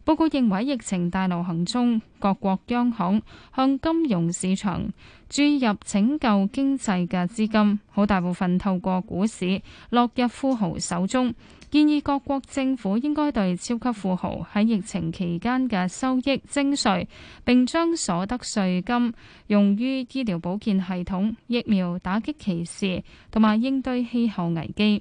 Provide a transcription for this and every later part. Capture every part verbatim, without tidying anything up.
報告認為，疫情大流行中，各國央行向金融市場注入拯救經濟嘅資金，好大部分透過股市落入富豪手中。建議各國政府應該對超級富豪喺疫情期間嘅收益徵稅，並將所得稅金用於醫療保健系統、疫苗、打擊歧視同埋應對氣候危機。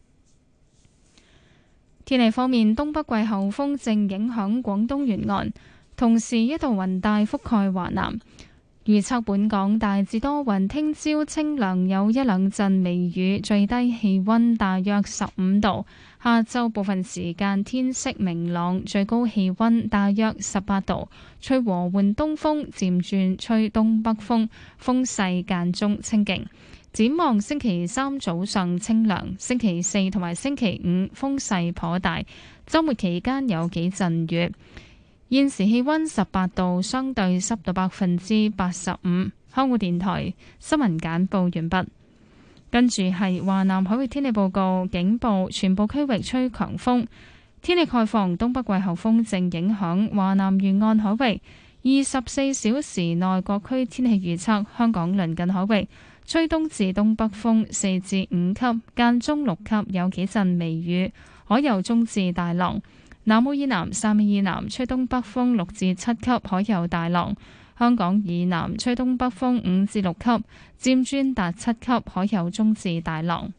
天氣方面，東北季候風正影響廣東沿岸，同時一道雲帶覆蓋華南。預測本港大致多雲，聽朝清涼，有一兩陣微雨，最低氣溫大約十五度。下晝部分時間天色明朗，最高氣溫大約十八度，吹和緩東風，漸轉吹東北風，風勢間中清勁。展望星期三早上清涼，星期四同埋星期五風勢頗大，週末期間有幾陣雨。現時氣溫十八度，相對濕度百分之八十五。香港電台新聞簡報完畢。跟住係華南海域天氣報告，警報全部區域吹強風。天氣概況，東北季候風正影響華南沿岸海域。二十四小時內各區天氣預測，香港鄰近海域吹東至東北風四至五級，間中六級，有幾陣微雨，海有中至大浪。南澳以南、汕尾以南吹東北風六至七級，海有大浪；香港以南吹東北風五至六級，漸轉達七級，海有中至大浪。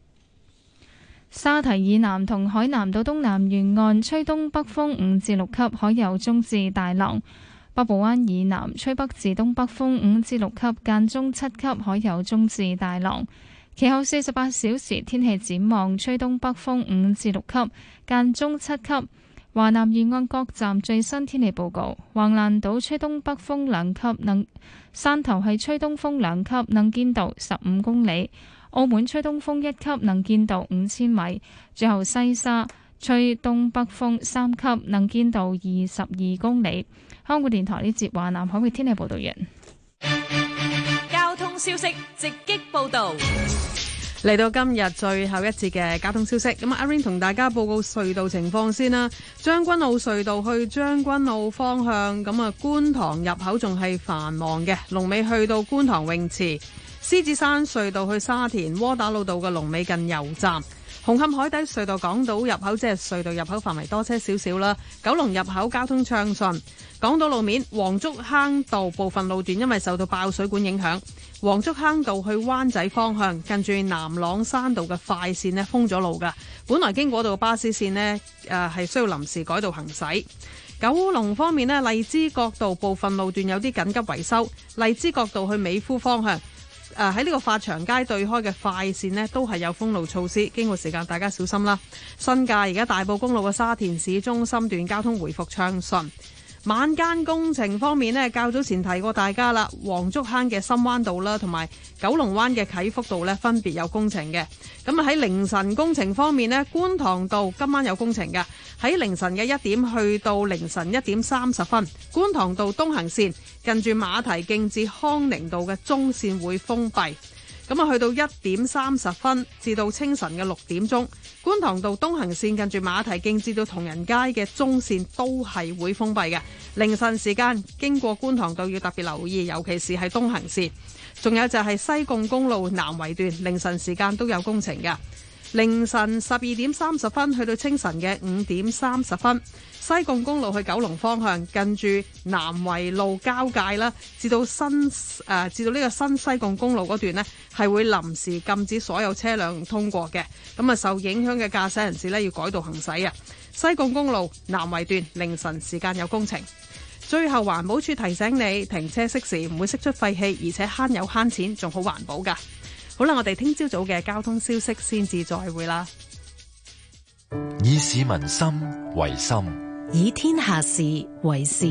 沙堤以南同海南島東南沿岸吹東北風五至六級，海有中至大浪。北部灣以南吹北至東北風五至六級，間中七級，海有中至大浪。其後四十八小時天氣展望，吹東北風五至六級，間中七級。華南沿岸各站最新天氣報告：橫瀾島吹東北風兩級，能汕頭係吹東風兩級，能見度十五公里；澳門吹東風一級，能見度五千米。最後西沙吹東北風三級，能見度二十二公里。香港電台呢節華南海域天氣報道完。 交通消息直擊報道。 嚟到今日最後一節嘅交通消息，咁阿 Rain 同大家報告隧道情況先啦。將軍澳隧道去將軍澳方向，咁啊觀塘入口仲係繁忙嘅，龍尾去到觀塘泳池。獅子山隧道去沙田窩打老道嘅龍尾近油站。紅磡海底隧道港島入口即係隧道入口範圍多車少少啦。九龍入口交通暢順。港島路面，黃竹坑道部分路段因為受到爆水管影響，黃竹坑道去灣仔方向近住南朗山道嘅快線呢封咗路㗎。本來經過嗰度巴士線呢誒係需要臨時改道行駛。九龍方面呢，荔枝角道部分路段有啲緊急維修，荔枝角道去美孚方向。誒喺呢個發祥街對開嘅快線呢都係有封路措施，經過時間大家小心啦。新界而家大埔公路嘅沙田市中心段交通回復暢順。晚間工程方面呢，較早前提過大家啦，黃竹坑嘅深灣道啦，同埋九龍灣嘅啟福道呢，分別有工程嘅。咁啊喺凌晨工程方面呢，觀塘道今晚有工程嘅，喺凌晨嘅一點去到凌晨一點三十分，觀塘道東行線近住馬蹄徑至康寧道嘅中線會封閉。咁啊，去到一點三十分至到清晨嘅六點鐘，觀塘道東行線近住馬蹄徑至到同仁街嘅中線都係會封閉嘅。凌晨時間經過觀塘道要特別留意，尤其是係東行線。仲有就係西貢公路南圍段，凌晨時間都有工程嘅。凌晨十二點三十分去到清晨嘅五點三十分，西貢公路去九龍方向近住南圍路交界啦，至到新誒、呃、至到呢個新西貢公路嗰段呢，係會臨時禁止所有車輛通過嘅。咁啊，受影響嘅駕駛人士呢，要改道行駛啊。西貢公路南圍段凌晨時間有工程。最後環保署提醒你，停車熄匙唔會釋出廢氣，而且慳油慳錢，仲好環保㗎。好啦，我哋聽朝早嘅交通消息先至再會啦。 以市民心為心， 以天下事為事。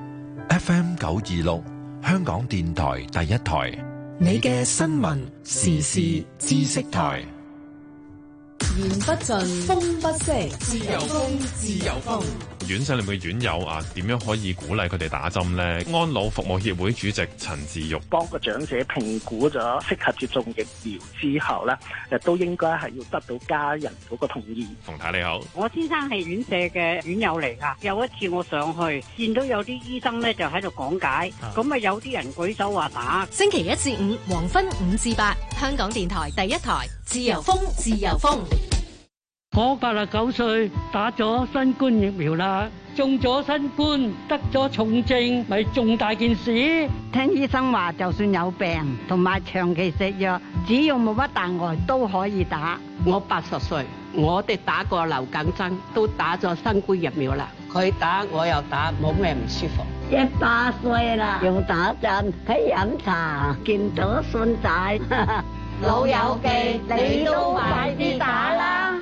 F M 九二六，香港電台第一台， 你嘅新聞時事知識台。 言不盡，風不息， 自由風，自由風。 院舍裏面嘅院友啊，點樣可以鼓勵佢哋打針呢？安老服務協會主席陳志玉， 幫個長者評估咗適合接種疫苗之後咧，誒都應該係要得到家人嗰個同意。 馮太你好， 我先生係院舍嘅院友嚟㗎。有一次我上去見到有啲醫生咧就喺度講解，咁啊有啲人舉手話打。 星期一至五黃昏五至八，香港電台第一台自由風，自由風。 我八十九歲，打咗新冠疫苗啦，中咗新冠，得咗重症，咪重大件事。 聽醫生話，就算有病同埋長期食藥，只要冇乜大礙都可以打。 我八十歲，我哋打過流感針，都打咗新冠疫苗啦。佢打我又打，冇咩唔舒服。 一百歲啦，用打針喺飲茶，見到孫仔， 老友記，你都快啲打啦！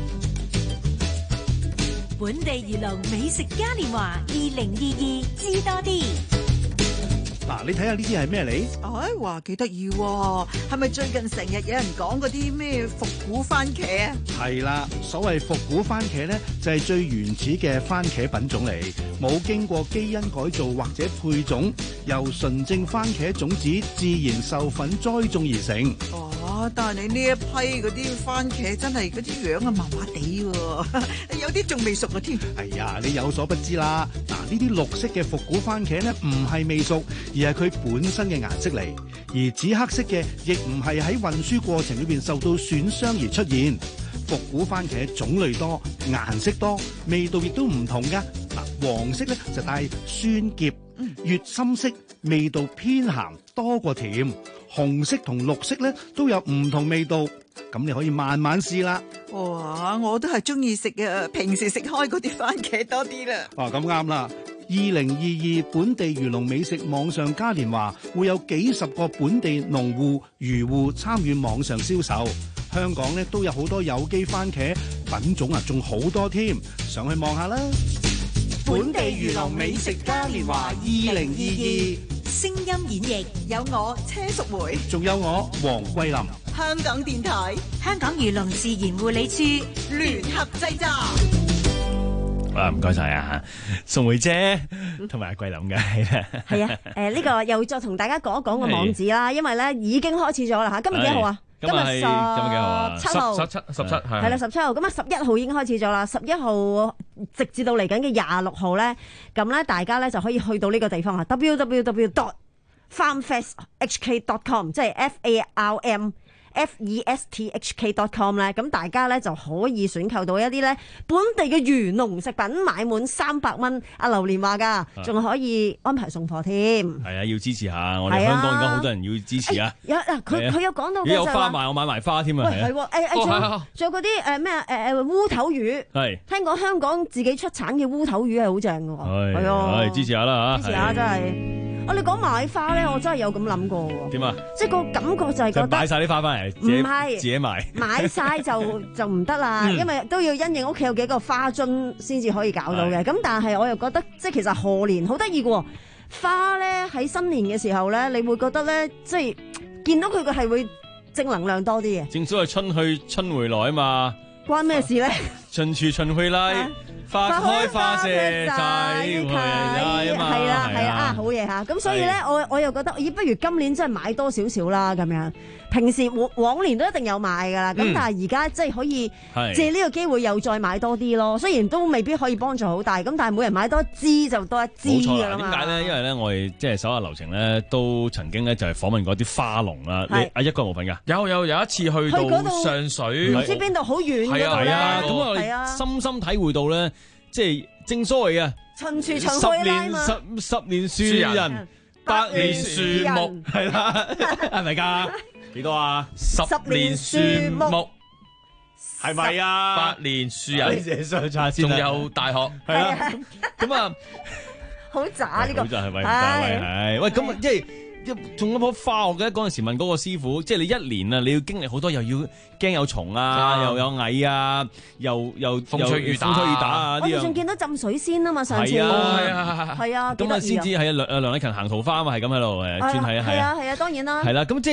本地漁農美食嘉年華二零二二知多啲。 嗱，你睇下呢啲係咩嚟？ 哎，話幾得意喎！係咪最近成日有人講嗰啲咩復古番茄啊？ 係啦，所謂復古番茄呢，就係最原始嘅番茄品種嚟，冇經過基因改造或者配種，由純正番茄種子自然授粉栽種而成。 哦，但係你呢一批嗰啲番茄真係嗰啲樣啊麻麻地喎，有啲仲未熟啊添。 哎呀，你有所不知啦！嗱，呢啲綠色嘅復古番茄呢，唔係未熟，而係佢本身嘅顏色嚟，而紫黑色嘅亦唔係喺運輸過程裏邊受到損傷而出現。復古番茄種類多，顏色多，味道亦都唔同噶。嗱，黃色咧就帶酸澀，越深色味道偏鹹多過甜。紅色同綠色咧都有唔同味道，咁你可以慢慢試啦。 哇，我都係中意食嘅，平時食開嗰啲番茄多啲啦。 啊，咁啱啦！二零二二本地漁農美食網上嘉年華會有幾十個本地農戶漁戶參與網上銷售。香港咧都有好多有機番茄品種啊，仲好多添，上去望下啦。 本地漁農美食嘉年華二零二二，聲音演繹有我車淑梅， 仲有我黃桂林。 香港電台、 香港漁農自然護理處聯合製作。 啊，唔該晒啊，宋梅姐同埋桂林嘅係啊，誒呢個又再同大家講一講個網址啦，因為咧已經開始咗啦嚇，今日幾號啊？ 今日係今日幾號啊？ 十七號， 十七十七係係啦，十七號咁啊，十一號已經開始咗啦，十一號直至到嚟緊嘅廿六號咧，咁咧大家咧就可以去到呢個地方啊 ，w w w dot farm fest h k dot com， 即係 F A R M F E S T H K dot com 咧，咁大家咧就可以選購到一啲咧本地嘅漁農食品，買滿三百蚊。阿榴蓮話㗎，仲可以安排送貨添。 係啊，要支持下我哋香港而家好多人要支持啊！ 有嗱，佢佢有講到嘅就係有花賣，我買埋花添啊！ 喂，係喎，誒誒，仲有仲有嗰啲誒咩誒誒烏頭魚，係聽講香港自己出產嘅烏頭魚係好正㗎喎，係啊， 係支持下啦嚇， 支持下真係。我哋講買花咧，我真係有咁諗過喎。點啊？即係個感覺就係覺得買晒啲花翻嚟，唔係自己買， 買晒就就唔得啦，嗯、因為都要因應屋企有幾個花樽先至可以搞到嘅。咁但係我又覺得，即係其實賀年好得意嘅喎，花咧喺新年嘅時候咧，你會覺得咧，即係見到佢嘅係會正能量多啲嘅。 正所謂春去春回來啊嘛， 關咩事咧？ 春去春回來。啊花開花謝晒，係啦係啦係啊，好嘢吓！咁所以咧，我我又覺得，咦，不如今年真係買多少少啦咁樣。平時往往年都一定有買噶啦，咁、嗯、但係而家即係可以借呢個機會又再買多啲咯。雖然都未必可以幫助好大，咁但係每人買多一支就多一支噶啦嘛。 點解咧？因為咧，我哋即係手下留情咧，都曾經咧就係訪問過啲花農啦。你阿一哥冇份噶？有有有一次去到上水， 唔知邊度好遠嗰度咧。 咁我哋深深體會到咧，即係正所謂啊， 春處春開啦嘛。 十十年樹人，百年樹木，係啦，係咪噶？幾多啊？十年樹木係咪啊？百年樹人，仲有大學係啦。咁啊， 好渣呢個， 好渣係咪？係喂，咁啊，即係種一棵花，我記得嗰陣時問嗰個師傅，即係你一年啊，你要經歷好多，又要驚有蟲啊，又有蟻啊，又又風吹雨打啊， 我哋仲見到浸水仙啊嘛，上次係啊係啊， 咁啊先知係梁梁禮勤行桃花啊嘛，係咁喺度誒，專係啊係啊係啊，當然啦， 係啦，咁即係。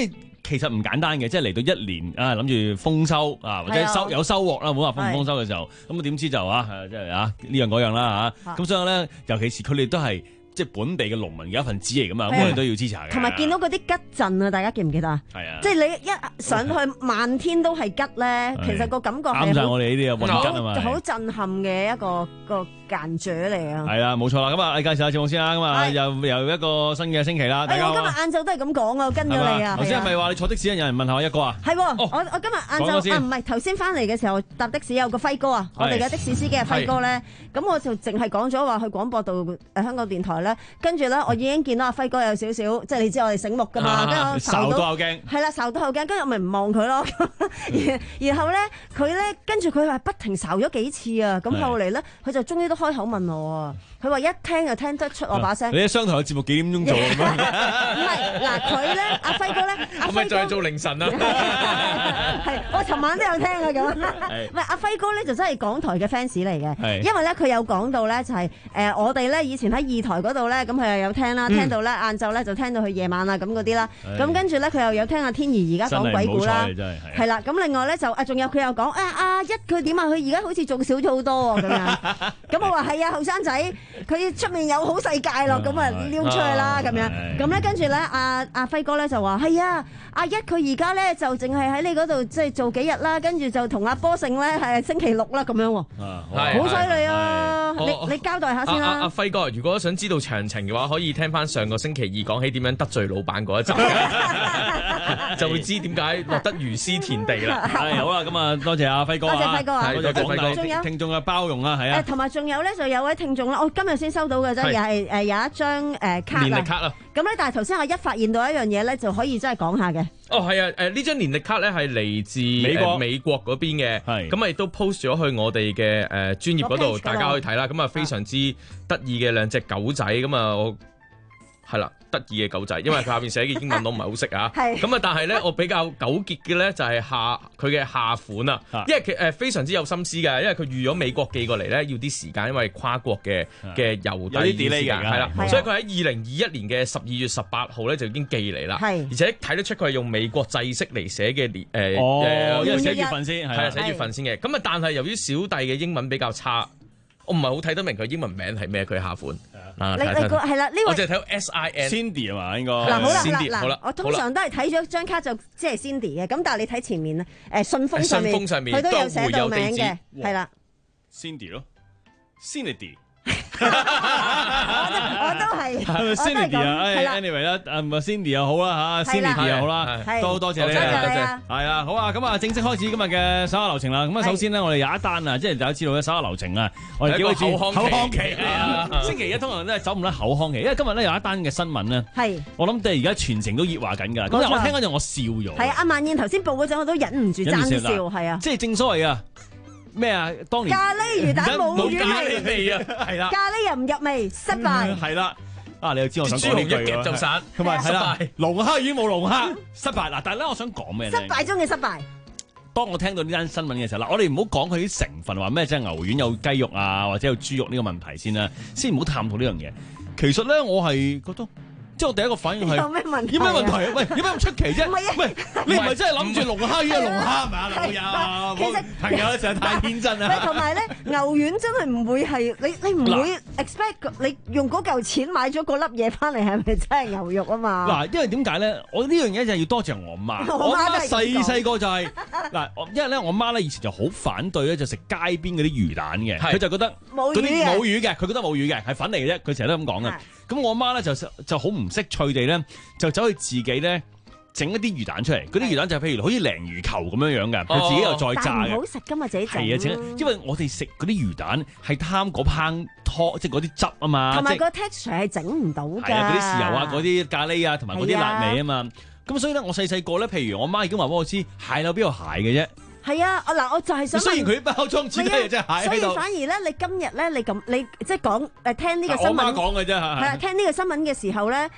其實唔簡單嘅，即係嚟到一年啊，諗住豐收啊，或者收有收穫啦，唔好話豐唔豐收嘅時候，咁啊點知就啊，即係啊呢樣嗰樣啦嚇，咁所以咧，尤其是佢哋都係。即係本地嘅農民嘅一份子嚟噶嘛，咁我哋都要支持嘅。 同埋見到嗰啲桔陣啊，大家記唔記得啊？ 係啊！ 即係你一上去漫天都係桔咧，其實個感覺係啱晒我哋呢啲啊混桔啊嘛， 好震撼嘅一個個間著嚟啊！ 係啊，冇錯啦。咁啊，你介紹下節目先啦。咁啊，又又一個新嘅星期啦。 誒，我今日晏晝都係咁講啊，我跟咗你啊。 頭先係咪話你坐的士有人問下我一哥啊？ 係，我我今日晏晝啊，唔係頭先翻嚟嘅時候搭的士有個輝哥啊，我哋嘅的士司機係輝哥咧，咁我就淨係講咗話去廣播道誒香港電台咧，跟住咧。我已經見到阿輝哥有少少，即係你知我哋醒目噶嘛，跟住我睄到後驚，係啦，睄到後驚，跟住我咪唔望佢咯。然後咧，佢咧跟住佢係不停睄咗幾次啊，咁後嚟咧，佢就終於都開口問我啊。佢話一聽就聽得出我把聲。 你喺商台嘅節目幾點鐘做咁樣？ 唔係嗱，佢咧阿輝哥咧， 係咪就係做凌晨啊？ 係，我尋晚都有聽啊咁。唔係阿輝哥咧就真係港台嘅 fans 嚟嘅，因為咧佢有講到咧就係誒我哋咧以前喺二台嗰度咧，咁佢又有聽啦，聽到咧晏晝咧就聽到佢夜晚啊咁嗰啲啦。咁跟住咧佢又有聽阿天怡而家講鬼故啦，係啦。咁另外咧就啊仲有佢又講啊阿一佢點啊？佢而家好似仲少咗好多喎咁樣。咁我話係啊，後生仔。佢出面有好世界咯，咁啊撩出去啦咁樣，咁咧跟住咧阿阿輝哥咧就話係啊，阿一佢而家咧就淨係喺你嗰度即係做幾日啦，跟住就同阿波勝咧係星期六啦咁樣喎，好犀利啊！你你交代下先啦。 阿阿輝哥，如果想知道詳情嘅話，可以聽翻上個星期二講起點樣得罪老闆嗰一集，就會知點解落得如斯田地啦。 係好啦，咁啊多謝阿輝哥， 多謝輝哥啊， 多謝廣大聽眾嘅包容啊，係啊。 誒同埋仲有咧就有位聽眾啦，我今日先收到嘅啫，又係誒有一張誒卡年歷卡啊。 咁咧，但係頭先我一發現到一樣嘢咧，就可以真係講下嘅。 哦，係啊，誒呢張年歷卡咧係嚟自美國美國嗰邊嘅，係咁啊亦都 post 咗去我哋嘅誒專頁嗰度，大家可以睇啦。咁啊非常之得意嘅兩隻狗仔，咁啊我係啦。得意嘅狗仔，因為佢下邊寫嘅英文我唔係好識啊。咁啊，但係咧，我比較糾結嘅咧就係下佢嘅下款啊，因為佢誒非常之有心思嘅，因為佢預咗美國寄過嚟咧要啲時間，因為跨國嘅嘅郵遞啲 delay 㗎，係啦，所以佢喺二零二一年嘅十二月十八號咧就已經寄嚟啦，而且睇得出佢係用美國制式嚟寫嘅年誒誒，因為寫月份先係啊，寫月份先嘅。咁啊，但係由於小弟嘅英文比較差。我唔係好睇得明佢英文名係咩，佢下款。 你你個係啦，呢位我淨係睇到 S I N Cindy 係嘛應該。 嗱好啦嗱好啦，我通常都係睇咗張卡就即係 Cindy 嘅，咁但係你睇前面咧，誒信封上面佢都有寫到名嘅，係啦。 Cindy 咯 ，Cindy。 我都係， 係咪 Cindy 啊？Anyway 啦，誒 Cindy 又好啦嚇 ，Cindy 又好啦，多多謝你，多謝，係啊，好啊，咁啊，正式開始今日嘅手下留情啦。咁啊，首先咧，我哋有一單啊，即係大家知道咧，手下留情啊，我哋幾位口腔口腔期啊，星期一通常都係走唔甩口腔期，因為今日咧有一單嘅新聞咧，係我諗對而家全城都熱話緊㗎。咁我聽嗰陣我笑咗， 係啊，阿曼燕頭先報嗰陣我都忍唔住爭笑，係啊， 即係正所謂啊。咩啊？當年咖喱魚蛋冇魚味啊，係啦， 咖喱又唔入味，失敗。 係啦，啊，你又知我想講呢句一夾就散， 咁啊，係啦，龍蝦魚冇龍蝦，失敗嗱。但係咧，我想講咩咧？ 失敗中嘅失敗。 當我聽到呢單新聞嘅時候，嗱，我哋唔好講佢啲成分，話咩即係牛丸有雞肉啊，或者有豬肉呢個問題先啦，先唔好探討呢樣嘢。其實咧，我係覺得。即係我第一個反應係有咩問題？ 有咩問題啊？喂，有咩咁出奇啫？ 唔係啊！ 喂，你唔係真係諗住龍蝦魚啊？龍蝦係咪啊，老友？ 其實朋友咧實在太天真啦。 同埋咧，牛丸真係唔會係你你唔會 expect 你用嗰嚿錢買咗嗰粒嘢翻嚟係咪真係牛肉啊嘛？ 嗱，因為點解咧？我呢樣嘢就係要多謝我媽。我媽細細個就係嗱，因為咧我媽咧以前就好反對咧就食街邊嗰啲魚蛋嘅，佢就覺得冇魚嘅，冇魚嘅，佢覺得冇魚嘅係粉嚟嘅啫，佢成日都咁講嘅。咁我媽咧就就好唔識趣地咧，就走去自己咧整一啲魚蛋出嚟。嗰啲魚蛋就譬如好似鯪魚球咁樣樣嘅，佢、哦、自己又再炸嘅。 唔好食噶嘛，自己整。 係啊，整，因為我哋食嗰啲魚蛋係貪嗰烹湯，即係嗰啲汁啊嘛。 同埋個 texture 係整唔到㗎。 係啊，嗰啲豉油啊，嗰啲咖喱啊，同埋嗰啲辣味啊嘛。咁所以咧，我細細個咧，譬如我媽已經話俾我知，蟹有邊度蟹嘅啫。 係啊，嗱，我就係想問。 雖然佢包裝紙係隻蟹喺度， 所以反而咧，你今日咧，你咁你即係講誒聽呢個新聞。 我媽講嘅啫嚇。 係啊，聽呢個新聞嘅時候咧，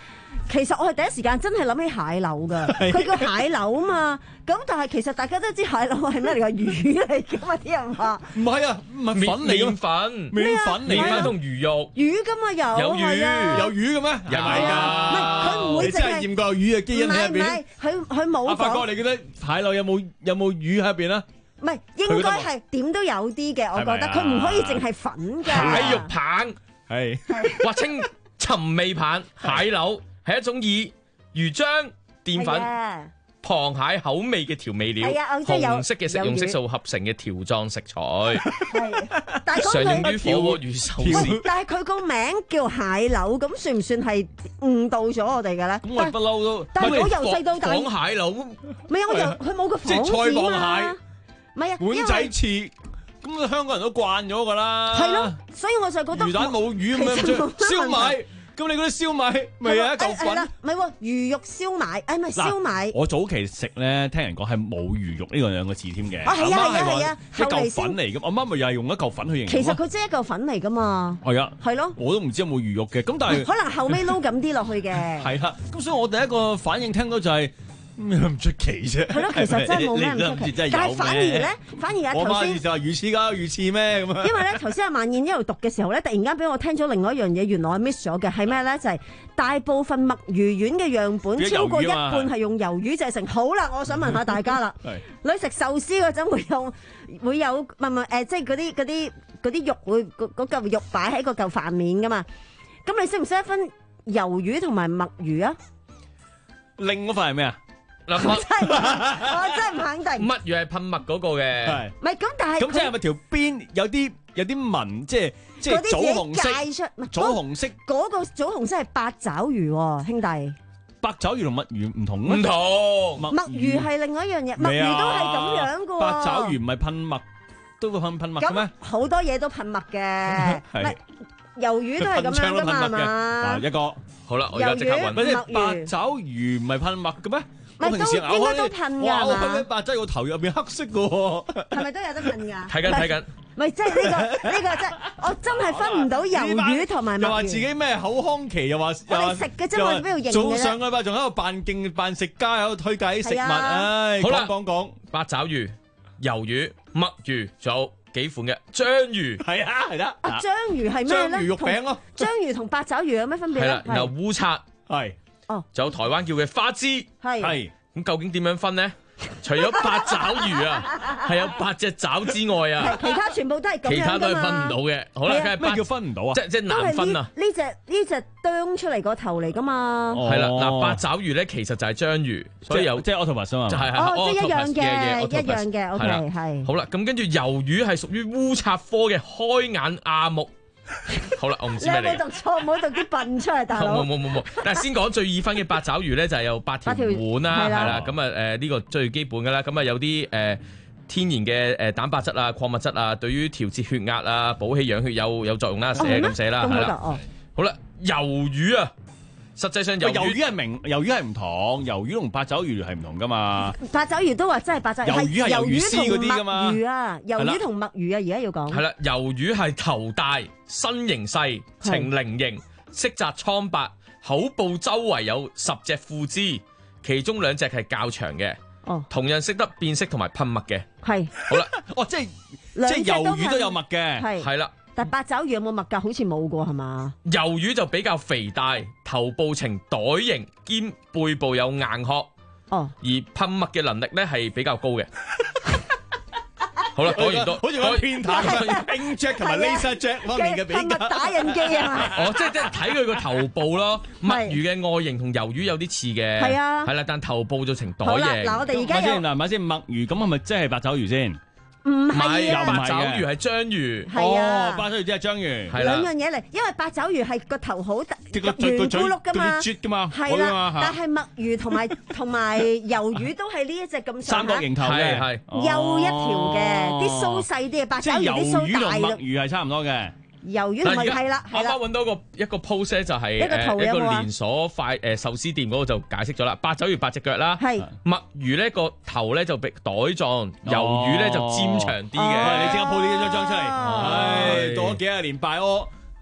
其實我係第一時間真係諗起蟹柳㗎，佢叫蟹柳啊嘛。咁但係其實大家都知蟹柳係咩嚟㗎？魚嚟㗎嘛，啲人話。 唔係啊，唔係粉嚟㗎。 麵粉， 麵粉嚟麵粉同魚肉。 魚㗎嘛有。 有魚， 有魚嘅咩？ 有㗎。 唔係佢唔會淨係。 你真係驗過有魚嘅基因喺入邊？ 唔係唔係，佢佢冇講。 阿發哥，你覺得蟹柳有冇有冇魚喺入邊啊？ 唔係，應該係點都有啲嘅，我覺得佢唔可以淨係粉㗎。 蟹肉棒係， 或稱尋味棒，蟹柳係一種以魚漿、澱粉、螃蟹口味嘅調味料，紅色嘅食用色素合成嘅條狀食材，常用於火鍋魚壽司。 但係佢個名叫蟹柳，咁算唔算係誤導咗我哋嘅咧？ 咁我不嬲都， 但係我由細到大仿蟹柳， 唔係我由佢冇個仿字嘛。 即係菜蚌蟹， 唔係啊， 碗仔翅，咁香港人都慣咗㗎啦。 係咯，所以我就覺得魚蛋冇魚咁樣，燒賣。咁你嗰啲燒賣咪有一嚿粉？ 唔係喎，魚肉燒賣，誒唔係燒賣。 我早期食咧，聽人講係冇魚肉呢個兩個字添嘅。 啊係啊係啊係啊， 一嚿粉嚟嘅，我媽咪又係用一嚿粉去形容。 其實佢即係一嚿粉嚟㗎嘛。 係啊。 係咯。 我都唔知有冇魚肉嘅，咁但係可能後尾撈緊啲落去嘅。 係啦，咁所以我第一個反應聽到就係。咩唔出奇啫？ 係咯，其實真係冇咩唔出奇。但係反而咧，反而啊頭先， 我媽就話魚翅㗎，魚翅咩咁啊？ 因為咧頭先阿萬燕一路讀嘅時候咧，突然間俾我聽咗另外一樣嘢，原來我 miss 咗嘅係咩咧？就係、是、大部分墨魚丸嘅樣本超過一半係用魷魚製成。好啦，我想問下大家啦，你食壽司嗰陣會有會有唔係唔係誒？即係嗰啲嗰啲嗰啲肉會嗰嗰嚿肉擺喺個嚿飯面㗎嘛？咁你識唔識得分魷魚同埋墨魚啊？ 另嗰塊係咩啊？ 嗱， 我真係我真係唔肯定。 墨魚係噴墨嗰個嘅， 係唔係咁？但係咁即係咪條邊有啲有啲紋，即係即係棗紅色、棗紅色嗰個棗紅色係八爪魚喎，兄弟。 八爪魚同墨魚唔同咩？ 唔同， 墨魚係另外一樣嘢，墨魚都係咁樣嘅喎。 八爪魚唔係噴墨，都會噴噴墨嘅咩？ 好多嘢都噴墨嘅，唔係魷魚都係咁樣㗎嘛？係嘛？ 嗱，一個好啦，我而家即刻揾。 乜嘢八爪魚唔係噴墨嘅咩？ 咪都應該都噴㗎嘛？ 哇！我噴緊八爪魚個頭入邊黑色嘅喎， 係咪都有得噴㗎？ 睇緊睇緊。 咪即係呢個呢個即係我真係分唔到魷魚同埋墨魚。 又話自己咩口腔期，又話我哋食嘅啫，我哋邊度認嘅啫？ 早上個禮拜仲喺度扮勁扮食家，喺度推介啲食物。唉， 好啦， 講講八爪魚、魷魚、墨魚，仲有幾款嘅章魚。 係啊，係啦。 啊，章魚係咩咧？ 章魚肉餅咯。 章魚同八爪魚有咩分別咧？ 係啦，然後烏賊係。 哦， 仲有台灣叫嘅花枝係。 係。 咁究竟點樣分呢？除咗八爪魚啊，係有八隻爪之外啊， 其他全部都係咁樣㗎嘛， 其他都係分唔到嘅。好啦，梗係咩叫分唔到啊？ 即即難分啊！ 呢隻呢隻啄出嚟個頭嚟㗎嘛。 係啦，嗱，八爪魚咧其實就係章魚，所以有即係 octopus 啊嘛。 就係係哦，即係一樣嘅， 一樣嘅。OK，係。 好啦，咁跟住魷魚係屬於烏賊科嘅開眼亞目。好啦，我唔知咩嚟。 你有冇讀錯？唔好讀啲笨出嚟，大佬。 冇冇冇冇，但係先講最易分嘅八爪魚咧，就係有八條腕啦，係啦，咁啊誒呢個最基本嘅啦，咁啊有啲誒天然嘅誒蛋白質啊、礦物質啊，對於調節血壓啊、補氣養血有有作用啦，寫咁寫啦，係啦。好啦，魷魚啊，實際上魷魚係明，魷魚係唔同，魷魚同八爪魚係唔同噶嘛。 八爪魚都話真係八爪魚， 魷魚係魷魚絲嗰啲噶嘛。 魷魚啊，魷魚同墨魚啊，而家要講。 係啦，魷魚係頭大。身形細，呈菱形，色澤蒼白，口部周圍有十隻附肢，其中兩隻係較長嘅。哦，同樣識得變色同埋噴墨嘅。係，好啦， 哦，即係即係魷魚都有墨嘅， 係係啦。 但八爪魚有冇墨㗎？好似冇過係嘛？ 魷魚就比較肥大，頭部呈袋形，兼背部有硬殼。哦，而噴墨嘅能力咧係比較高嘅。好啦，講完都好似我偏袒，inkjet 同埋 laser jet 方面嘅比較。 噴墨打印機啊！ 哦，即係即係睇佢個頭部咯。墨魚嘅外形同魷魚有啲似嘅。係啊。係啦，但頭部就呈袋形。好啦， 嗱，我哋而家先嗱，咪先墨魚咁係咪即係八爪魚先？ 唔係啊， 八爪魚係章魚。 係啊， 八爪魚即係章魚。 係啦。 兩樣嘢嚟，因為八爪魚係個頭好大， 圓咕碌噶嘛，絕噶嘛。 係啦，但係墨魚同埋同埋魷魚都係呢一隻咁上下。 三角形頭嘅，係幼一條嘅，啲鬚細啲嘅，八爪魚啲鬚大。 即係魷魚同墨魚係差唔多嘅。 魷魚同埋係啦，係啦。 啱啱揾到一個一個 post 咧，就係一個圖一個連鎖快誒壽司店嗰個就解釋咗啦。八爪魚八隻腳啦， 係墨魚咧個頭咧就袋狀，魷魚咧就尖長啲嘅。 你即刻鋪呢張張出嚟，唉，讀咗幾廿年拜屙，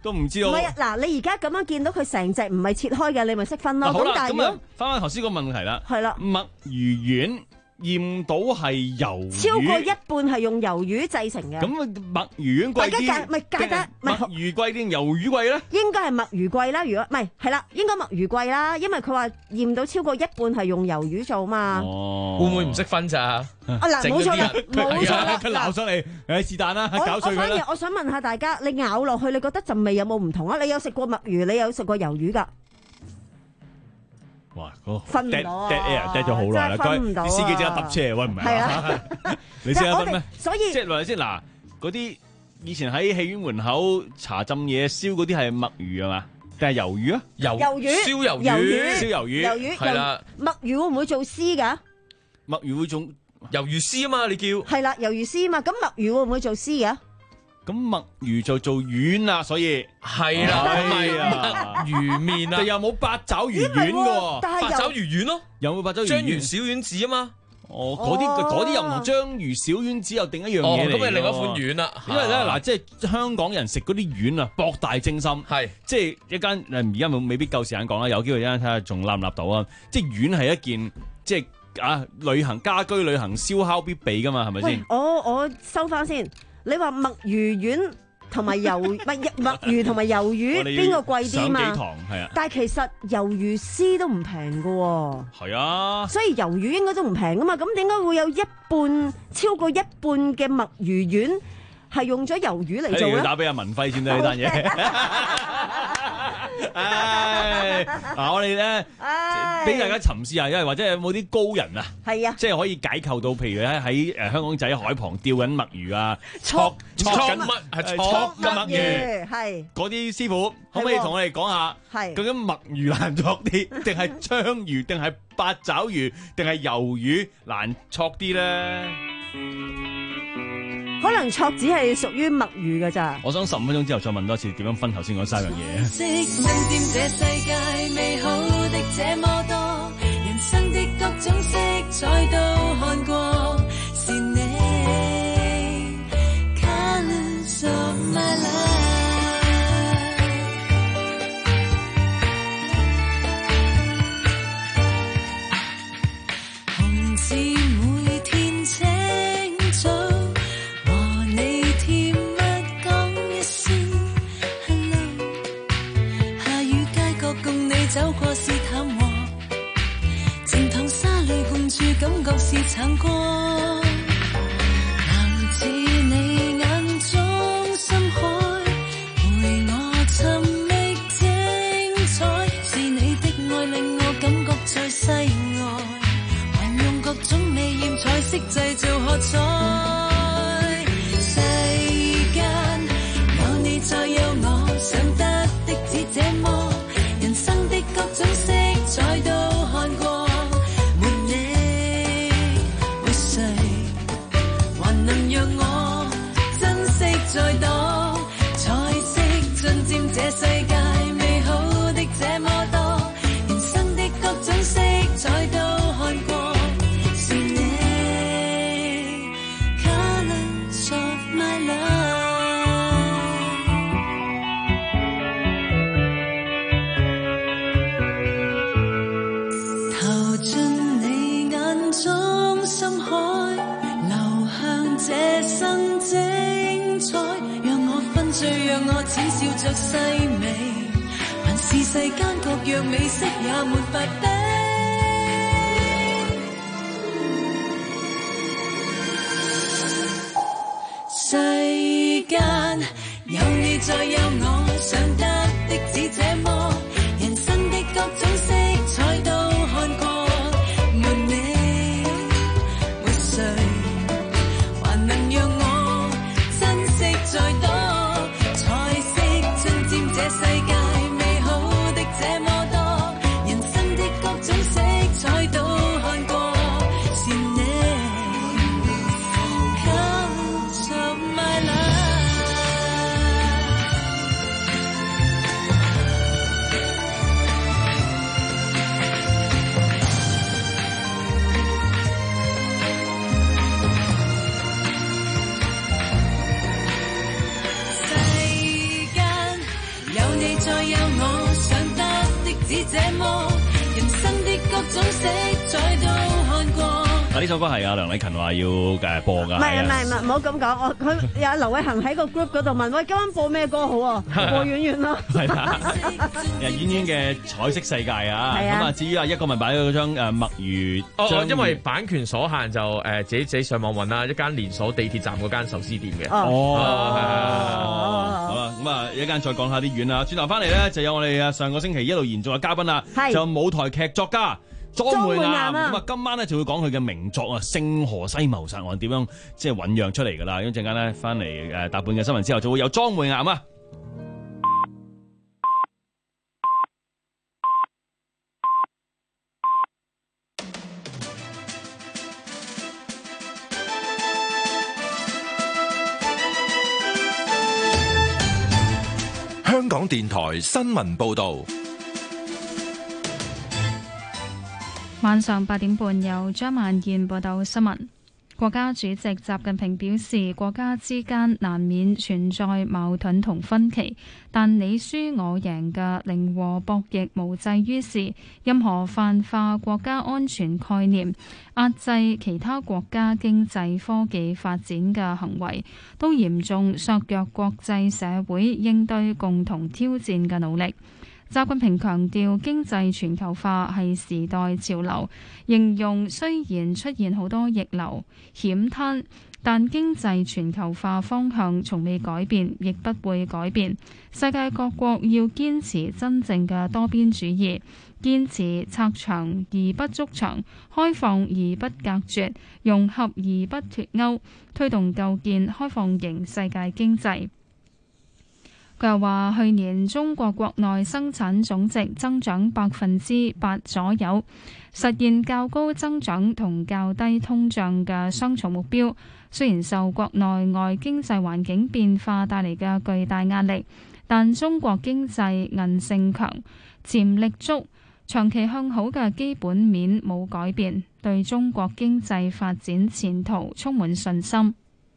都唔知道。 唔係啊，嗱，你而家咁樣見到佢成隻唔係切開嘅，你咪識分咯。 好啦，咁啊咁但係如果， 翻翻頭先個問題啦。 係啦， 墨魚丸驗到係魷魚， 超過一半係用魷魚製成嘅。 咁墨魚丸貴大家啲， 價咪價格咪墨魚貴啲，魷魚貴咧？ 應該係墨魚貴啦，如果唔係係啦，應該墨魚貴啦，因為佢話驗到超過一半係用魷魚做嘛。 哦， 會唔會唔識分咋？ 啊嗱，冇錯啦，冇錯啦， 佢鬧上嚟，誒是但啦， 我搞碎佢啦。 我反而我想問下大家，你咬落去，你覺得陣味有冇唔同啊？你有食過墨魚，你有食過魷魚㗎？ 哇！嗰分唔到啊 dead air dead 咗好耐啦， 真係分唔到啊啲司機即刻搭車，喂唔係係啊？你識得分咩？ 所以即係話先嗱，嗰啲以前喺戲院門口茶浸嘢燒嗰啲係墨魚啊嘛，定係魷魚啊？ 魷魷魚燒魷魚， 魷魚燒魷魚魷魚係啦， 墨魚會唔會做絲㗎？ 墨魚會做魷魚絲啊嘛，你叫係啦，魷魚絲啊嘛，咁墨魚會唔會做絲㗎？ 咁墨魚就做丸啦，所以係啦， 係啊， 魚面啊， 但又冇八爪魚丸嘅喎， 但係八爪魚丸咯， 有冇八爪魚章丸？ 魚小丸子啊嘛。 哦，嗰啲嗰啲又唔同章魚小丸子又定一樣哦， 嘢嚟㗎喎。 咁係另一款丸啦。 因為咧嗱，即係香港人食嗰啲丸啊，博大精深， 係即係一間誒，而家未未必夠時間講啦，有機會一陣睇下仲立唔立到啊！即係丸係一件即係啊旅行家居旅行燒烤必備㗎嘛，係咪喂先？， 我我收翻先。你話墨魚丸同埋魷唔係墨魚同埋魷魚邊個貴啲上嘛？ 幾堂係啊， 但係其實魷魚絲都唔平㗎喎。 係啊， 所以魷魚應該都唔平噶嘛，咁點解會有一半超過一半嘅墨魚丸係用咗魷魚嚟做咧？ 你要打俾阿文輝先得呢單嘢。唉，嗱我哋咧俾大家沉思下，因為或者有冇啲高人啊， 係啊， 即係可以解構到，譬如喺喺誒香港仔海旁釣緊墨魚啊， 戳戳緊乜係戳緊墨魚， 係嗰啲師傅可唔可以同我哋講下， 係究竟墨魚難戳啲，定係章魚，定係八爪魚，定係魷魚難戳啲咧？ 可能戳只係屬於墨魚㗎咋。 我想十五分鐘之後再問多次點樣分頭先嗰三樣嘢。 身掂這世界美好的這麼多，人生的各種色彩都看過，是你 Colours of my life。紅字每天清早。走過是淡和，靜淌沙裏共處感覺是橙光。男子你眼中深海，陪我尋覓精彩。是你的愛令我感覺在世外，還用各種美豔彩色製造喝彩。世間有你再有我，想得的只這麼。人生的各種色彩都看過，沒你為誰還能讓我珍惜再多？彩色盡佔這世界美好的這麼多，人生的各種色彩都看過，是你 Colours of my love。深海流向這生精彩，讓我分醉，讓我淺笑着細微，還是世間各樣美色也沒法比。世間有你再有我，想得的只這麼，人生的各種色彩都看過。再多彩色盡佔這世界美好的這麼多，人生的各種色彩都看過，是你 Colours of my life。 似這麼，人生的各種色彩都看過。 啊！呢首歌係阿梁禮勤話要誒播㗎。 唔係唔係唔係，唔好咁講。我佢有劉偉恒喺個 group 嗰度問：喂，今晚播咩歌好啊？播遠遠咯。 係啦，誒遠遠嘅彩色世界啊！ 係啊。 咁啊，至於啊一個咪擺咗嗰張誒墨魚。 哦，因為版權所限就誒自己自己上網揾啦，一間連鎖地鐵站嗰間壽司店嘅。 哦。哦。好啦，咁啊一間再講下啲遠啦。轉頭翻嚟咧，就有我哋啊上個星期一路延續嘅嘉賓啦，就舞台劇作家莊梅岩。咁啊，今晚咧就會講佢嘅名作啊《聖荷西謀殺案》點樣即係醖釀出嚟噶啦。咁陣間咧翻嚟誒搭半嘅新聞之後，就會有莊梅岩啊。 香港電台新聞報道。 晚上八點半，由張萬燕報道新聞。國家主席習近平表示，國家之間難免存在矛盾同分歧，但你輸我贏嘅零和博弈無濟於事。任何泛化國家安全概念、壓制其他國家經濟科技發展嘅行為，都嚴重削弱國際社會應對共同挑戰嘅努力。習近平強調經濟全球化係時代潮流，形容雖然出現好多逆流險灘，但經濟全球化方向從未改變，亦不會改變。世界各國要堅持真正嘅多邊主義，堅持拆牆而不築牆，開放而不隔絕，融合而不脫鈎，推動構建開放型世界經濟。佢又話：去年中國國內生產總值增長百分之八左右，實現較高增長同較低通脹嘅雙重目標。雖然受國內外經濟環境變化帶嚟嘅巨大壓力，但中國經濟韌性強、潛力足、長期向好嘅基本面冇改變，對中國經濟發展前途充滿信心。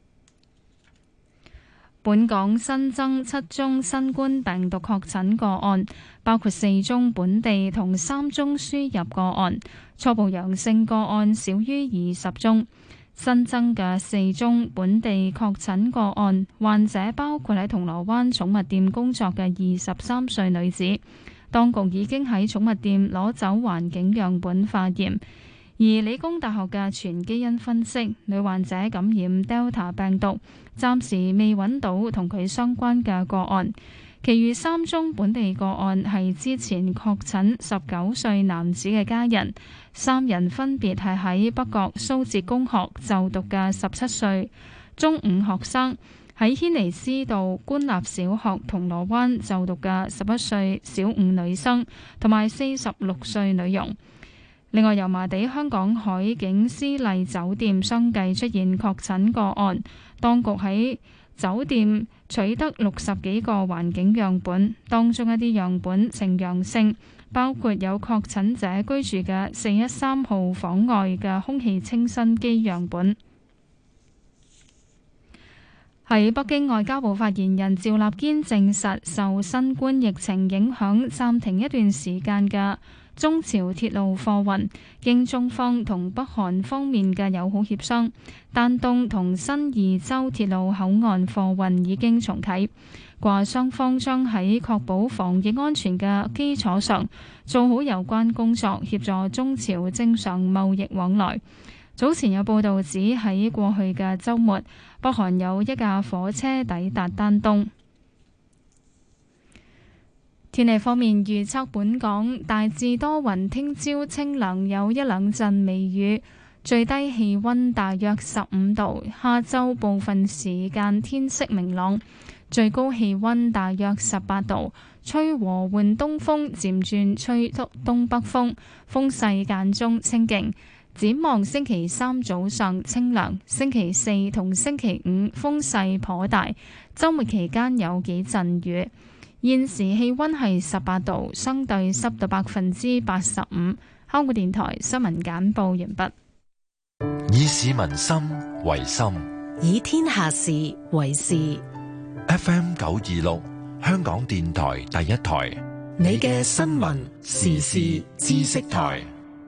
本港新增七宗新冠病毒確診個案，包括四宗本地同三宗輸入個案，初步陽性個案少於二十宗。新增嘅四宗本地確診個案，患者包括喺銅鑼灣寵物店工作嘅二十三歲女子，當局已經喺寵物店攞走環境樣本化驗。而理工大學嘅全基因分析，女患者感染 Delta 病毒，暫時未揾到同佢相關嘅個案。其餘三宗本地個案係之前確診十九歲男子嘅家人，三人分別係喺北角蘇浙公學就讀嘅十七歲中五學生，喺軒尼詩道官立小學銅鑼灣就讀嘅十一歲小五女生，同埋四十六歲女傭。另外，油麻地香港海景絲麗酒店相繼出現確診個案，當局喺酒店取得六十幾個環境樣本，當中一啲樣本呈陽性，包括有確診者居住嘅四一三號房外嘅空氣清新機樣本。喺北京，外交部發言人趙立堅證實，受新冠疫情影響暫停一段時間嘅中朝鐵路貨運，經中方同北韓方面嘅友好協商，丹東同新義州鐵路口岸貨運已經重啟。話雙方將喺確保防疫安全嘅基礎上，做好有關工作，協助中朝正常貿易往來。早前有報道指喺過去嘅週末，北韓有一架火車抵達丹東。天氣方面預測，本港大致多雲，聽朝清涼，有一兩陣微雨，最低氣溫大約十五度。下晝部分時間天色明朗，最高氣溫大約十八度，吹和緩東風，漸轉吹東北風，風勢間中清勁。展望星期三早上清涼，星期四同星期五風勢頗大，週末期間有幾陣雨。現時氣溫係十八度，相對濕度百分之八十五。香港電台新聞簡報完畢。 以市民心為心， 以天下事為事。 F M 九二六，香港電台第一台， 你嘅新聞時事知識台。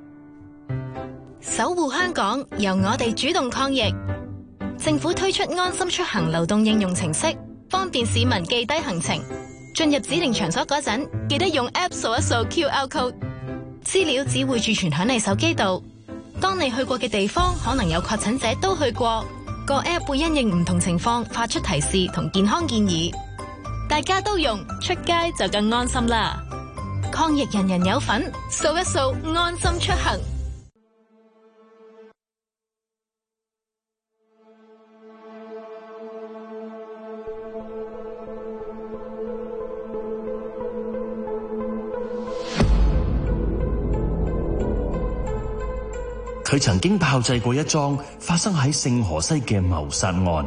守護香港，由我哋主動抗疫。政府推出安心出行流動應用程式，方便市民記低行程。進入指定場所嗰陣，記得用 App 掃一掃 Q R code， 資料只會儲存響你手機度。當你去過嘅地方可能有確診者都去過，個 App 會因應唔同情況發出提示同健康建議。大家都用，出街就更安心啦！抗疫人人有份，掃一掃安心出行。 佢曾經炮製過一樁發生喺聖荷西嘅謀殺案，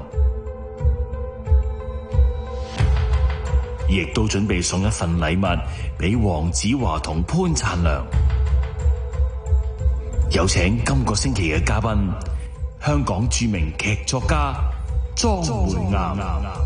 亦都準備送一份禮物俾黃子華同潘燦良。有請今個星期嘅嘉賓，香港著名劇作家莊梅岩。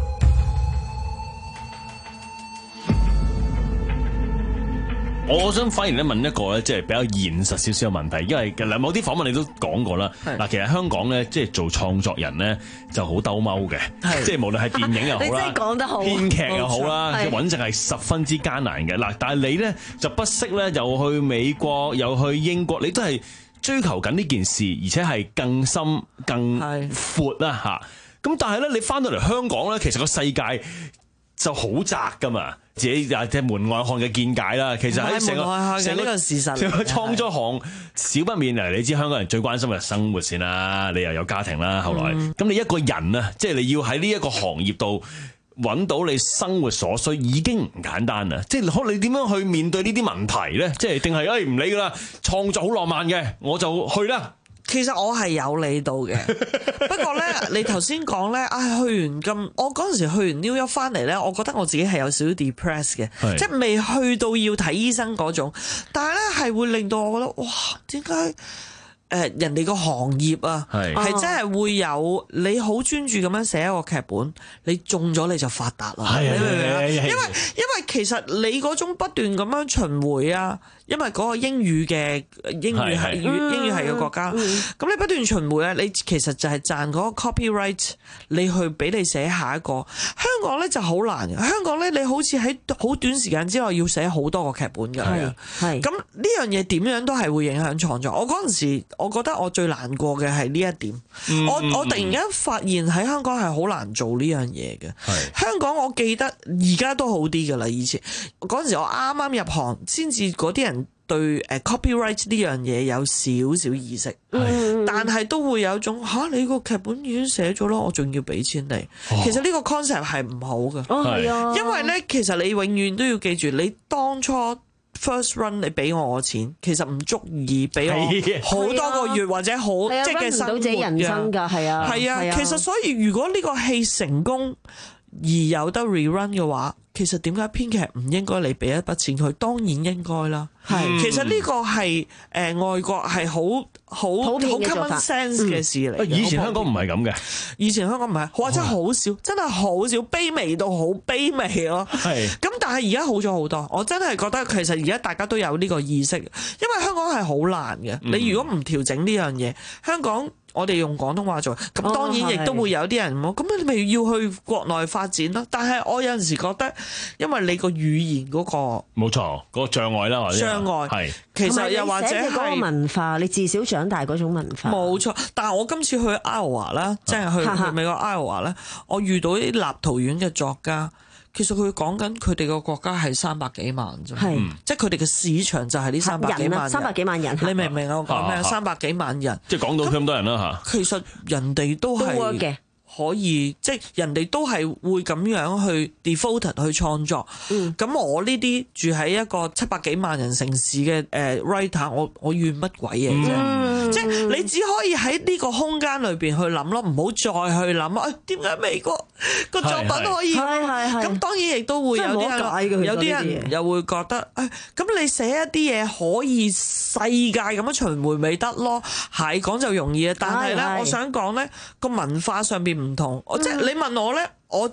我想反而咧問一個咧，即係比較現實少少嘅問題，因為嗱某啲訪問你都講過啦。嗱，其實香港咧，即係做創作人咧就好兜踎嘅，即係無論係電影又好啦， 你真係講得好， 編劇又好啦，即係揾食係十分之艱難嘅。嗱，但係你咧就不惜咧，又去美國，又去英國，你都係追求緊呢件事，而且係更深、更闊啦嚇。咁但係咧，你翻到嚟香港咧，其實個世界就好窄噶嘛，自己又即係門外漢嘅見解啦。其實喺成個成個事實， 成個創作行少不免嚟。你知香港人最關心嘅生活先啦，你又有家庭啦，後來咁、嗯、你一個人啊，即係你要喺呢一個行業度揾到你生活所需，已經唔簡單啦。即係可你點樣去面對呢啲問題咧？即係定係誒唔理噶啦，創作好浪漫嘅，我就去啦。 其實我係有理到嘅，不過咧，你頭先講咧，啊去完咁，我嗰陣時去完 New York 翻嚟咧，我覺得我自己係有少少 depressed 嘅，即係未去到要睇醫生嗰種，但係咧係會令到我覺得，哇，點解？誒、呃、人哋個行業啊，係真係會有你好專注咁樣寫一個劇本，你中咗你就發達啦，你明唔明啊？因為因為其實你嗰種不斷咁樣巡迴啊，因為嗰個英語嘅英語係英語係嘅國家，咁、嗯嗯、你不斷巡迴啊，你其實就係賺嗰個 copyright， 你去俾你寫下一個。香港咧就好難嘅，香港咧你好似喺好短時間之內要寫好多個劇本㗎，係咁呢樣嘢點樣都係會影響創作。我嗰陣時。我覺得我最難過嘅係呢一點，嗯、我我突然間發現喺香港係好難做呢樣嘢嘅。香港我記得而家都好啲㗎啦，以前嗰陣時我啱啱入行，先至嗰啲人對誒 copyright 呢樣嘢有少少意識，但係都會有一種嚇、啊、你個劇本已經寫咗咯，我仲要俾錢你。哦、其實呢個 concept 係唔好嘅，哦、因為咧其實你永遠都要記住，你當初。First run 你俾我嘅錢，其實唔足以俾我好多個月或者好即係嘅生活嘅。係啊，係啊，其實所以如果呢個戲成功而有得 rerun 嘅話，其實點解編劇唔應該你俾一筆錢佢？當然應該啦。係，其實呢個係誒、呃、外國係好好好 common sense 嘅事嚟、嗯。 以前香港唔係咁嘅， 以前香港唔係，或者好少，真係好少，卑微到好卑微咯。係。咁但係而家好咗好多，我真係覺得其實而家大家都有呢個意識，因為香港係好難嘅。嗯、你如果唔調整呢樣嘢，香港。我哋用廣東話做，咁當然亦都會有啲人咁，咁、哦、你咪要去國內發展咯。但係我有陣時覺得，因為你個語言嗰、嗰個冇錯，嗰、嗰個障礙啦，或者障礙係其實又或者係嗰個文化，你自小長大嗰種文化冇錯。但係我今次去愛荷華啦，即係去去美國愛荷華咧，我遇到啲立陶宛嘅作家。其實佢講緊佢哋個國家係三百幾萬啫，即係佢哋嘅市場就係呢三百幾萬人， 三百幾萬人， 你明唔明我講咩？三百幾萬人， 即係講到咁多人啦嚇。 其實人哋都係可以，即係人哋都係會咁樣去 devoted 去創作。咁、嗯、我呢啲住喺一個七百幾萬人城市嘅誒 writer，我我怨乜鬼嘢啫？嗯、即係你只可以喺呢個空間裏邊去諗咯，唔好再去諗啊！點解美國個作品可以？咁當然亦都會有啲人，有啲人又會覺得誒，咁你寫一啲嘢可以世界咁樣巡迴咪得咯？係講就容易啊，但係咧，我想講咧個文化上邊唔同，我即係你問我咧，我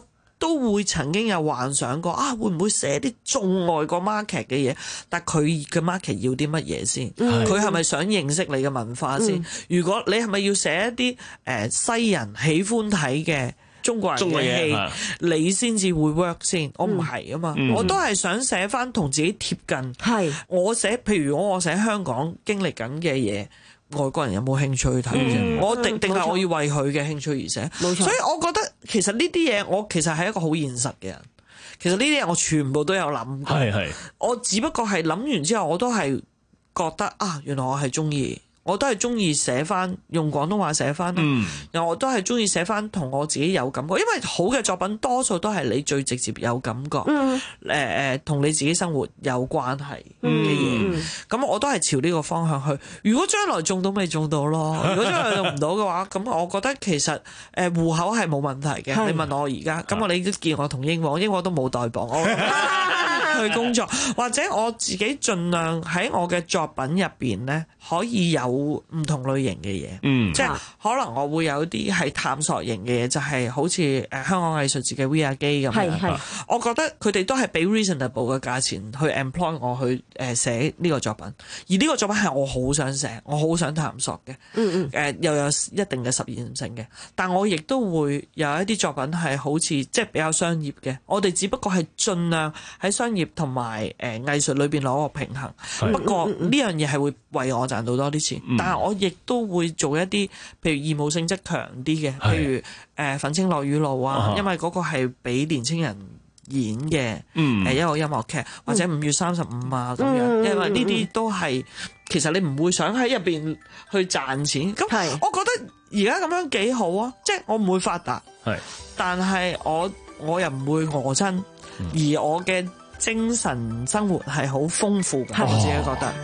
都會曾經有幻想過啊，會唔會寫啲中外國 market 嘅嘢？但佢嘅 market 要啲乜嘢先？佢係咪想認識你嘅文化先？嗯、如果你係咪要寫一啲誒、呃、西人喜歡睇嘅中國人嘅戲，你先至會 work 先？我唔係啊嘛，嗯、我都係想寫翻同自己貼近。係我寫，譬如我我寫香港經歷緊嘅嘢。外國人有冇興趣去睇啫？嗯、我定定係我要為佢嘅興趣而寫，冇錯。所以我覺得其實呢啲嘢，我其實係一個好現實嘅人。其實呢啲嘢我全部都有諗過，係係。我只不過係諗完之後，我都係覺得啊，原來我係中意。我都係中意寫翻用廣東話寫翻，嗯，然後我都係中意寫翻同我自己有感覺，因為好嘅作品多數都係你最直接有感覺，嗯，誒誒同你自己生活有關係嘅嘢，咁、嗯、我都係朝呢個方向去。如果將來中到咪中到咯，如果將來中唔到嘅話，咁我覺得其實誒戶口係冇問題嘅。你問我而家，咁我你都見我同英皇，英皇都冇代磅我去工作，或者我自己盡量喺我嘅作品入邊咧，可以有唔同類型嘅嘢，嗯，即係可能我會有啲係探索型嘅嘢，就係、是、好似誒香港藝術節嘅 V R 機咁樣，我覺得佢哋都係俾 reasonable 嘅價錢去 employ 我去誒寫呢個作品，而呢個作品係我好想寫，我好想探索嘅，嗯嗯，誒又有一定嘅實驗性嘅，但我亦都會有一啲作品係好似即係比較商業嘅，我哋只不過係盡量喺商業同埋誒藝術裏邊攞個平衡，不過呢樣嘢係會為我賺到多啲錢。但係我亦都會做一啲，譬如義務性質強啲嘅，譬如誒《奮青落雨路》啊，因為嗰個係俾年青人演嘅誒一個音樂劇，或者五月三十五啊咁樣，因為呢啲都係其實你唔會想喺入邊去賺錢。咁我覺得而家咁樣幾好啊，即係我唔會發達，但係我我又唔會餓親，而我嘅精神生活係好豐富嘅，我自己覺得。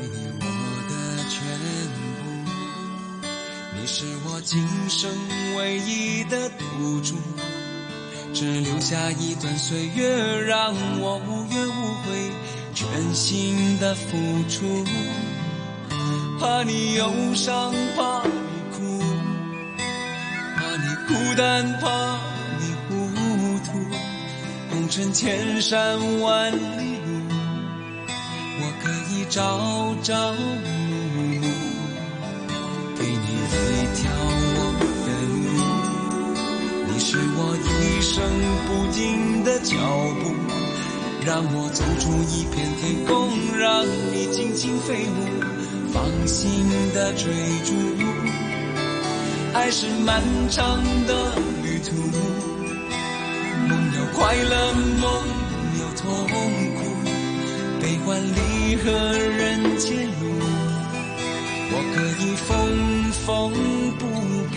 是我今生唯一的賭注，只留下一段歲月，讓我無怨無悔，全心的付出。怕你憂傷，怕你哭，怕你孤單，怕你糊塗。紅塵千山萬里路，我可以朝朝暮暮。給你一條我的路，你是我一生不停的腳步，讓我走出一片天空，讓你盡情飛舞，放心的追逐。愛是漫長的旅途，夢有快樂，夢有痛苦，悲歡離合人間路。我可以縫縫補補，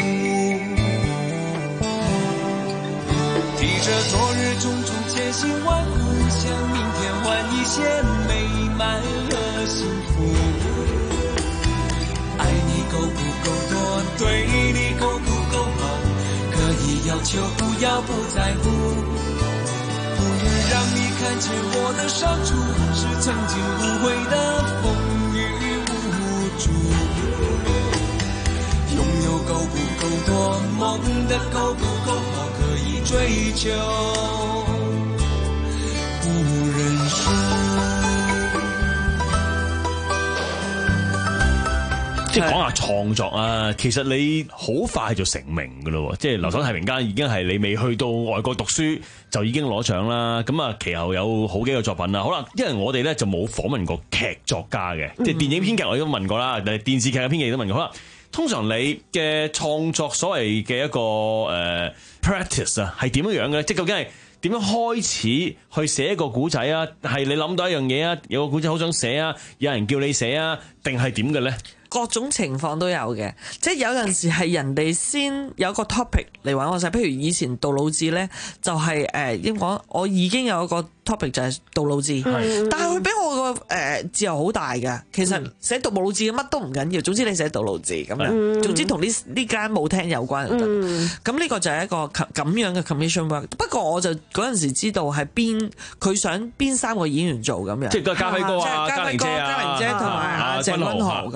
提着昨日種種千辛萬苦，向明天換一些美滿和幸福。愛你夠不夠多，對你夠不夠好，可以要求，不要不在乎，不願讓你看見我的傷處，是曾經無悔的風雨無阻。擁有夠不夠多，夢的夠不夠好，可以追求，不認輸。 即係講下創作啊，其實你好快就成名㗎咯，即係留守太平間已經係你未去到外國讀書就已經攞獎啦。咁啊，其後有好幾個作品啦。好啦，因為我哋咧就冇訪問過劇作家嘅，即係電影編劇我都問過啦，但係電視劇嘅編劇都問過。好啦，通常你嘅創作所謂嘅一個誒、呃、practice 啊，係點樣樣嘅咧？即係究竟係點樣開始去寫一個古仔啊？係你諗到一樣嘢啊，有個古仔好想寫啊，有人叫你寫啊，定係點嘅咧？ 各種情況都有嘅，即係有陣時係人哋先有個 topic 嚟揾我寫，譬如以前杜魯志咧，就係誒應該講我已經有一個 topic 就係杜魯志，嗯、但係佢俾我個誒、呃、自由好大嘅。其實寫杜魯志乜都唔緊要，總之你寫杜魯志咁樣，嗯、總之同呢呢間舞廳有關就得。咁呢、嗯、個就係一個咁樣嘅 commission work。不過我就嗰陣時知道係邊佢想邊三個演員做咁樣， 即係嘉輝哥啊、 嘉輝哥、嘉玲姐同埋阿鄭君豪咁樣。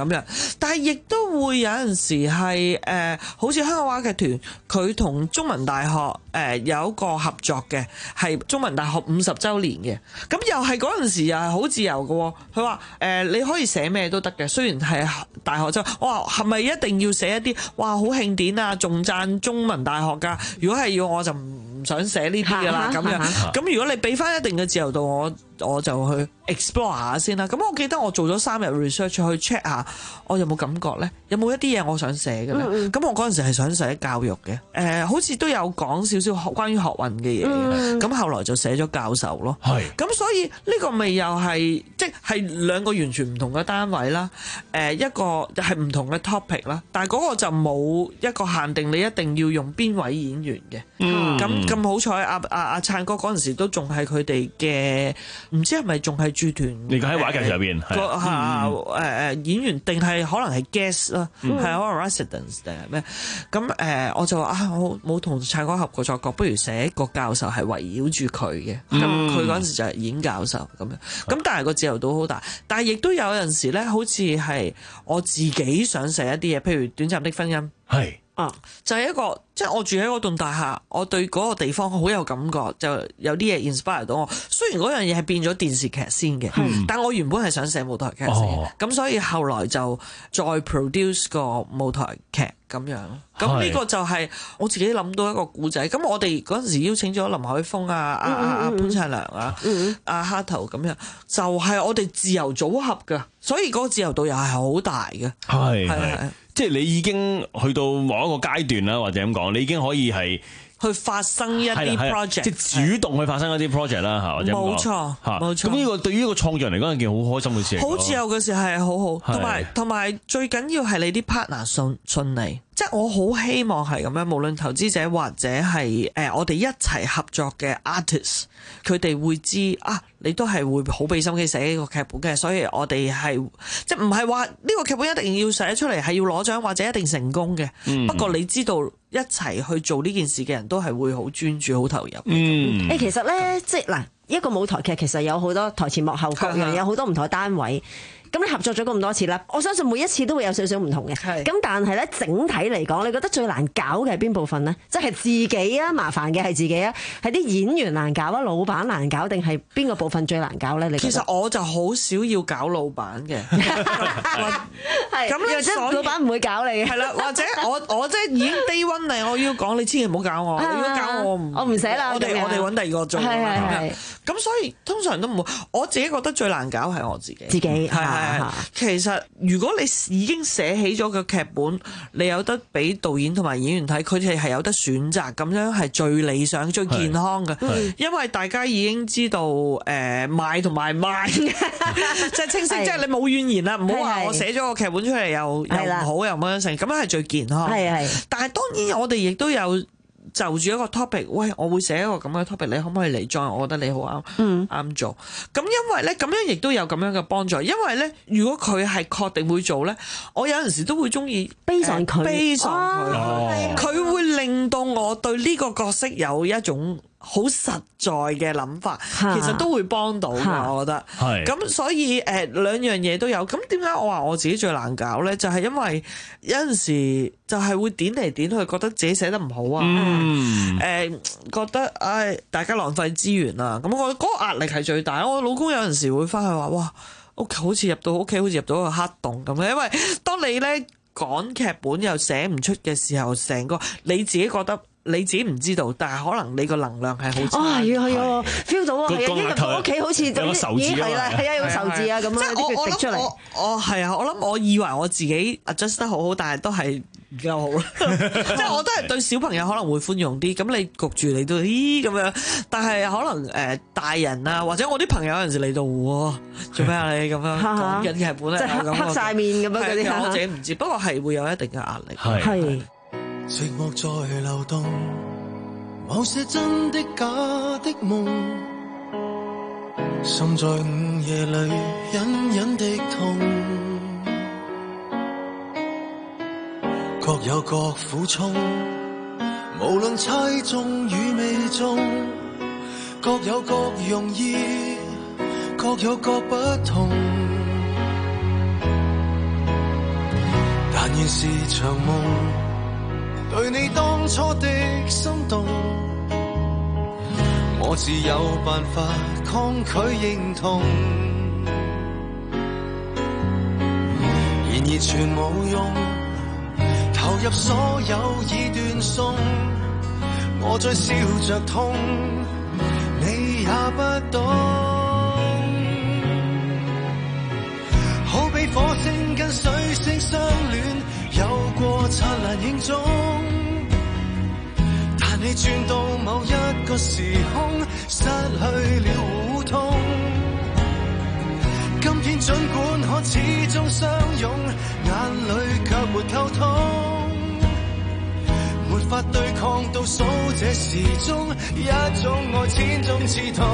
但係亦都會有陣時係誒、呃，好似香港話劇團，佢同中文大學誒、呃、有一個合作嘅，係中文大學五十週年嘅。咁又係嗰陣時又係好自由嘅。佢話誒，你可以寫咩都得嘅，雖然係大學就我話係咪一定要寫一啲哇好慶典啊，仲讚中文大學㗎？如果係要我就唔唔想寫呢啲㗎啦咁樣。咁如果你俾翻一定嘅自由度，我我就去 explore 下先啦。咁我記得我做咗三日 research 去 check 下，我有冇感覺咧？有冇一啲嘢我想寫嘅咧？咁、嗯嗯、我嗰陣時係想寫教育嘅，誒、呃、好似都有講少少關於學運嘅嘢。咁、嗯、後來就寫咗教授咯。係。咁所以呢個咪又係即係兩個完全唔同嘅單位啦。誒、呃、一個係唔同嘅 topic 啦，但係嗰個就冇一個限定，你一定要用邊位演員嘅。咁咁好彩，阿阿阿燦哥嗰陣時都仲係佢哋嘅。唔知係咪仲係駐團？你講喺話劇入邊係啊誒誒演員定係可能係 guest 啦、嗯，係可能 residence 定係咩？咁誒、呃、我就話啊，我冇同燦哥合過作過，不如寫個教授係圍繞住佢嘅。咁佢嗰陣時就係演教授咁樣。咁但係個自由度好大，但係亦都有陣時咧，好似係我自己想寫一啲嘢，譬如短暫的婚姻係。啊，就係、是、一個即係我住喺嗰棟大廈，我對嗰個地方好有感覺，就有啲嘢 inspire 到我。雖然嗰樣嘢係變咗電視劇先嘅，但我原本係想寫舞台劇先嘅，咁、哦、所以後來就再 produce 個舞台劇咁樣。咁呢個就係我自己諗到一個故仔。咁我哋嗰陣時邀請咗林海峰啊、阿阿阿潘燦良啊、阿蝦頭咁樣，就係、是、我哋自由組合㗎，所以嗰個自由度又係好大嘅。係係。 即係你已經去到某一個階段啦，或者咁講，你已經可以係去發生一啲 project， 即係主動去發生一啲 project 啦，嚇，或者冇錯，冇錯。咁呢個對於一個創作人嚟講係件好開心嘅事。好自由嘅事係好好，同埋同埋最緊要係你啲 partner 順順利。即係我好希望係咁樣，無論投資者或者係誒、呃、我哋一齊合作嘅 artist， 佢哋會知啊，你都係會好俾心機寫呢個劇本嘅，所以我哋係即係唔係話呢個劇本一定要寫出嚟係要攞獎或者一定成功嘅、嗯。不過你知道一齊去做呢件事嘅人都係會好專注、好投入。 嗯，誒其實咧，即係嗱一個舞台劇其實有好多台前幕後各樣，有好多唔同嘅單位。咁你合作咗咁多次啦，我相信每一次都會有少少唔同嘅。咁但係咧，整體嚟講，你覺得最難搞嘅係邊部分呢？即係自己啊，麻煩嘅係自己啊，係啲演員難搞啊，老闆難搞，定係邊個部分最難搞咧？你覺得？其實我就好少要搞老闆嘅， 係咁咧，即係老闆唔會搞你嘅。係啦，或者我我即係已經 day one 嚟，我要講你千祈唔好搞我，你如果搞我，我唔我唔寫啦。 我哋我哋揾第二個做。 係係係。 咁所以通常都唔會，我自己覺得最難搞係我自己。 自己係係。 其實如果你已經寫起咗個劇本，你有得俾導演同埋演員睇，佢哋係有得選擇，咁樣係最理想、最健康嘅。因為大家已經知道誒、呃、賣同埋賣，即係清晰，即係你冇怨言啦。唔好話我寫咗個劇本出嚟又又唔好又乜樣成，咁樣係最健康。係係。但係當然我哋亦都有。就住一個 topic， 喂，我會寫一個咁嘅 topic， 你可唔可以嚟 join？我覺得你好啱，啱、嗯、做。咁因為咧，咁樣亦都有咁樣嘅幫助。因為咧，如果佢係確定會做咧，我有陣時都會中意悲上佢， 悲上佢，佢、哦、會令到我對呢個角色有一種好實在嘅諗法，其實都會幫到嘅，我覺得。係。咁所以誒、呃、兩樣嘢都有。咁點解我話我自己最難搞咧？就係、是、因為有陣時就係會點嚟點去，覺得自己寫得唔好啊。嗯。誒、呃、覺得唉、哎，大家浪費資源啊。咁我嗰個壓力係最大。我老公有陣時會翻去話：哇，屋企好似入到屋企好似入到一個黑洞咁嘅。因為當你咧趕劇本又寫唔出嘅時候，成個你自己覺得。你自己唔知道，但係可能你個能量係好差。啊，係啊，係啊 ，feel 到啊，係啊，一入到屋企好似就已經係啦，係啊，有個仇字啊咁啊，啲血滴出嚟。我我係啊，我諗我以為我自己 adjust 得好好，但係都係唔夠好啦。即係我都係對小朋友可能會寬容啲，咁你焗住你都咦咁樣，但係可能誒、呃、大人啊，或者我啲朋友有陣時嚟到，哇，做咩啊你咁樣講緊劇本咧， 即係黑晒面咁樣嗰啲。 我自己唔知，不過係會有一定嘅壓力。 係。 寂寞在流動，某些真的假的夢，心在午夜裏隱隱的痛，各有各苦衷，無論猜中與未中，各有各容易，各有各不同。 但願是場夢，對你當初的心動，我自有辦法抗拒認同。然而全無用，投入所有已斷送，我在笑着痛，你也不懂。好比火星跟水星相戀，有過燦爛影蹤，但你轉到某一個時空，失去了互通。今天儘管可始終相擁，眼裏卻沒溝通，沒法對抗倒數這時鐘，一種愛千種刺痛。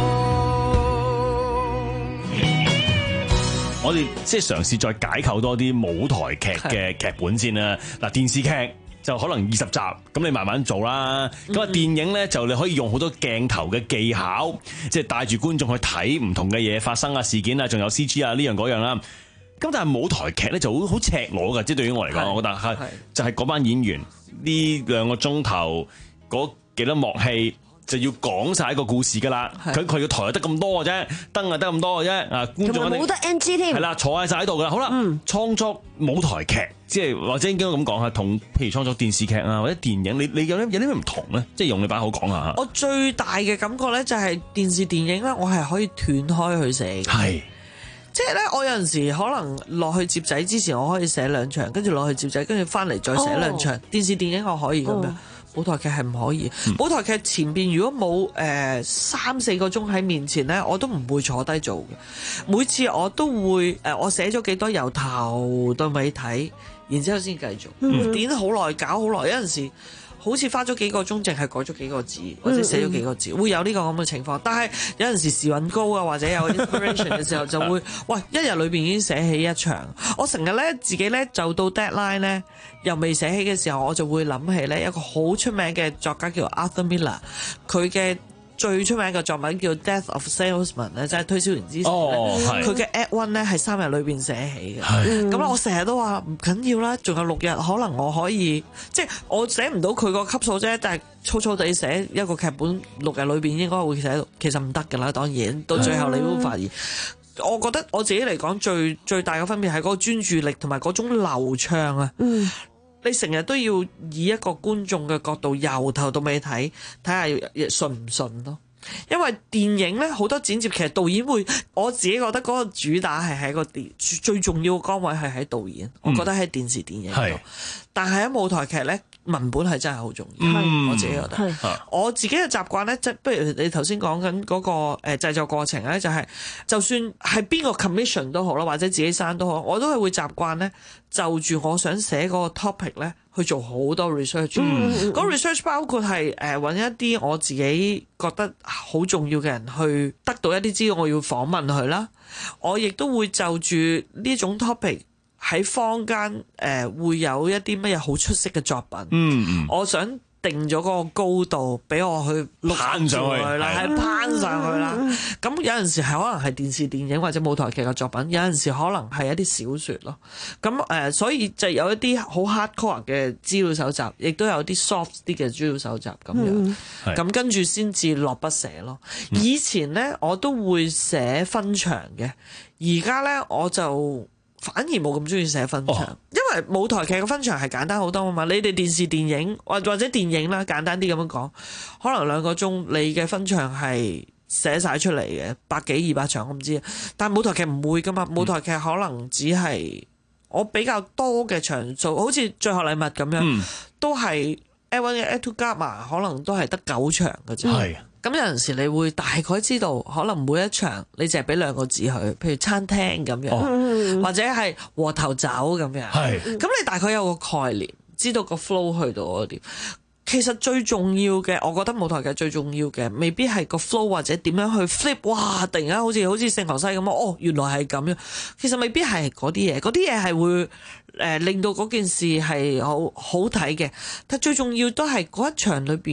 我哋即係嘗試再解構多啲舞台劇嘅劇本先啦。嗱，電視劇就可能二十集，咁你慢慢做啦。咁啊、嗯，電影咧就你可以用好多鏡頭嘅技巧，即係帶住觀眾去睇唔同嘅嘢發生啊、事件啊，仲有 C G 啊呢樣嗰樣啦。咁但係舞台劇咧就好好赤裸㗎，即係對於我嚟講，我覺得係就係嗰班演員呢兩個鐘頭嗰幾多幕戲。就要講晒一個故事噶啦，佢佢個台又得咁多嘅啫，燈啊得咁多嘅啫，啊觀眾冇得 N G 添， 係啦，坐喺晒喺度噶啦。好啦，創、嗯、作舞台劇，即係或者應該咁講下，同譬如創作電視劇啊或者電影，你你有啲有啲咩唔同咧？即係用你把口講下。 我最大嘅感覺咧就係電視電影咧，我係可以斷開去寫嘅。係。即係咧，我有陣時可能落去接仔之前，我可以寫兩場，跟住落去接仔，跟住翻嚟再寫兩場。哦、電視電影我可以咁樣。哦舞台劇係唔可以，嗯、舞台劇前邊如果冇誒、呃、三四個鐘喺面前咧，我都唔會坐低做嘅。每次我都會誒、呃，我寫咗幾多由頭到尾睇，然之後先繼續。嗯、點好耐，搞好耐，有陣時好似花咗幾個鐘，淨係改咗幾個字，或者寫咗幾個字，嗯、會有呢個咁嘅情況。但係有陣時時運高啊，或者有 inspiration 嘅時候，就會喂一日裏邊已經寫起一場。我成日咧自己咧就到 deadline 咧。又未寫起嘅時候，我就會諗起咧一個好出名嘅作家叫 Arthur Miller， 佢嘅最出名嘅作品叫 Death of Salesman 咧，即係推銷員之前咧，佢嘅 Act One 咧係三日裏邊寫起嘅。咁咧我成日都話唔緊要啦，仲有六日，可能我可以即係我寫唔到佢個級數啫，但係粗粗地寫一個劇本，六日裏邊應該會寫到，其實唔得㗎啦。當然到最後你會發現。我覺得我自己嚟講最最大嘅分別係嗰個專注力同埋嗰種流暢啊！嗯、你成日都要以一個觀眾嘅角度由頭到尾睇，睇下順唔順咯。因為電影咧好多剪接，其實導演會，我自己覺得嗰個主打係喺個電最重要嘅崗位係喺導演，嗯、我覺得喺電視電影度。但係喺舞台劇咧，文本係真係好重要，嗯、我自己覺得。我自己嘅習慣咧，即係不如你頭先講緊嗰個誒製作過程咧，就係、是、就算係邊個 commission 都好啦，或者自己刪都好，我都係會習慣咧就住我想寫嗰個 topic 咧去做好多 research。嗯、嗰 research 包括係誒揾一啲我自己覺得好重要嘅人去得到一啲資料，我要訪問佢啦。我亦都會就住呢種 topic。喺坊間誒、呃、會有一啲乜嘢好出色嘅作品，嗯嗯、我想定咗嗰個高度俾我去攀上去啦，係攀上去啦。咁有陣時係可能係電視電影或者舞台劇嘅作品，有陣時可能係一啲小說咯。咁誒、呃，所以就有一啲好 hardcore 嘅資料搜集，亦都有啲 soft 啲嘅資料搜集咁樣。咁、嗯、跟住先至落筆寫咯。以前咧我都會寫分場嘅，而家咧我就。反而冇咁中意寫分場，哦、因為舞台劇嘅分場係簡單好多啊嘛。你哋電視電影或或者電影啦，簡單啲咁樣講，可能兩個鐘你嘅分場係寫晒出嚟嘅，百幾二百場我唔知。但係舞台劇唔會噶嘛，舞台劇可能只係我比較多嘅場數，好似最後禮物咁樣，嗯、都係 Act One Act Two 加埋，可能都係得九場嘅啫。係。咁有陣時你會大概知道，可能每一場你淨係俾兩個字佢，譬如餐廳咁樣，哦、或者係和頭酒咁樣。係，咁你大概有個概念，知道個 flow 去到嗰啲。其實最重要嘅，我覺得舞台劇最重要嘅，未必係個 flow 或者點樣去 flip， 哇！突然間好似好似聖荷西咁哦，原來係咁樣。其實未必係嗰啲嘢，嗰啲嘢係會誒、呃、令到嗰件事係好好睇嘅。但最重要都係嗰一場裏邊。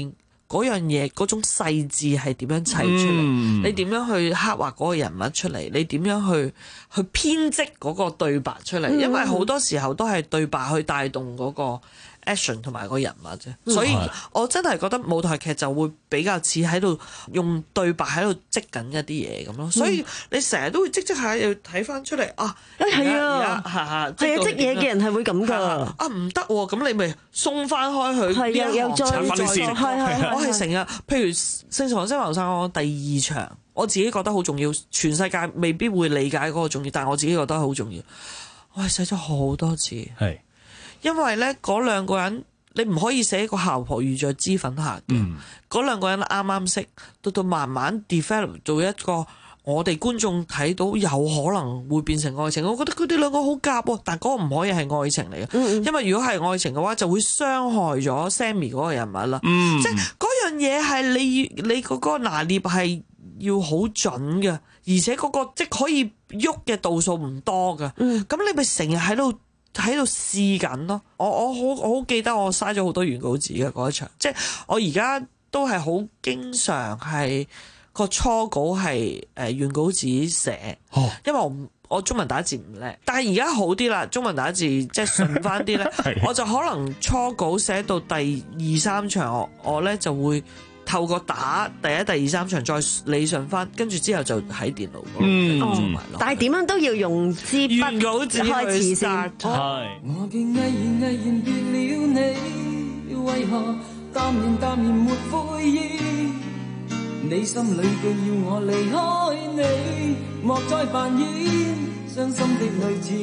嗰樣嘢嗰種細緻係點樣砌出嚟？嗯、你點樣去刻畫嗰個人物出嚟？你點樣去去編織嗰個對白出嚟？嗯、因為好多時候都係對白去帶動嗰個 action 同埋個人物啫。嗯、所以我真係覺得舞台劇就會比較似喺度用對白喺度織緊一啲嘢咁咯。所以你成日都會織織下要睇翻出嚟啊！ 係啊，係啊，織嘢嘅人係會咁㗎。 啊唔得喎，咁你咪鬆翻開佢， 係又又再再係係我係成日，譬如《聖唐西謀殺案》第二場，我自己覺得好重要，全世界未必會理解嗰個重要，但係我自己覺得好重要。我係寫咗好多次，係因為咧嗰兩個人，你唔可以寫一個姣婆遇着脂粉客嘅，嗰、嗯、兩個人啱啱識，到到慢慢 develop 做一個。我哋觀眾睇到有可能會變成愛情，我覺得佢哋兩個好夾喎，但嗰個唔可以係愛情嚟嘅，嗯、因為如果係愛情嘅話，就會傷害咗 Sammy 嗰個人物啦。嗯、即係嗰樣嘢係你你嗰個拿捏係要好準嘅，而且嗰、嗰個即係可以喐嘅度數唔多嘅。咁、嗯、你咪成日喺度喺度試緊咯。我我好我好記得我嘥咗好多原稿紙嘅嗰一場，即係我而家都係好經常係。個初稿係誒原稿紙寫，哦、因為我我中文打字唔叻，但係而家好啲啦，中文打字即係順翻啲咧，的我就可能初稿寫到第二三場，我我咧就會透過打第一、第二三場再理順翻，跟住之後就喺電腦嗰度做埋咯。 但係點樣都要用支筆原稿紙開始先。 係。我竟毅然毅然別了你，為何淡然淡然沒悔意？你心裏既要我離開你，莫再扮演傷心的女子。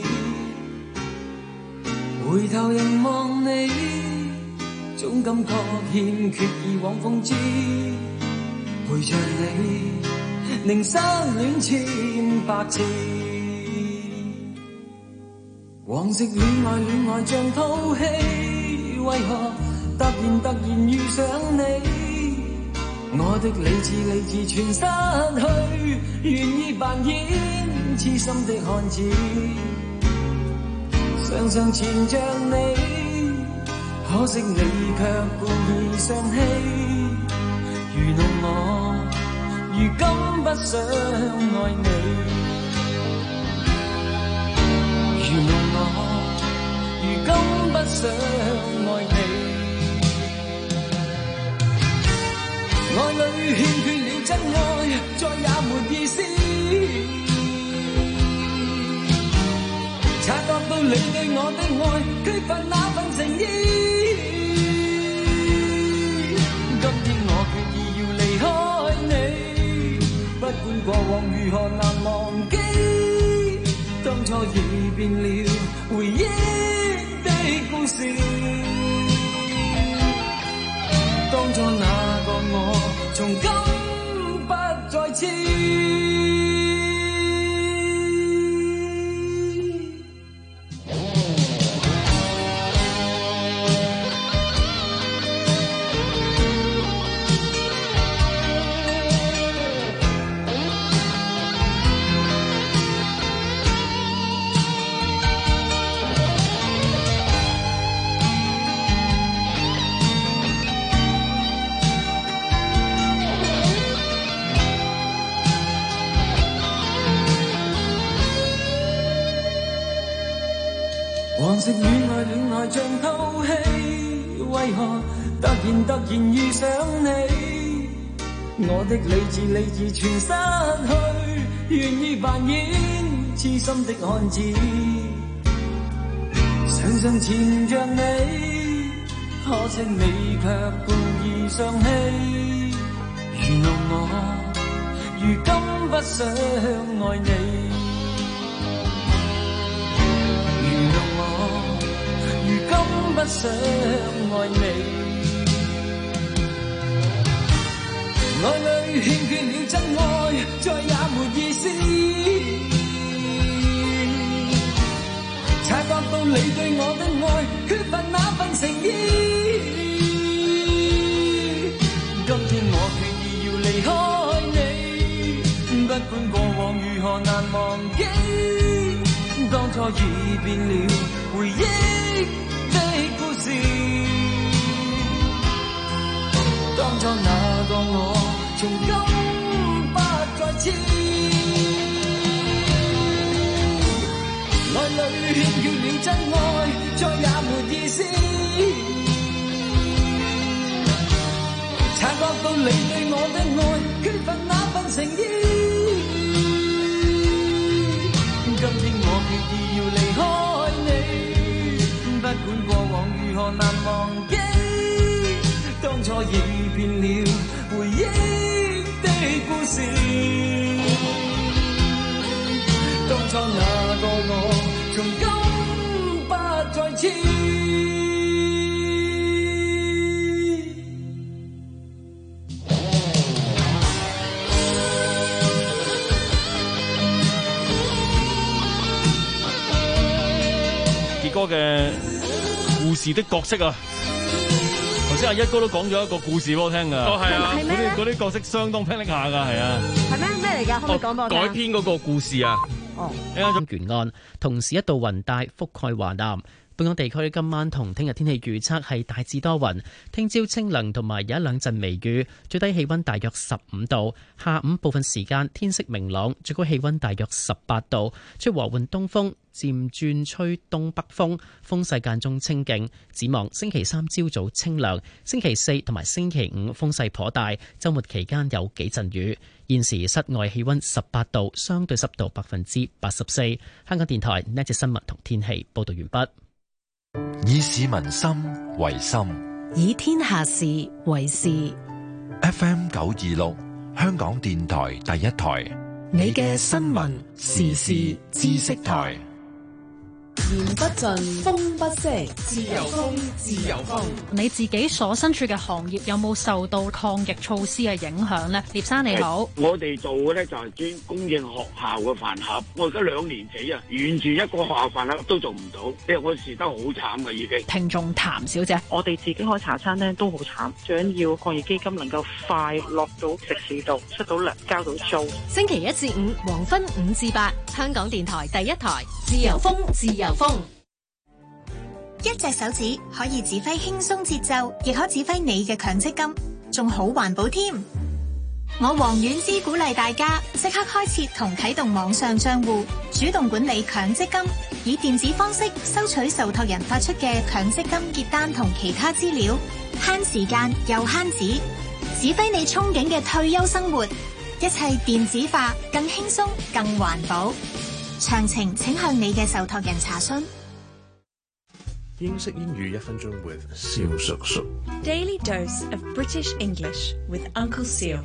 回頭凝望你，總感覺欠缺以往風姿。陪着你，寧失戀千百次。往昔戀愛戀愛像套戲，為何突然突然遇上你？我的理智理智全失去，願意扮演痴心的漢子，常常纏着你，可惜你卻故意生氣，愚弄我，如今不想愛你，愚弄我，如今不想愛你。愛裏欠缺了真愛，再也沒意思。察覺到你對我的愛，缺乏那份誠意。今天我決意要離開你，不管過往如何難忘記，當初已變了回憶的故事。當初那個我，從今不再似。往昔戀愛戀愛像套戲，為何突然突然遇上你？我的理智理智全失去，願意扮演痴心的漢子，常常纏着你，可惜你卻故意生氣，愚弄我，如今不想愛你。不想愛你，愛裏欠缺了真愛，再也沒意思。察覺到你對我的愛，缺乏那份誠意。今天我決意要離開你，不管過往如何難忘記，當初已變了回憶。 當初那個我，從今不再痴。愛裏欠缺了真愛，再也沒意思。察覺到你對我的愛，缺乏那份誠意。今天我決意要離開你，不管過往如何難忘記，當初已變了回憶的故事。當初那個我，從今不再痴。 歌嘅故事的角色啊，頭先阿一哥都講咗一個故事俾我聽噶， 哦係啊， 嗰啲嗰啲角色相當霹靂下噶，係啊， 係咩咩嚟噶？可唔可以講俾我聽？ 改編嗰個故事啊， 哦， 沿岸同時一道雲帶覆蓋華南。本港地區今晚同聽日天氣預測係大致多雲，聽朝清涼同埋有一兩陣微雨，最低氣溫大約十五度。下午部分時間天色明朗，最高氣溫大約十八度，吹和緩東風，漸轉吹東北風，風勢間中清勁。展望星期三朝早清涼，星期四同埋星期五風勢頗大，週末期間有幾陣雨。現時室外氣溫十八度，相對濕度百分之八十四。香港電台呢節新聞同天氣報道完畢。 以市民心為心， 以天下事為事。 F M 九二六，香港電台第一台， 你嘅新聞時事知識台。 言不盡，風不息，自由風，自由風。 你自己所身處嘅行業有冇受到抗疫措施嘅影響呢？聶生你好， 我哋做嘅咧就係專供應學校嘅飯盒。我而家兩年幾啊，完全一個學校飯盒都做唔到，因為我蝕得好慘嘅已經。 聽眾譚小姐， 我哋自己開茶餐廳都好慘，最緊要抗疫基金能夠快落到食肆度，出到糧，交到租。 星期一至五黃昏五至八，香港電台第一台，自由風，自由風。 一隻手指可以指揮輕鬆節奏，亦可指揮你嘅強積金，仲好環保添。我黃婉之鼓勵大家即刻開設同啟動網上賬戶，主動管理強積金，以電子方式收取受託人發出嘅強積金結單同其他資料，慳時間又慳紙，指揮你憧憬嘅退休生活，一切電子化，更輕鬆更環保。詳情請向你嘅受託人查詢。 英式英語一分鐘 with 蕭叔叔。 Daily dose of British English with Uncle Seal。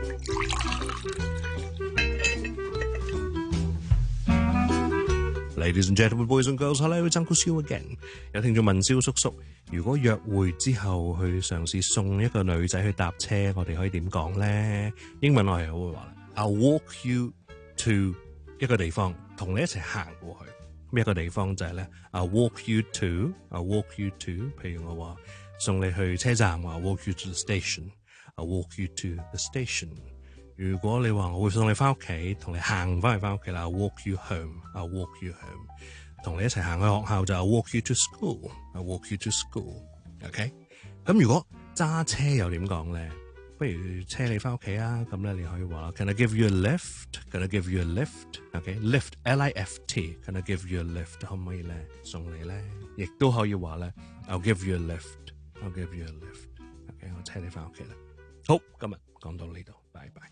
Ladies and gentlemen, boys and girls, hello, it's Uncle Seal again。 有聽眾問蕭叔叔，如果約會之後去嘗試送一個女仔去搭車，我哋可以點講呢？英文我係好會話 I'll walk you to 一個地方，同你一齊行過去。一個地方就係咧 I'll walk you to I'll walk you to 譬如我話送你去車站，我話 walk you to the station I'll walk you to the station。 如果你話我會送你翻屋企，同你行翻去翻屋企啦， I'll walk you home I'll walk you home。 同你一齊行去學校就 I'll walk you to school I'll walk you to school。 OK， 咁如果揸車又點講咧？不如車你翻屋企啊，咁咧你可以話 Can I give you a lift? Can I give you a lift? OK, lift, L I F T. Can I give you a lift? 可唔可以咧送你咧？亦都可以話咧 I'll give you a lift. I'll give you a lift. OK， 我車你翻屋企啦。好，今日講到呢度，拜拜。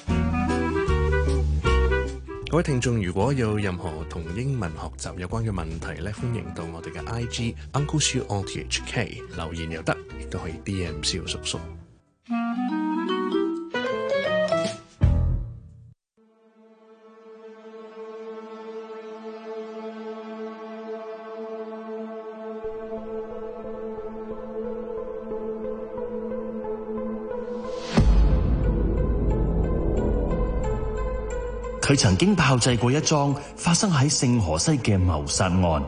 各位聽眾，如果有任何同英文學習有關嘅問題咧，歡迎到我哋嘅 I G Uncle Siu R T H K 留言又得，亦都可以 D M 蕭叔叔。 佢曾經炮製過一樁發生喺聖荷西嘅謀殺案，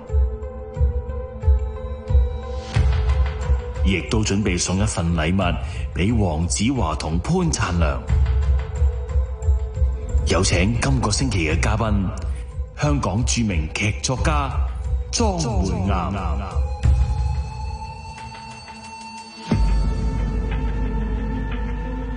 亦都準備送一份禮物俾黃子華同潘燦良。有請今個星期嘅嘉賓，香港著名劇作家莊梅岩。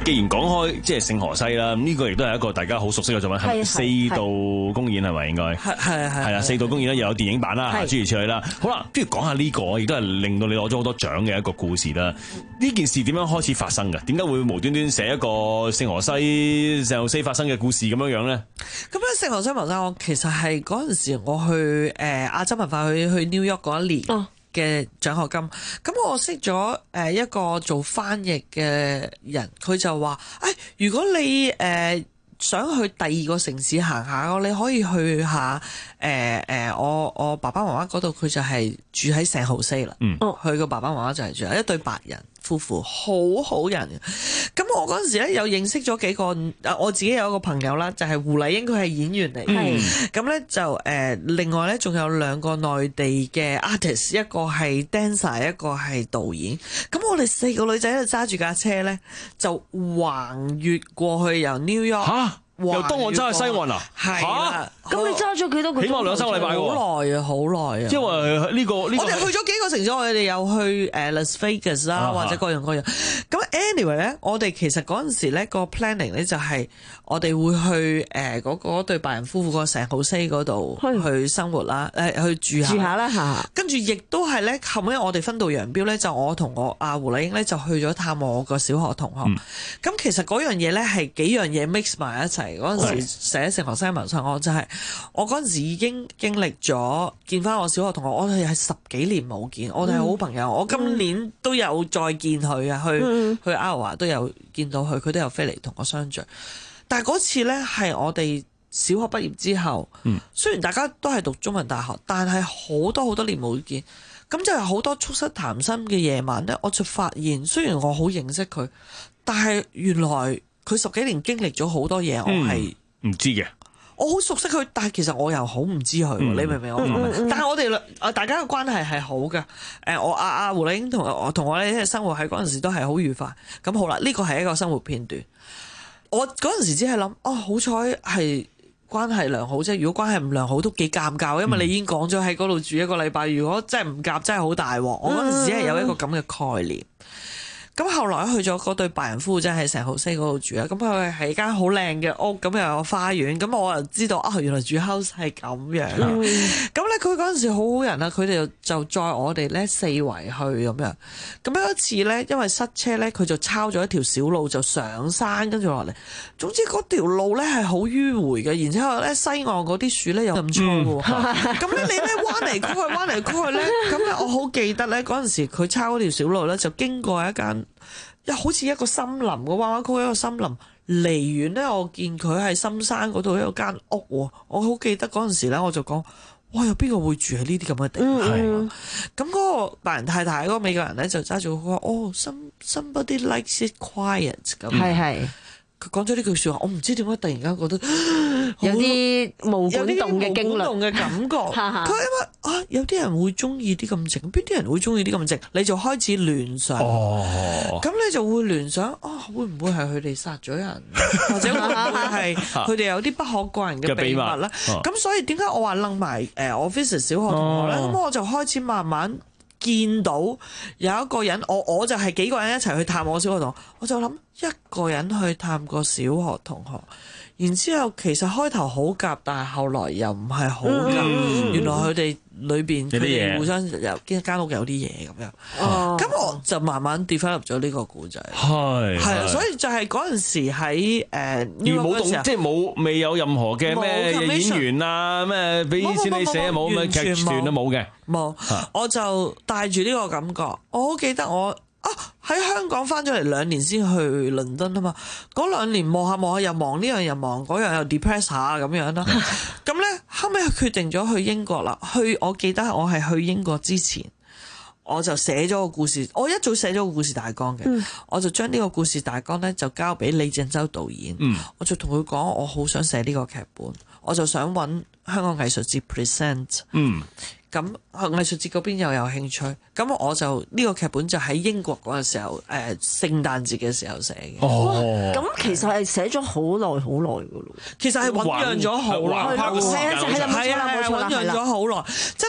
既然講開即係聖荷西啦，呢、這個亦都係一個大家好熟悉嘅作品，係四道公演係咪應該？係係係係啦，四道公演咧又有電影版啦，諸如此類啦。好啦，不如講下呢、這個，亦都係令到你攞咗好多獎嘅一個故事啦。呢件事點樣開始發生嘅？點解會無端端寫一個聖荷西聖荷西發生嘅故事咁樣樣咧？ 咁咧，聖荷西謀殺案其實係嗰陣時我去誒亞洲文化去去 New York 嗰一年。哦嘅獎學金，咁我識咗誒一個做翻譯嘅人，佢就話：誒、哎，如果你誒、呃、想去第二個城市行下，你可以去下誒誒、呃呃、我我爸爸媽媽嗰度，佢就係住喺聖荷西啦。嗯，佢個爸爸媽媽就係住一對白人夫婦，好好人。咁我嗰陣時咧有認識咗幾個，我自己有一個朋友啦，就係、是、胡麗英，佢係演員嚟。係咁咧就誒、呃，另外咧仲有兩個內地嘅 artist， 一個係 dancer， 一個係導演。咁我哋四個女仔喺度揸住架車咧，就橫越過去由 New York 嚇。 由東岸揸去西岸啊？ 係啦， 咁你揸咗幾多個？ 起碼兩三個禮拜喎。 好耐啊，好耐啊！ 因為呢、呢個呢、呢個， 我哋去咗幾個城市，我哋又去誒 Las Vegas 啦、啊，或者各樣各樣。咁 anyway 咧，我哋其實嗰陣時咧個 planning 咧就係我哋會去誒嗰嗰對白人夫婦個聖荷西嗰度去生活啦，誒去住下。住下啦嚇。跟住亦都係咧，後尾我哋分道揚鑣咧，就我同我阿胡麗英咧就去咗探我個小學同學。咁、嗯、其實嗰樣嘢咧係幾樣嘢 mix 埋一齊。嗰陣時寫聖荷西謀殺案就係我嗰陣時已經經歷咗見翻我小學同學，我哋係十幾年冇見，我哋係好朋友、嗯。我今年都有再見佢啊，去、嗯、去阿華都有見到佢，佢都有飛嚟同我相聚。但係嗰次呢，係我哋小學畢業之後，嗯、雖然大家都係讀中文大學，但係好多好多年冇見，咁就係好多促膝談心嘅夜晚呢，我就發現雖然我好認識佢，但係原來佢十幾年經歷咗好多嘢，我係唔知嘅。 我好熟悉佢，但係其實我又好唔知佢、嗯。你明唔明我講咩、嗯？但係我哋啊，大家嘅關係係好嘅。誒，我阿阿胡麗英同我同我哋生活喺嗰陣時都係好愉快。咁好啦，呢個係一個生活片段。我嗰陣時只係諗，哦，好彩係關係良好啫。如果關係唔良好，都幾尷尬，因為你已經講咗喺嗰度住一個禮拜。如果真係唔夾，真係好大鑊。我嗰陣時只係有一個咁嘅概念。咁後來去咗嗰對白人夫婦，真係聖荷西嗰度住啦。咁佢係間好靚嘅屋，咁又有花園。咁我就知道啊，原來住 house 係咁樣。咁、嗯、咧，佢嗰陣時好好人啦，佢哋就載我哋咧四圍去咁樣。咁有一次咧，因為塞車咧，佢就抄咗一條小路就上山，跟住落嚟。總之嗰條路咧係好迂迴嘅，然之後咧西岸嗰啲樹咧又咁粗喎。咁、嗯、咧你咧彎嚟曲去，彎嚟曲去咧，咁咧我好記得咧嗰陣時佢抄嗰條小路咧，就經過一間。又好似一個森林嘅彎彎曲，一個森林離遠咧，我見佢喺深山嗰度有間屋喎。我好記得嗰陣時咧，我就講：哇！有邊個會住喺呢啲咁嘅地方？咁、嗯、嗰個白人太太嗰個美國人咧就揸住佢話：哦 some somebody likes it quiet 咁。係係。佢講咗呢句説話，我唔知點解突然間覺得有啲毛管動嘅經歷嘅感覺。佢因為啊，有啲人會中意啲咁靜，邊啲人會中意啲咁靜？你就開始聯想。哦，咁你就會聯想啊，會唔會係佢哋殺咗人，或者會唔會係佢哋有啲不可告人嘅秘密咧？咁所以點解我話楞埋誒我 visit 小學同學咧？咁、哦、我就開始慢慢見到有一個人，我我就係幾個人一齊去探我小學同學，我就諗一個人去探個小學同學，然之後其實開頭好夾，但係後來又唔係好夾、嗯。原來佢哋裏邊佢哋互相有間屋有啲嘢咁樣。哦，咁我就慢慢 develop 咗呢個故仔。係係啊，所以就係嗰陣時喺誒，而冇動，即係冇未有任何嘅咩演員啊，咩俾錢你寫冇咩劇團都冇嘅。冇，我就帶住呢個感覺。我好記得我。啊！喺香港翻咗嚟兩年先去倫敦啊嘛，嗰兩年望下望下又忙呢樣又忙嗰樣又 depress 下咁樣啦。咁咧後尾決定咗去英國啦。去我記得我係去英國之前，我就寫咗個故事。我一早寫咗個故事大綱嘅、嗯，我就將呢個故事大綱咧就交俾李鄭州導演。嗯、我就同佢講，我好想寫呢個劇本，我就想揾香港藝術節 present。嗯。咁藝術節嗰邊又有興趣，咁我就呢、這個劇本就喺英國嗰陣時候，誒、呃、聖誕節嘅時候寫嘅。哦，咁其實係寫咗好耐好耐㗎咯。其實係醖釀咗好耐，係啊係啊，醖釀咗好耐，真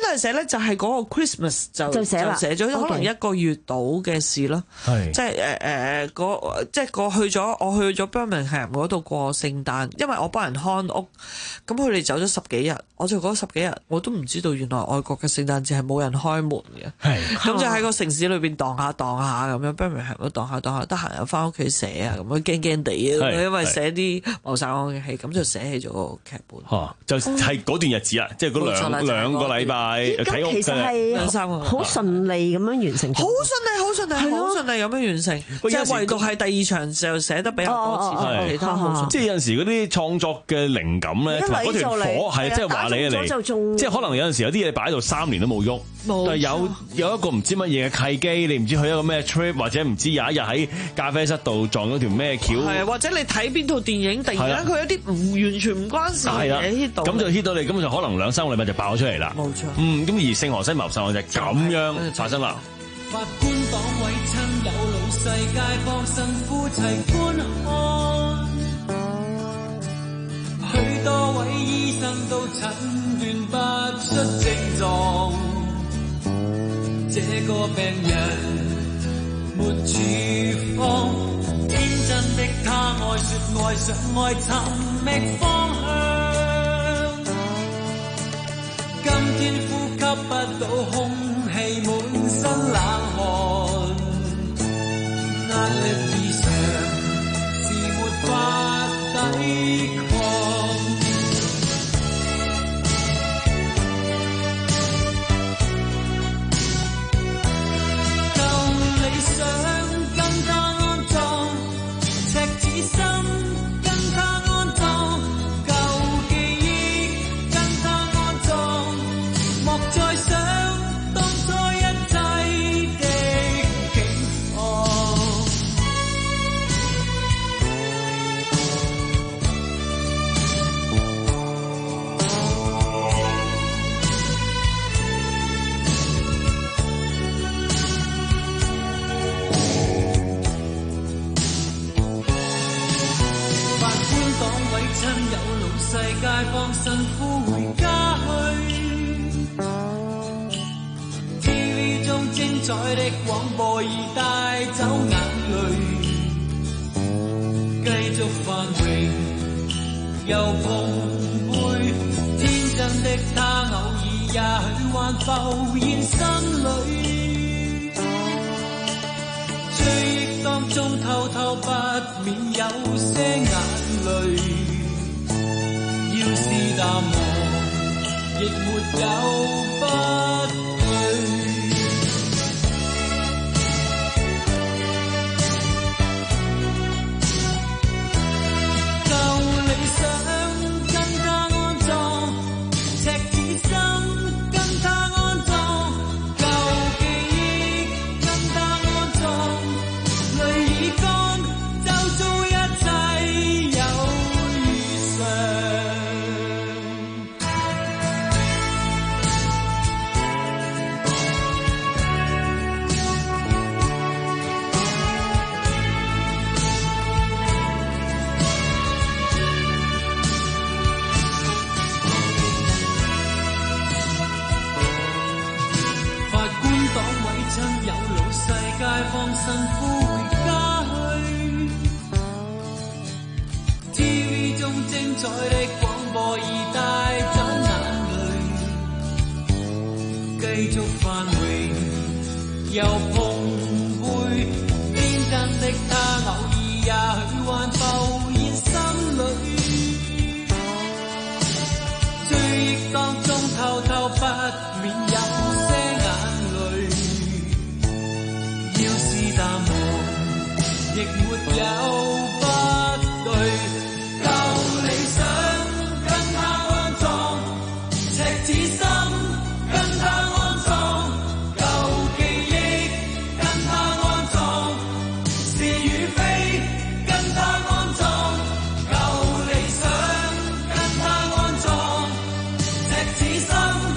係寫咧，就係嗰個 Christmas 就就寫啦， 寫咗可能一個月到嘅事咯。 係即係誒誒嗰即係過去咗，我去咗 Birmingham 嗰度過聖誕，因為我幫人看屋，咁佢哋走咗十幾日，我就嗰十幾日我都唔知道原來外國嘅聖誕節係冇人開門嘅。係咁就喺個城市裏邊蕩下蕩下咁樣 Birmingham 都蕩下蕩下，得閒又翻屋企寫啊咁樣驚驚地啊，因為寫啲謀殺案嘅戲，咁就寫起咗個劇本。 嚇，就係嗰段日子啊，即係嗰兩兩個禮拜睇屋。 其實係好順利咁樣完成， 好順利，好順利，好順利咁樣完成。即係唯獨係第二場就寫得比較多次，其他好順。 即係有陣時嗰啲創作嘅靈感咧，同埋嗰條火係即係話你嚟，即係可能有陣時有啲嘢擺喺度三年都冇喐，但係有有一個唔知乜嘢嘅契機，你唔知去一個咩 trip， 或者唔知有一日喺咖啡室度撞咗條咩橋， 係或者你睇邊套電影，突然間佢有啲唔完全唔關事嘅嘢 hit 到， 咁就 hit 到你，咁就可能兩三個禮拜就爆咗出嚟啦。冇錯，嗯，咁而聖荷西謀殺案就係咁樣發生啦。 法官黨委親友老細街坊神父齊觀看，許多位醫生都診斷不出症狀，這個病人沒處方，天真的他愛說愛想愛尋覓方向，今天呼吸不到空氣滿身冷汗，壓力異常是沒法抵抗。舊理想跟他安葬，赤子心跟他安葬，舊記憶跟他安葬，莫再想當初一切的景況。法官黨委親友老細街坊神父回家去，T V 中精彩的廣播已帶走眼淚，繼續繁榮又碰杯，天真的他偶爾也許還浮現心裏，追憶當中偷偷不免有些眼淚，要是淡忘亦沒有不對。舊理想跟他安葬，赤子心跟他安葬，舊記憶跟他安葬，淚已乾，就做一切有如常。法官黨委親友老細街坊神父回家去，T V 中精彩的廣播已帶走眼淚，繼續繁榮又碰杯，天真的他偶爾也許還浮現心裏，追憶當中偷偷不免有些眼淚，要是淡忘亦沒有不對。舊理想跟他安葬，赤子心跟他安葬，舊記憶跟他安葬，是與非跟他安葬，舊理想跟他安葬，赤子心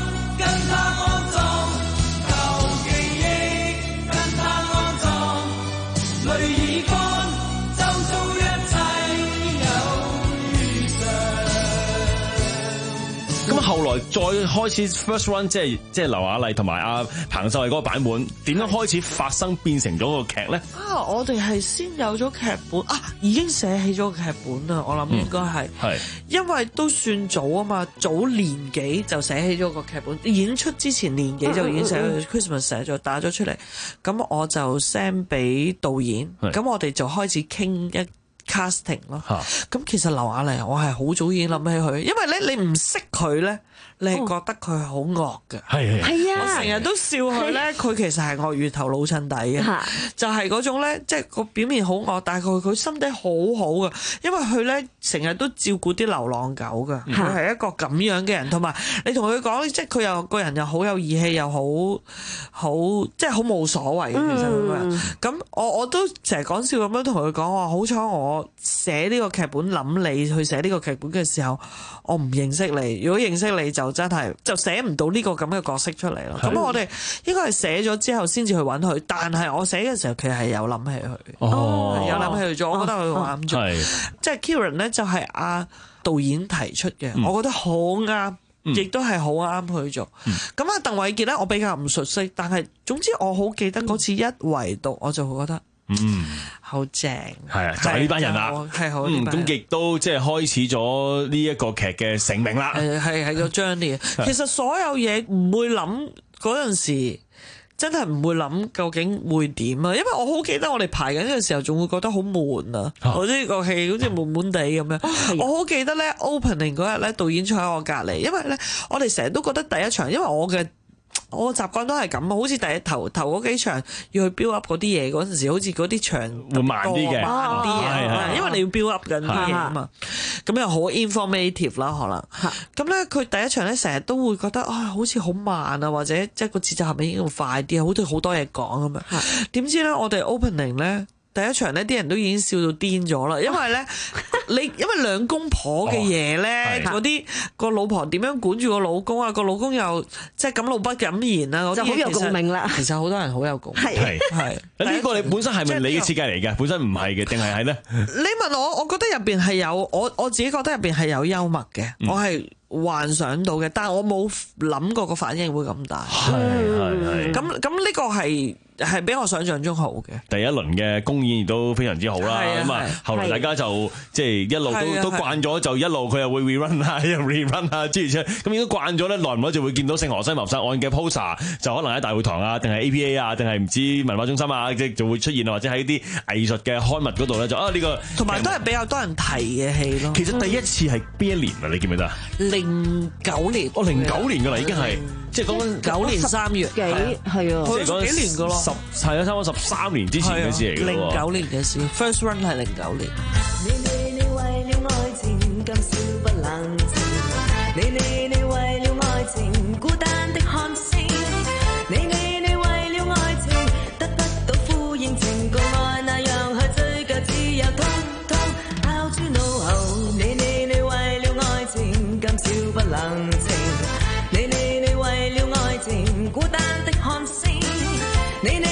來再開始 first run， 即係即係劉雅麗同埋阿彭秀慧嗰個版本，點樣開始發生變成咗個劇咧？ 啊，我哋係先有咗劇本啊，已經寫起咗個劇本啦。我諗應該係，係、嗯、因為都算早啊嘛，早年幾就寫起咗個劇本，演出之前年幾就已經寫咗、嗯、Christmas 寫咗打咗出嚟，咁我就 send 俾導演，咁我哋就開始傾一 casting 咯。咁其實劉雅麗我係好早已經諗起佢，因為咧你唔識佢咧。你係覺得佢係好惡嘅， 係係啊！ 我成日都笑佢咧，佢其實係鱷魚頭老襯底嘅，就係嗰種咧，即係個表面好惡，但係佢佢心底好好嘅，因為佢咧成日都照顧啲流浪狗嘅，佢係一個咁樣嘅人，同埋你同佢講，即係佢又個人又好有義氣，又好好即係好冇所謂嘅，其實佢個人。咁我我都成日講笑咁樣同佢講話，好彩我寫呢個劇本諗你去寫呢個劇本嘅時候，我唔認識你，如果認識你就真係就寫唔到呢個咁嘅角色出嚟咯。咁我哋應該係寫咗之後先至去揾佢，但係我寫嘅時候佢係有諗起佢，哦、有諗起佢做，我覺得佢好啱做。即係 Kieran 咧就係阿導演提出嘅，嗯、我覺得好啱，亦都係好啱去做。咁阿鄧偉傑咧，我比較唔熟悉，但係總之我好記得嗰次一圍讀，我就會覺得。嗯，好正， 係啊，就係呢班人啦， 係好， 嗯，咁亦都即係開始咗呢一個劇嘅成名啦， 係係係個 journey。其實所有嘢唔會諗嗰陣時，真係唔會諗究竟會點啊，因為我好記得我哋排緊嘅時候，仲會覺得好悶啊，我呢個戲好似悶悶地咁樣。哦、我好記得咧 opening 嗰日咧，導演坐喺我隔離，因為咧我哋成日都覺得第一場，因為我嘅。我習慣都係咁，好似第一頭頭嗰幾場要去 build up 嗰啲嘢嗰陣時，好似嗰啲場會慢啲嘅， 慢啲嘅，因為你要 build up 緊啲嘢啊嘛。咁又好 informative 啦，可能。咁咧，佢第一場咧成日都會覺得啊、哎，好似好慢啊，或者即係個節奏係咪應該快啲啊？好似好多嘢講咁樣。點知咧，我哋 opening 咧。第一場呢啲人都已經笑到癲咗啦，因為咧，你因為兩公婆嘅嘢咧，嗰啲、哦、個老婆點樣管住個老公啊，個老公又即係敢怒不敢言啊，嗰啲就好有共鳴啦。其實好多人好有共鳴，係係。 呢個你本身係咪你嘅設計嚟嘅？本身唔係嘅，定係係咧？ 你問我，我覺得入邊係有我我自己覺得入邊係有幽默嘅，嗯、我係幻想到嘅，但係我冇諗過個反應會咁大。係係係。咁咁呢個係。係比我想象中好嘅， 第一輪嘅公演亦都非常之好啦。咁啊，後來大家就即係一路都都慣咗，就一路佢又會 rerun 啊，又 rerun 啊，諸如此類。咁已經慣咗咧，耐唔耐就會見到聖荷西謀殺案嘅 poster，就可能喺大會堂啊，定係 A P A 啊，定係唔知文化中心啊，即係就會出現啊，或者喺啲藝術嘅刊物嗰度咧，就啊呢個同埋都係比較多人提嘅戲咯。 其實第一次係邊一年啊？你記唔記得？ 零九年， 哦，零九年㗎啦，已經係即係講緊九年三月幾係啊， 即係講幾年㗎咯。 十係啊，差唔多十三年之前嘅事嚟嘅喎。 零九年嘅事 ，first run 係零九年。 你你你為了愛情今宵不冷靜，你你你為了愛情孤單的看星，你你你為了愛情得不到呼應，情共愛那樣去追究，只有通通拋諸腦後。你你你為了愛情今宵不冷靜，你你你為了愛情孤單的看星，你你。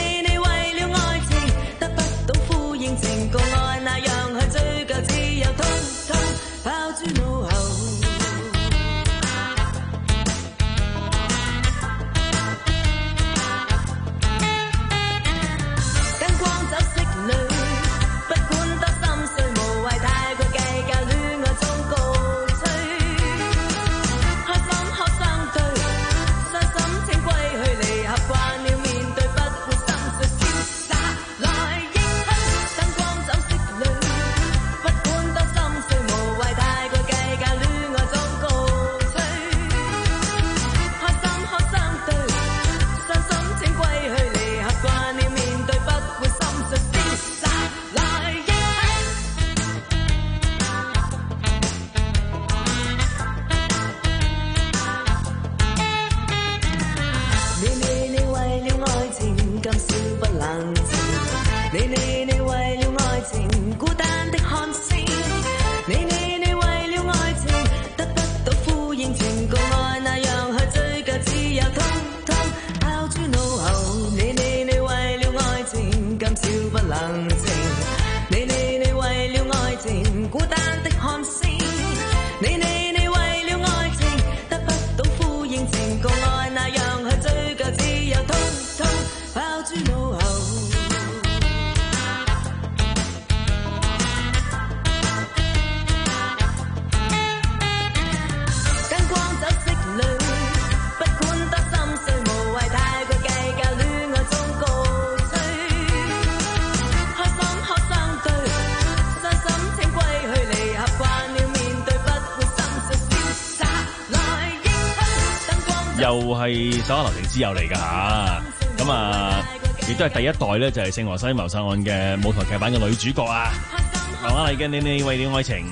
情共愛那樣去追究，只有通通拋諸腦後。燈光酒色裏，不管多心碎，無謂太過計較，戀愛中告吹。開心可相對，傷心請歸去離。 共愛那樣去追究，只有通通拋諸腦後。燈光走色裏，不管得心碎，無謂太過計較，戀愛中告吹。開心學生對，傷心請歸去，離合慣了面對，不會心碎瀟灑來應許。燈光又係手下留情之友嚟㗎吓，咁啊，亦都係第一代咧，就係聖荷西謀殺案嘅舞台劇版嘅女主角啊，劉雅麗嘅你你為了愛情。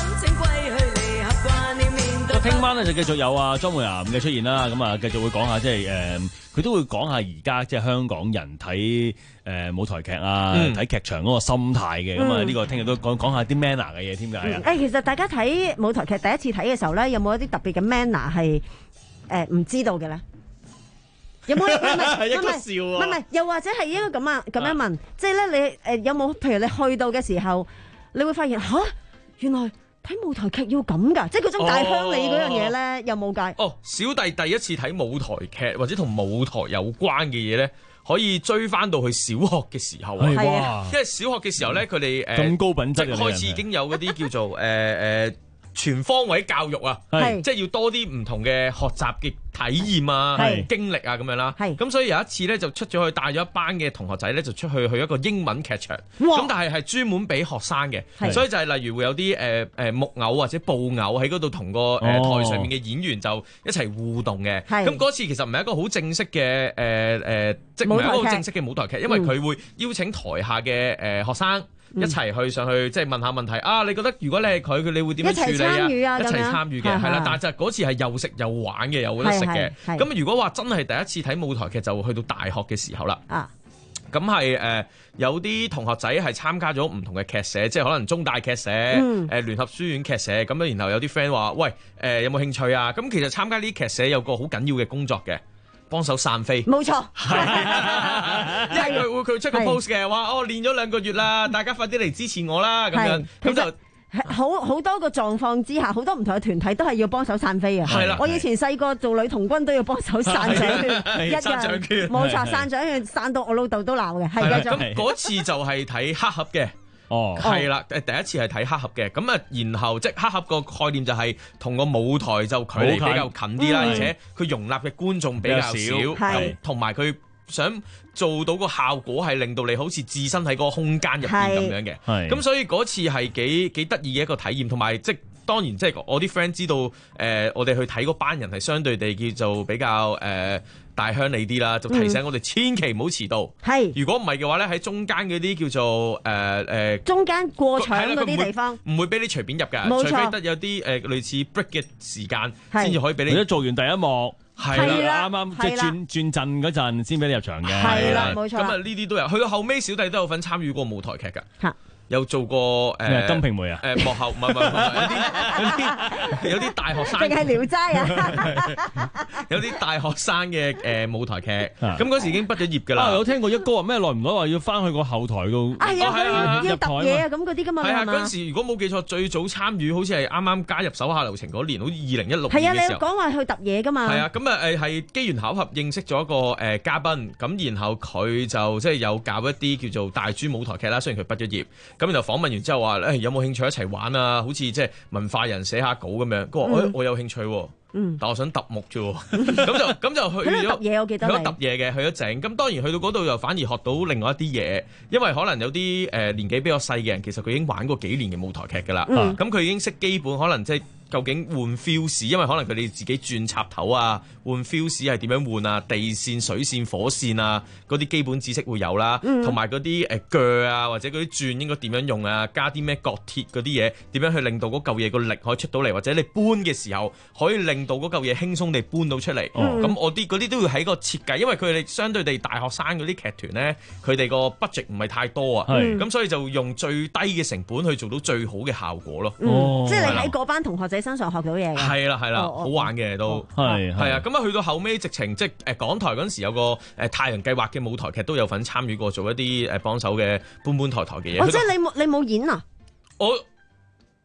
聽晚咧就繼續有啊莊梅岩嘅出現啦，咁啊繼續會講下即係誒，佢都會講下而家即係香港人睇誒舞台劇啊，睇劇場嗰個心態嘅，咁啊呢個聽日都講講下啲 manner 嘅嘢添㗎。係啊， 誒其實大家睇舞台劇第一次睇嘅時候咧，有冇一啲特別嘅 manner 係誒唔知道嘅咧？有冇？唔係一個笑唔係唔係，又或者係應該咁啊咁樣問，即係咧你誒有冇？譬如你去到嘅時候，你會發現吓，原來睇舞台劇要咁㗎，即係嗰種大鄉里嗰樣嘢咧，有冇計？ 哦，小弟第一次睇舞台劇或者同舞台有關嘅嘢咧，可以追翻到去小學嘅時候啊！ 哇！ 因為小學嘅時候咧，佢哋誒咁高品質嘅開始已經有嗰啲叫做誒誒全方位教育啊，即係要多啲唔同嘅學習嘅體驗啊、經歷啊咁樣啦。咁所以有一次咧，就出咗去帶咗一班嘅同學仔咧，就出去去一個英文劇場。咁但係係專門俾學生嘅，所以就係例如會有啲誒誒木偶或者布偶喺嗰度同個誒台上面嘅演員就一齊互動嘅。咁嗰次其實唔係一個好正式嘅誒誒，即係唔係一個好正式嘅舞台劇，因為佢會邀請台下嘅誒學生。一齊去上去即係問下問題啊！你覺得如果你係佢，佢你會點樣處理啊？一齊參與嘅係啦，但係就嗰次係又食又玩嘅，有得食嘅。咁如果話真係第一次睇舞台劇，就去到大學嘅時候啦。啊，咁係誒有啲同學仔係參加咗唔同嘅劇社，即係可能中大劇社、誒、嗯呃、聯合書院劇社咁然後有啲 friend 話：喂，誒、呃、有冇興趣啊？咁其實參加呢啲劇社有個好緊要嘅工作嘅。幫手散飛， 冇錯， 因為佢會佢出個 post 嘅，話哦練咗兩個月啦，大家快啲嚟支持我啦，咁樣咁就好好多個狀況之下，好多唔同嘅團體都係要幫手散飛啊。係啦，我以前細個做女童軍都要幫手散獎券，一樣冇錯，散獎券散到我老豆都鬧嘅。係繼續。 咁嗰次就係睇黑盒嘅。哦，係啦，誒第一次係睇黑盒嘅，咁啊，然後即係黑盒個概念就係同個舞台就距離比較近啲啦，而且佢容納嘅觀眾比較少，咁同埋佢想做到個效果係令到你好似置身喺嗰個空間入邊咁樣嘅，咁所以嗰次係幾幾得意嘅一個體驗，同埋即係當然即係我啲 friend 知道誒、呃，我哋去睇嗰班人係相對地叫做比較誒。呃大鄉里啲啦，就提醒我哋千祈唔好遲到。係、嗯，如果唔係嘅話咧，喺中間嗰啲叫做誒誒，呃呃、中間過場嗰啲地方，唔會俾你隨便入㗎，除非得有啲誒、呃、類似 break 嘅時間，先至可以俾你。或者做完第一幕，係啦，啱啱即係轉轉陣嗰陣先俾你入場嘅。係啦，冇錯。咁啊，呢啲都有。去到後尾，小弟都有份參與過舞台劇㗎。有做過誒金瓶梅啊？誒幕後唔係唔係有啲有啲有啲大學生，定係聊齋啊？有啲大學生嘅誒舞台劇，咁嗰時已經畢咗業㗎啦。有聽過一哥話咩耐唔耐話要翻去個後台度，係啊，要揼嘢啊咁嗰啲㗎嘛。係啊，嗰時如果冇記錯，最早參與好似係啱啱加入手下留情嗰年，好似二零一六年嘅時候。係啊，你講話去揼嘢㗎嘛？係啊，咁啊誒係機緣巧合認識咗一個誒嘉賓，咁然後佢就即係有搞一啲叫做大專舞台劇啦。雖然佢畢咗業。咁就訪問完之後話，誒、欸、有冇興趣一齊玩啊？好似即係文化人寫下稿咁樣。佢話：誒、嗯欸、我有興趣喎、啊，嗯、但我想揼木啫喎。咁就咁就去咗揼嘢，我記得去咗揼嘢嘅，去咗整。咁當然去到嗰度又反而學到另外一啲嘢，因為可能有啲誒、呃、年紀比較細嘅人，其實佢已經玩過幾年嘅舞台劇㗎啦。咁佢、嗯、已經識基本，可能即係。究竟換 feel 因為可能佢哋自己轉插頭啊，換 feel 係點樣換啊？地線、水線、火線啊，嗰啲基本知識會有啦，同埋嗰啲誒鋸啊，或者嗰啲轉應該點樣用啊？加啲咩角鐵嗰啲嘢，點樣去令到嗰嚿嘢個力可以出到嚟，或者你搬嘅時候可以令到嗰嚿嘢輕鬆地搬到出嚟。咁、嗯、我啲嗰啲都要喺個設計，因為佢哋相對地大學生嗰啲劇團咧，佢哋個 budget 唔係太多啊，咁、嗯、所以就用最低嘅成本去做到最好嘅效果咯。嗯哦、即係你喺嗰班同學仔身上學到嘢嘅，係啦係啦，好玩嘅都係係啊！咁啊去到後尾直情即係誒港台嗰陣時有個誒太陽計劃嘅舞台劇都有份參與過，做一啲誒幫手嘅搬搬抬抬嘅嘢。哦，即係你冇你冇演啊？我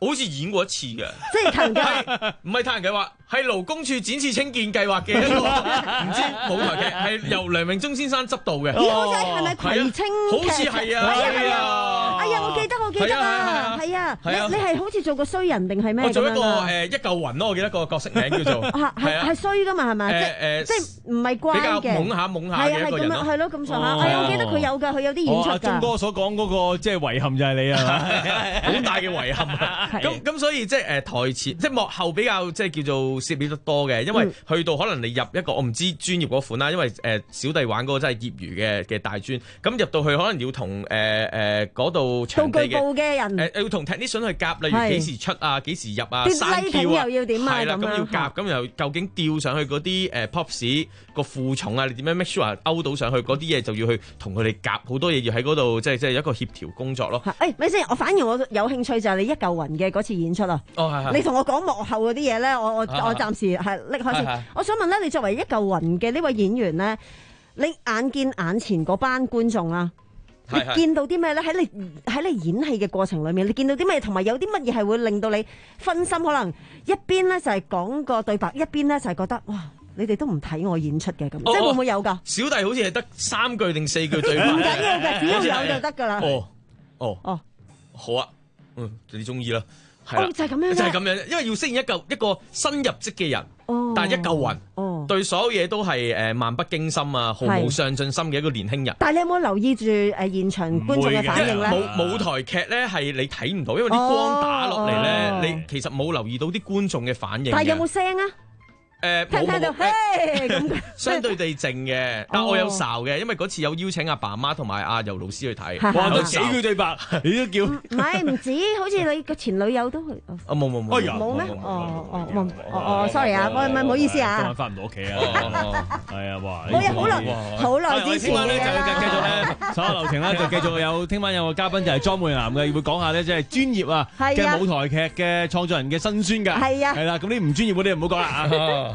好似演過一次嘅， 即係騰嘅， 唔係騰計劃，係勞工處展翅青見計劃嘅一個唔知舞台劇，係由梁榮忠先生執導嘅。 咦，好似係咪葵青？ 好似係啊，係啊， 哎呀，我記得我記得啊，係啊，你你係好似做個衰人定係咩？ 我做一個誒一嚿雲咯，我記得個角色名叫做係係衰噶嘛，係咪？誒誒，即係唔係乖嘅， 比較懵下懵下嘅一個人咯， 係咯咁上下。係我記得佢有㗎，佢有啲演出㗎。 鐘哥所講嗰個即係遺憾就係你啊， 好大嘅遺憾啊！咁咁所以即係誒台前即係幕後比較即係叫做涉獵得多嘅，因為去到可能你入一個我唔知專業嗰款啦，因為誒小弟玩嗰個真係業餘嘅嘅大專，咁入到去可能要同誒誒嗰度場地嘅人誒要同 technician 去夾，例如幾時出啊，幾時入啊， 山跳啊，又要點啊， 係啦，咁要夾，咁又究竟吊上去嗰啲誒 pops 個負重啊，你點樣 make sure 勾到上去嗰啲嘢就要去同佢哋夾，好多嘢要喺嗰度即係即係一個協調工作咯。 誒，咪先，我反而我有興趣就係你一嚿雲嘅嗰次演出啊！ 哦，係係。 你同我講幕後嗰啲嘢咧，我我我暫時係拎開先。我想問咧，你作為一嚿雲嘅呢位演員咧，你眼見眼前嗰班觀眾啊，你見到啲咩咧？喺你喺你演戲嘅過程裏面，你見到啲咩？同埋有啲乜嘢係會令到你分心？可能一邊咧就係講個對白，一邊咧就係覺得哇，你哋都唔睇我演出嘅咁，即係會唔會有㗎？ 小弟好似係得三句定四句對白， 唔緊要嘅，只要有就得㗎啦。 哦哦哦， 好啊，嗯，你中意啦。 哦，就係咁樣， 就係咁樣，因為要飾演一嚿一個新入職嘅人，哦、但係一嚿雲，哦、對所有嘢都係誒漫不經心啊，毫無上進心嘅一個年輕人。 但係你有冇留意住誒現場觀眾嘅反應咧？ 舞舞台劇咧係你睇唔到，因為啲光打落嚟咧，哦、你其實冇留意到啲觀眾嘅反應。 但係有冇聲啊？ 誒聽聽到，嘿咁相對地靜嘅，但我有哨嘅，因為嗰次有邀請阿爸媽同埋阿游老師去睇， 哇！都幾句對白，你都叫唔係唔止，好似你個前女友都去。 啊冇冇冇， 冇咩？哦哦冇哦哦，sorry 啊，我唔係唔好意思啊。 今晚翻唔到屋企啊，係啊，哇！ 我有好耐好耐之前嘅。 咧就繼續咧，所有流程咧就繼續有，聽晚有個嘉賓就係莊梅岩嘅，會講下咧即係專業啊嘅舞台劇嘅創作人嘅辛酸㗎。 係啊， 係啦，咁啲唔專業嗰啲唔好講啦啊。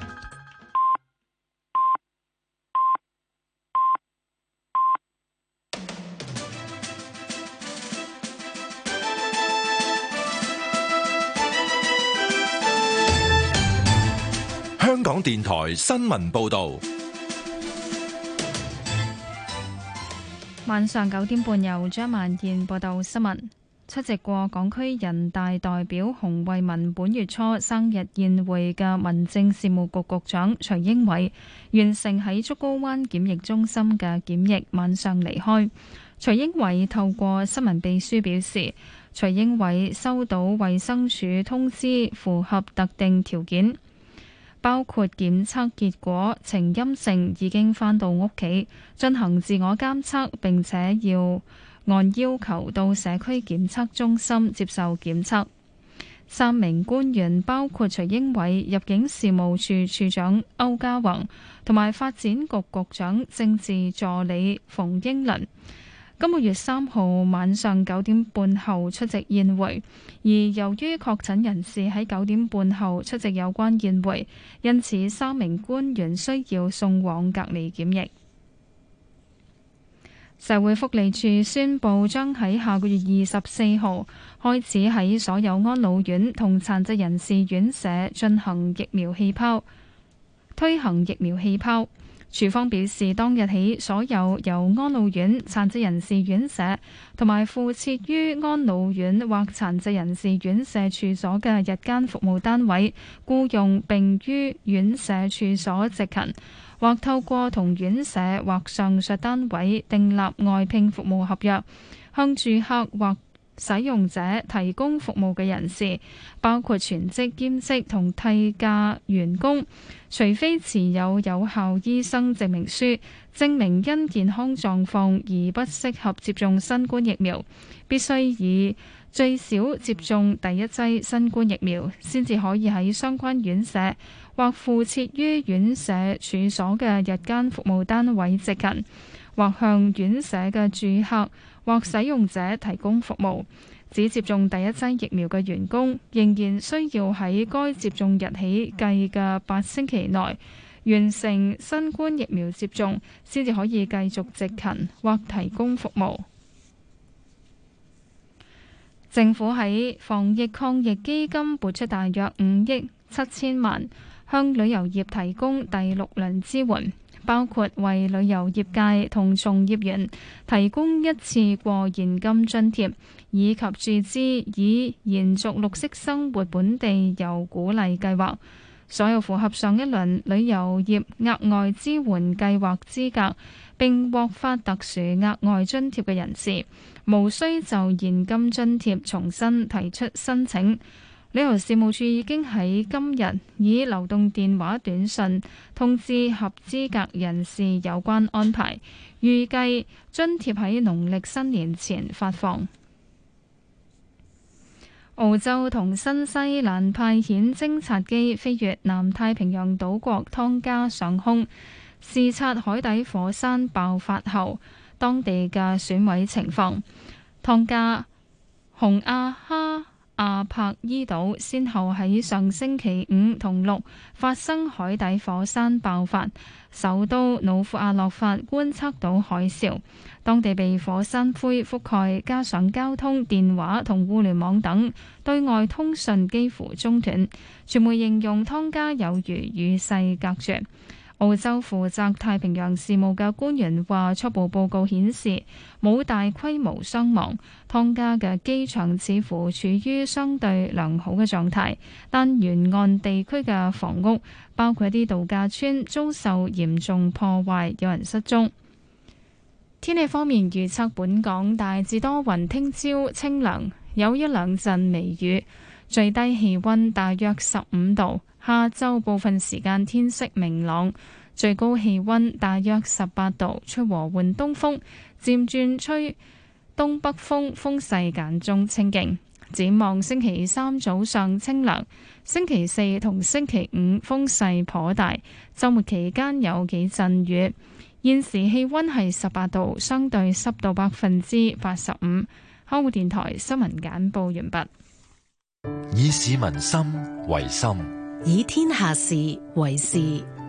香港電台新聞報道， 晚上九點半由張萬燕報道新聞。出席過港區人大代表洪為民本月初生日宴會嘅民政事務局局長徐英偉，完成喺竹篙灣檢疫中心嘅檢疫，晚上離開。徐英偉透過新聞秘書表示，徐英偉收到衛生署通知，符合特定條件，包括檢測結果呈陰性，已經返到屋企進行自我監測，並且要按要求到社區檢測中心接受檢測。三名官員包括徐英偉、入境事務處處長歐家宏同埋發展局局長政治助理馮英倫，今個月三號晚上九點半後出席宴會，而由於確診人士喺九點半後出席有關宴會，因此三名官員需要送往隔離檢疫。社會福利署宣布，將喺下個月二十四號開始喺所有安老院同殘疾人士院舍進行疫苗氣泡，推行疫苗氣泡。署方表示，當日起，所有由安老院、殘疾人士院舍同埋附設於安老院或殘疾人士院舍處所嘅日間服務單位，僱用並於院舍處所值勤，或透過同院舍或上述單位訂立外聘服務合約，向住客或使用者提供服務嘅人士，包括全職、兼職同替假員工，除非持有有效醫生證明書，證明因健康狀況而不適合接種新冠疫苗，必須以最少接種第一劑新冠疫苗，先至可以喺相關院舍或附設於院舍處所嘅日間服務單位值勤，或向院舍嘅住客或使用者提供服務。只接種第一劑疫苗嘅員工，仍然需要喺該接種日起計嘅八星期內完成新冠疫苗接種，先至可以繼續值勤或提供服務。 政府喺防疫抗疫基金撥出大約五億七千萬，向旅遊業提供第六輪支援，包括為旅遊業界同從業員提供一次過現金津貼，以及注資以延續綠色生活本地遊鼓勵計劃。所有符合上一輪旅遊業額外支援計劃資格並獲發特殊額外津貼嘅人士，無需就現金津貼重新提出申請。旅遊事務處已經喺今日以流動電話短信通知合資格人士有關安排，預計津貼喺農曆新年前發放。澳洲同新西蘭派遣偵察機飛越南太平洋島國湯加上空，視察海底火山爆發後當地嘅損毀情況。湯加、洪亞哈、阿帕伊島先後喺上星期五同六發生海底火山爆發，首都努庫阿洛法觀測到海嘯，當地被火山灰覆蓋，加上交通、電話同互聯網等對外通訊幾乎中斷。傳媒形容湯加有如與世隔絕。澳洲負責太平洋事務嘅官員話，初步報告顯示冇大規模傷亡，湯加嘅機場似乎處於相對良好嘅狀態，但沿岸地區嘅房屋，包括一啲度假村，遭受嚴重破壞，有人失蹤。天氣方面預測，本港大致多雲，聽朝清涼，有一兩陣微雨，最低氣溫大約十五度。下晝部分時間天色明朗，最高氣溫大約十八度，吹和緩東風，漸轉吹東北風，風勢間中清勁。展望星期三早上清涼，星期四同星期五風勢頗大，週末期間有幾陣雨。現時氣溫係十八度，相對濕度百分之八十五。香港電台新聞簡報完畢。 以市民心為心， 以天下事為事。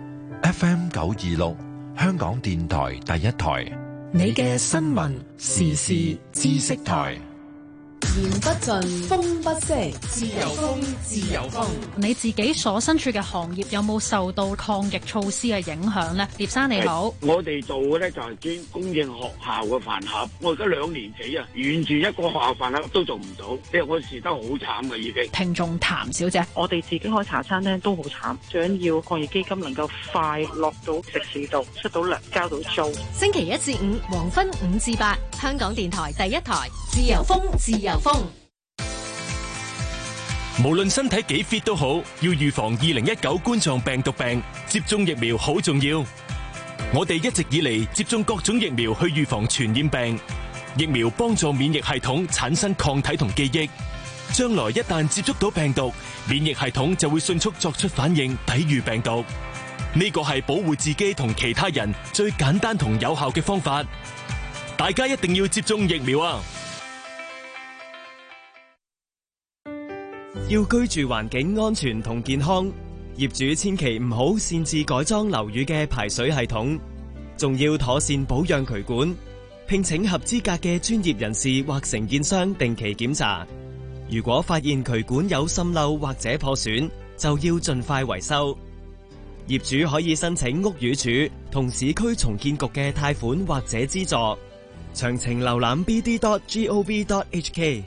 F M 九二六，香港電台第一台， 你嘅新聞時事知識台。 言不盡，風不息，自由風，自由風。 你自己所身處嘅行業有冇受到抗疫措施嘅影響呢？葉生你好， 我哋做嘅咧就係專供應學校嘅飯盒。我而家兩年幾啊，完全一個學校飯盒都做唔到，即係我蝕得好慘嘅已經。 聽眾譚小姐， 我哋自己開茶餐廳都好慘，最緊要抗疫基金能夠快落到食肆度，出到糧，交到租。 星期一至五黃昏五至八，香港電台第一台，自由風，自由風。 無論身體幾 fit 都好，要預防二零一九冠狀病毒病，接種疫苗好重要。我哋一直以嚟接種各種疫苗去預防傳染病，疫苗幫助免疫系統產生抗體同記憶，將來一旦接觸到病毒，免疫系統就會迅速作出反應，抵禦病毒。呢個係保護自己同其他人最簡單同有效嘅方法。大家一定要接種疫苗啊！ 要居住環境安全同健康，業主千祈唔好擅自改裝樓宇嘅排水系統，仲要妥善保養渠管，聘請合資格嘅專業人士或承建商定期檢查。如果發現渠管有滲漏或者破損，就要盡快維修。業主可以申請屋宇署同市區重建局嘅貸款或者資助，詳情瀏覽 b d dot gov dot h k。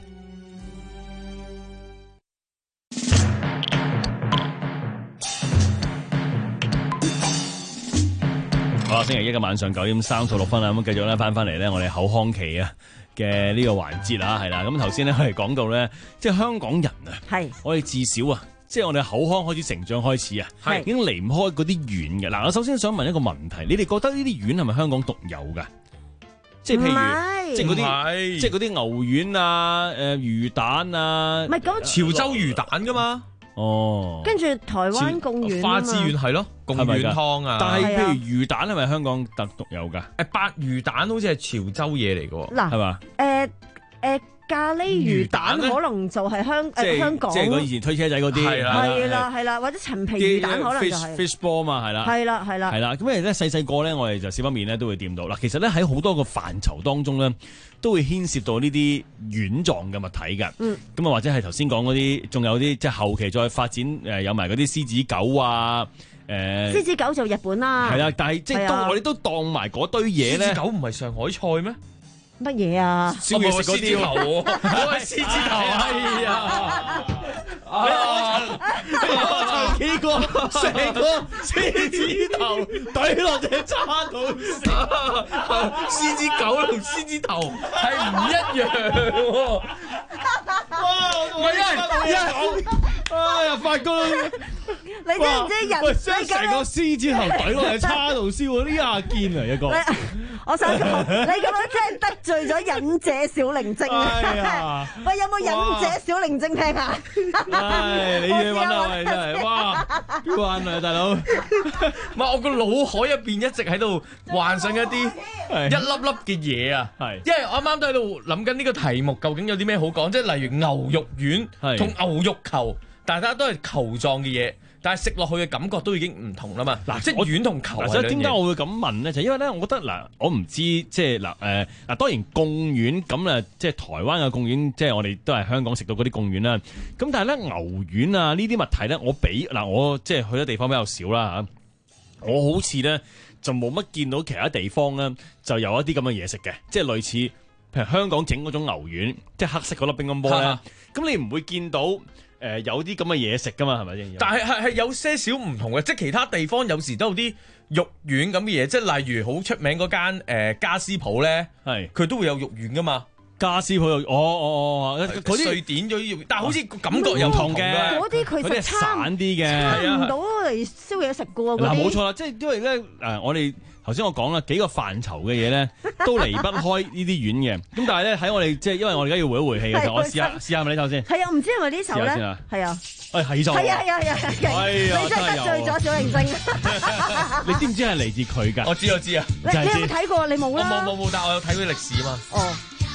好啦，星期一嘅晚上九點三十六分啦，咁繼續咧翻翻嚟咧，我哋口腔期啊嘅呢個環節啦，係啦，咁頭先咧我哋講到咧，即係香港人啊，係我哋至少啊，即係我哋口腔開始成長開始啊，係已經離唔開嗰啲丸嘅。嗱，我首先想問一個問題，你哋覺得呢啲丸係咪香港獨有噶？即係譬如，即係嗰啲，即係嗰啲牛丸啊，誒、呃、魚蛋啊， 唔係咁潮州魚蛋噶嘛？ 哦， 跟住台灣貢丸花枝丸係咯，貢丸湯啊。 但係譬如魚蛋係咪香港特獨有㗎？ 誒，白魚蛋好似係潮州嘢嚟㗎喎， 嗱係嘛？ 誒誒咖喱魚蛋可能就係香誒香港， 即係以前推車仔嗰啲， 係啦係啦，或者陳皮魚蛋可能就係 fish ball 嘛，係啦， 係啦係啦， 係啦。咁因為咧細細個咧，我哋就少不免咧都會掂到嗱。其實咧喺好多個範疇當中咧，都會牽涉到呢啲丸狀嘅物體㗎。嗯，咁啊或者係頭先講嗰啲，仲有啲即係後期再發展誒，有埋嗰啲獅子狗啊。誒， 獅子狗就日本啦， 係啦，但係即係都我哋都當埋嗰堆嘢咧。 獅子狗唔係上海菜咩？ 乜嘢啊？ 燒嘢食嗰啲頭，我係獅子頭，係啊！啊！ 幾個成個獅子頭懟落隻叉度， 獅子狗同獅子頭係唔一樣喎。 哇！我一一講，哎呀，發哥， 你知唔知人？ 將成個獅子頭懟落隻叉度燒，呢下堅啊一個。 我想講，你咁樣真係得罪咗忍者小靈精啊！喂，有冇忍者小靈精聽下？ 唉，你嘢揾啊，喂，真係哇，關啊，大佬！ 唔係我個腦海入邊一直喺度幻想一啲一粒粒嘅嘢啊，係，因為我啱啱都喺度諗緊呢個題目究竟有啲咩好講，即係例如牛肉丸同牛肉球，大家都係球狀嘅嘢。但係食落去嘅感覺都已經唔同啦嘛，嗱，即係丸同球係兩樣嘢。所以點解我會咁問咧？就因為咧，我覺得嗱，我唔知即係嗱誒嗱，當然貢丸咁啊，即係台灣嘅貢丸，即係我哋都係香港食到嗰啲貢丸啦。咁但係咧牛丸啊呢啲物體咧，我比嗱我即係去咗地方比較少啦嚇，我好似咧就冇乜見到其他地方咧就有一啲咁嘅嘢食嘅，即係類似譬如香港整嗰種牛丸，即係黑色嗰粒乒乓波咧，咁你唔會見到。誒、呃、有啲咁嘅嘢食噶嘛，係咪先？ 但係係係有些少唔同嘅，即係其他地方有時都有啲肉丸咁嘅嘢，即係例如好出名嗰間誒家私鋪咧，係佢都會有肉丸噶嘛。 家私鋪有，哦哦哦，嗰啲瑞典嗰啲肉，但係好似感覺有唔同嘅。 嗰啲佢就散啲嘅， 差唔到嚟燒嘢食嘅喎。 嗱冇錯啦，即係因為咧誒，我哋。頭先我講啦，幾個範疇嘅嘢咧，都離不開呢啲丸嘅。咁但係咧喺我哋即係，因為我哋而家要回一回氣嘅時候，我試下試下咪呢首先。 係啊，唔知係咪呢首咧？係啊。 誒係就。 係啊係啊係啊！你真係得罪咗小靈精。 你知唔知係嚟自佢㗎？ 我知我知啊。 你你有冇睇過？你冇啦。 冇冇冇，但係我有睇佢歷史啊嘛。哦。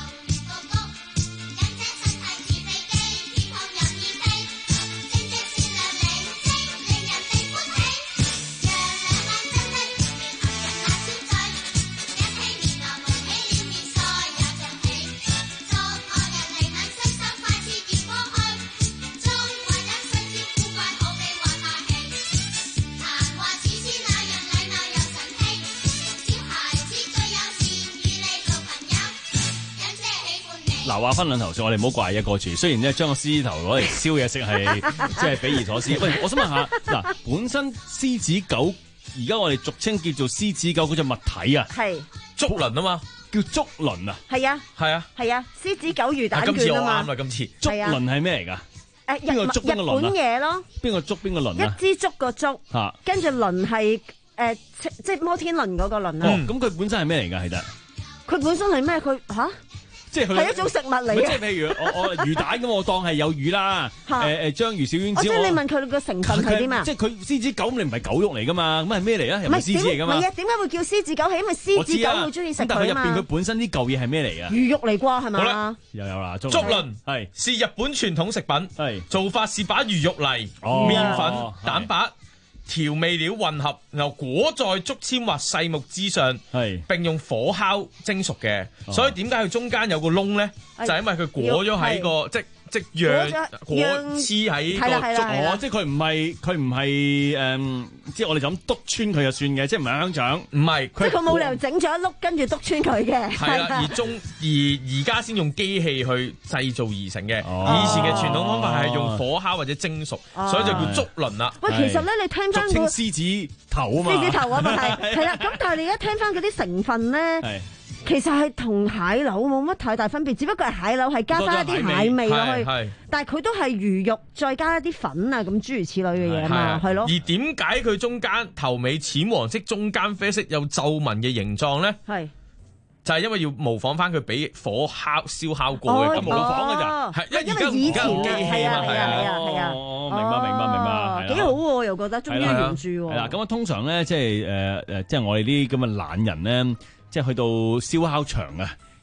嗱，話分兩頭先，我哋唔好怪一個住。雖然咧將個獅子頭攞嚟燒嘢食係即係匪夷所思。喂，我想問下，嗱，本身獅子狗而家我哋俗稱叫做獅子狗嗰隻物體啊， 係竹輪啊嘛， 叫竹輪啊， 係啊， 係啊， 係啊，獅子狗魚蛋卷啊嘛。今次我啱啦，今次竹輪係咩嚟㗎？ 誒， 邊個竹邊個輪啊？ 日本嘢咯。 邊個竹邊個輪啊？ 一支竹個竹，跟住輪係誒即係摩天輪嗰個輪啊。 哦，咁佢本身係咩嚟㗎？其實佢本身係咩？佢吓？即係係一種食物嚟嘅， 即係譬如我我魚蛋咁，我當係有魚啦。誒誒，章魚小丸子。 即係你問佢個成分係點啊？ 即係佢獅子狗，你唔係狗肉嚟噶嘛？咁係咩嚟啊？又唔係獅子嚟噶嘛？ 唔係啊？點解會叫獅子狗？係因為獅子狗好中意食佢啊嘛。 但係入邊佢本身啲舊嘢係咩嚟啊？ 魚肉嚟啩係咪？ 好啦， 又有啦。 竹輪係是日本傳統食品，係做法是把魚肉泥、麵粉、蛋白。調味料混合，然後裹在竹籤或細木枝上，係並用火烤蒸熟嘅。所以點解佢中間有個窿咧？就係因為佢裹咗喺個即即樣裹黐喺個竹， 哦，即係佢唔係佢唔係誒，即係我哋就咁篤穿佢就算嘅，即係唔係香腸， 唔係佢佢冇理由整咗一碌跟住篤穿佢嘅。 係啦，而中而而家先用機器去製造而成嘅。以前嘅傳統方法係用火烤或者蒸熟，所以就叫竹輪啦。 喂，其實咧你聽翻個獅子頭啊嘛， 獅子頭啊嘛係係啦。咁但係你而家聽翻嗰啲成分咧。其實係同蟹柳冇乜太大分別，只不過係蟹柳係加翻一啲蟹味落去，但係佢都係魚肉再加一啲粉啊，咁諸如此類嘅嘢啊嘛，係咯。 而點解佢中間頭尾淺黃色，中間啡色有皺紋嘅形狀咧？係就係因為要模仿翻佢俾火烤燒烤過嘅，咁模仿嘅咋？係因為而家而家機器啊嘛，係啊係啊， 哦，明白明白明白， 幾好喎，又覺得終於原著喎。 係啦，咁啊通常咧，即係誒誒，即係我哋啲咁嘅懶人咧。即係去到燒烤場啊，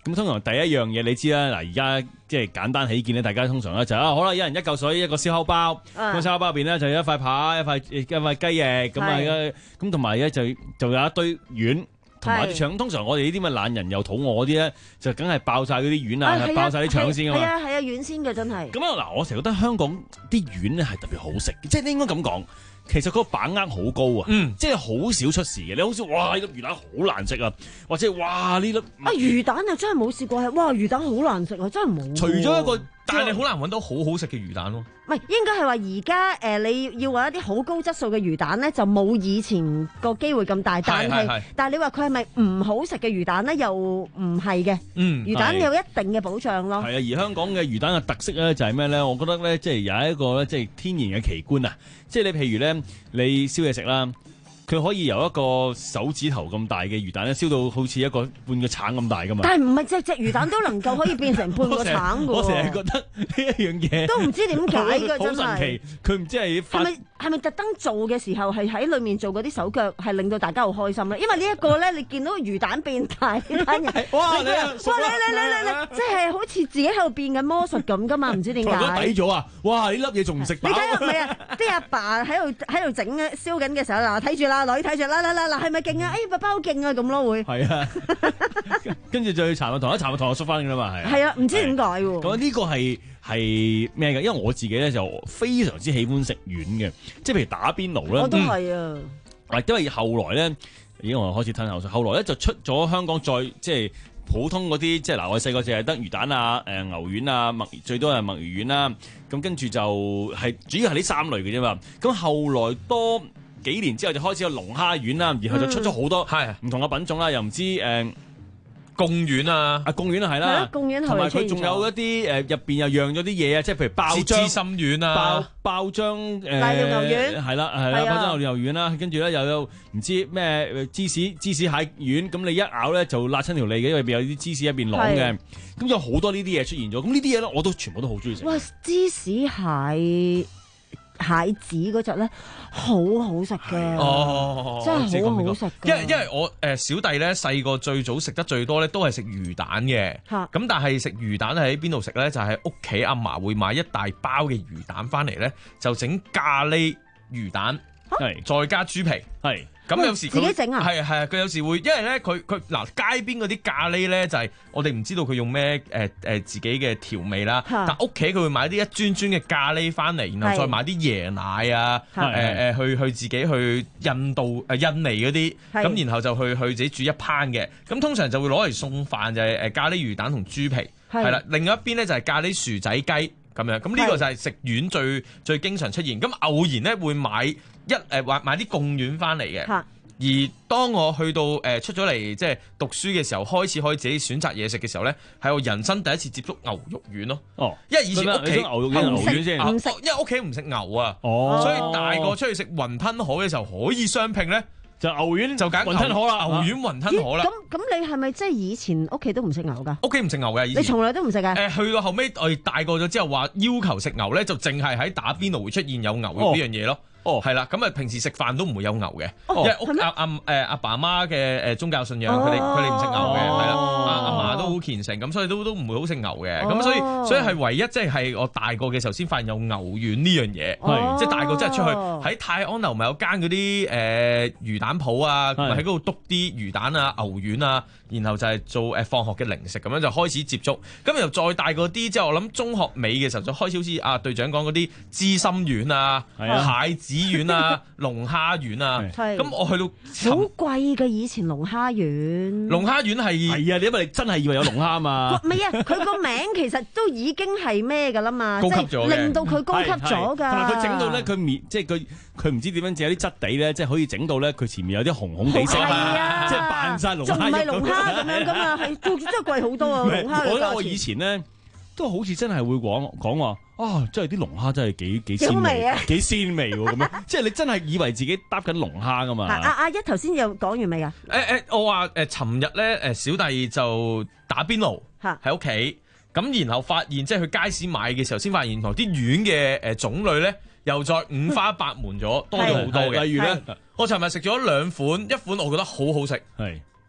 咁通常第一樣嘢你知啦，嗱而家即係簡單起見咧，大家通常咧就啊好啦，一人一嚿水一個燒烤包，咁燒烤包入邊咧就有一塊扒、一塊一塊雞翼咁啊，咁同埋咧就就有一堆丸。同埋啲腸，通常我哋呢啲咁嘅懶人又肚餓嗰啲咧，就梗係爆晒嗰啲丸啊，爆晒啲腸先㗎嘛。 係啊係啊，丸先嘅真係。 咁啊嗱，我成日覺得香港啲丸咧係特別好食，即係應該咁講。其實嗰個把握好高啊，嗯，即係好少出事嘅。你好少哇，呢粒魚蛋好難食啊，或者哇呢粒啊魚蛋又真係冇試過係，哇魚蛋好難食啊，真係冇。 除咗一個， 但係你好難揾到好好食嘅魚蛋咯。 唔係應該係話而家誒你要揾一啲好高質素嘅魚蛋咧，就冇以前個機會咁大。但係但係你話佢係咪唔好食嘅魚蛋咧？又唔係嘅。嗯，魚蛋有一定嘅保障咯。 係啊，而香港嘅魚蛋嘅特色咧就係咩咧？我覺得咧即係有一個咧即係天然嘅奇觀啊！即係你譬如咧，你燒嘢食啦，佢可以由一個手指頭咁大嘅魚蛋咧，燒到好似一個半個橙咁大噶嘛。 但係唔係隻隻魚蛋都能夠可以變成半個橙㗎喎。 我成日覺得呢一樣嘢都唔知點解㗎，真係。 好神奇，佢唔知係係咪係咪特登做嘅時候係喺裡面做嗰啲手腳係令到大家好開心咧？因為呢一個咧，你見到魚蛋變大呢單嘢， 哇！你哇！你你你你你，即係好似自己喺度變緊魔術咁㗎嘛？唔知點解。 抵咗啊！哇！呢粒嘢仲唔食飽？ 你睇下唔係啊？啲阿爸喺度喺度整嘅燒緊嘅時候，嗱睇住啦，女睇住啦啦啦嗱係咪勁啊？哎爸爸好勁啊咁咯會。係啊， 跟住就去茶物堂，一茶物堂就縮翻㗎啦嘛係。 係啊，唔知點解喎。 咁呢個係。係咩嘅？因為我自己咧就非常之喜歡食丸嘅，即係譬如打邊爐咧。 我都係啊。 嗯、因為後來咧，已經我開始吞口水。後來咧就出咗香港再即係普通嗰啲，即係嗱我細個淨係得魚蛋啊、誒、呃、牛丸啊、墨最多係墨魚丸啦。咁跟住就係主要係呢三類嘅啫嘛。咁後來多幾年之後就開始有龍蝦丸啦，然後就出咗好多係唔同嘅品種啦，又唔知誒。呃貢丸啊， 啊貢丸係啦， 貢丸同埋佢仲有一啲誒入邊又釀咗啲嘢啊，即係譬如爆漿芝心丸啊， 爆爆漿誒瀨尿牛丸係啦係啦，爆漿牛丸啦，跟住咧又有唔知咩芝士芝士蟹丸，咁你一咬咧就辣親條脷嘅，因為入邊有啲芝士喺邊啷嘅，咁有好多呢啲嘢出現咗，咁呢啲嘢咧我都全部都好中意食。 哇！芝士蟹蟹子嗰隻咧好好食嘅， 哦， 真係好好食。 因為因為我誒小弟咧細個最早食得最多咧都係食魚蛋嘅，咁但係食魚蛋喺邊度食咧？就係屋企阿嫲會買一大包嘅魚蛋翻嚟咧，就整咖喱魚蛋，係再加豬皮，係。咁有時自己整啊， 係係啊，佢有時會，因為咧佢佢嗱街邊嗰啲咖喱咧就係我哋唔知道佢用咩誒誒自己嘅調味啦，但屋企佢會買啲一樽樽嘅咖喱翻嚟，然後再買啲椰奶啊，誒誒去去自己去印度誒印尼嗰啲，咁然後就去去自己煮一烹嘅，咁通常就會攞嚟送飯就係誒咖喱魚蛋同豬皮，係啦，另外一邊咧就係咖喱薯仔雞。咁樣，咁呢個就係食丸最最經常出現。咁偶然咧會買一誒買買啲貢丸翻嚟嘅。而當我去到誒、呃、出咗嚟即係讀書嘅時候，開始可以自己選擇嘢食嘅時候咧，係我人生第一次接觸牛肉丸咯。哦，因為以前屋企牛肉丸牛丸先， 唔食， 因為屋企唔食牛啊。 哦， 所以大個出去食雲吞河嘅時候可以相拼咧。 就牛丸就揀雲吞河啦， 牛丸雲吞河啦。 咁咁你係咪即係以前屋企都唔食牛㗎？ 屋企唔食牛嘅，以前你從來都唔食嘅。 誒，去到後尾我哋大個咗之後，話要求食牛咧，就淨係喺打邊爐會出現有牛肉呢樣嘢咯。哦，係啦，咁啊平時食飯都唔會有牛嘅，因為屋阿阿誒阿爸阿媽嘅誒宗教信仰，佢哋佢哋唔食牛嘅，係啦，阿阿嫲都好虔誠，咁所以都都唔會好食牛嘅，咁所以所以係唯一即係係我大個嘅時候先發現有牛丸呢樣嘢，即係大個真係出去喺泰安樓咪有間嗰啲誒魚蛋鋪啊，咪喺嗰度篤啲魚蛋啊牛丸啊，然後就係做誒放學嘅零食咁樣就開始接觸，咁又再大個啲之後，我諗中學尾嘅時候就開始好似阿隊長講嗰啲芝心丸啊、蟹子丸啊、龍蝦丸啊，咁我去到好貴嘅以前龍蝦丸。 龍蝦丸係係啊，你因為你真係以為有龍蝦嘛？ 唔係啊，佢個名其實都已經係咩㗎啦嘛， 高級咗嘅， 令到佢高級咗㗎。 同埋佢整到咧，佢面即係佢佢唔知點樣整有啲質地咧，即係可以整到咧，佢前面有啲紅紅地色啊，即係扮晒龍蝦。仲唔係龍蝦咁樣㗎嘛？係真係貴好多啊！龍蝦我覺得我以前咧都好似真係會講講話。啊！真係啲龍蝦真係幾幾鮮味，幾鮮味喎咁樣，即係你真係以為自己搭緊龍蝦噶嘛？ 阿阿一頭先又講完未啊？ 誒誒，我話誒，尋日咧誒，小弟就打邊爐喺屋企，咁然後發現即係去街市買嘅時候，先發現原來啲丸嘅誒種類咧，又再五花八門咗，多咗好多嘅。例如咧，我尋日食咗兩款，一款我覺得好好食，係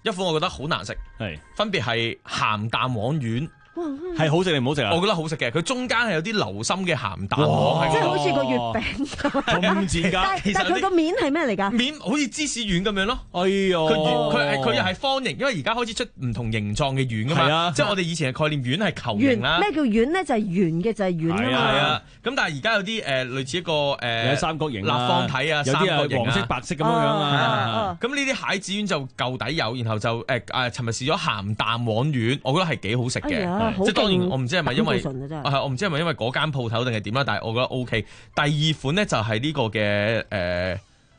一款我覺得好難食，係分別係鹹蛋黃丸。 係好食定唔好食啊？ 我覺得好食嘅，佢中間係有啲流心嘅鹹蛋黃， 即係好似個月餅咁賤㗎。 其實但係佢個面係咩嚟㗎？ 面好似芝士丸咁樣咯。 哎呦， 佢佢佢又係方形，因為而家開始出唔同形狀嘅丸㗎嘛。係啊，即係我哋以前嘅概念丸係球形啦。 咩叫丸咧？就係圓嘅就係丸啊嘛。 係啊，咁但係而家有啲誒類似一個誒有三角形、 立方體啊， 有啲係黃色、白色咁樣樣啊。 咁呢啲蟹子丸就舊底有，然後就誒誒，尋日試咗鹹蛋黃丸，我覺得係幾好食嘅。即係當然我唔知係咪因為係我唔知係咪因為嗰間鋪頭定係點啦，但係我覺得 O K。第二款咧就係呢個嘅誒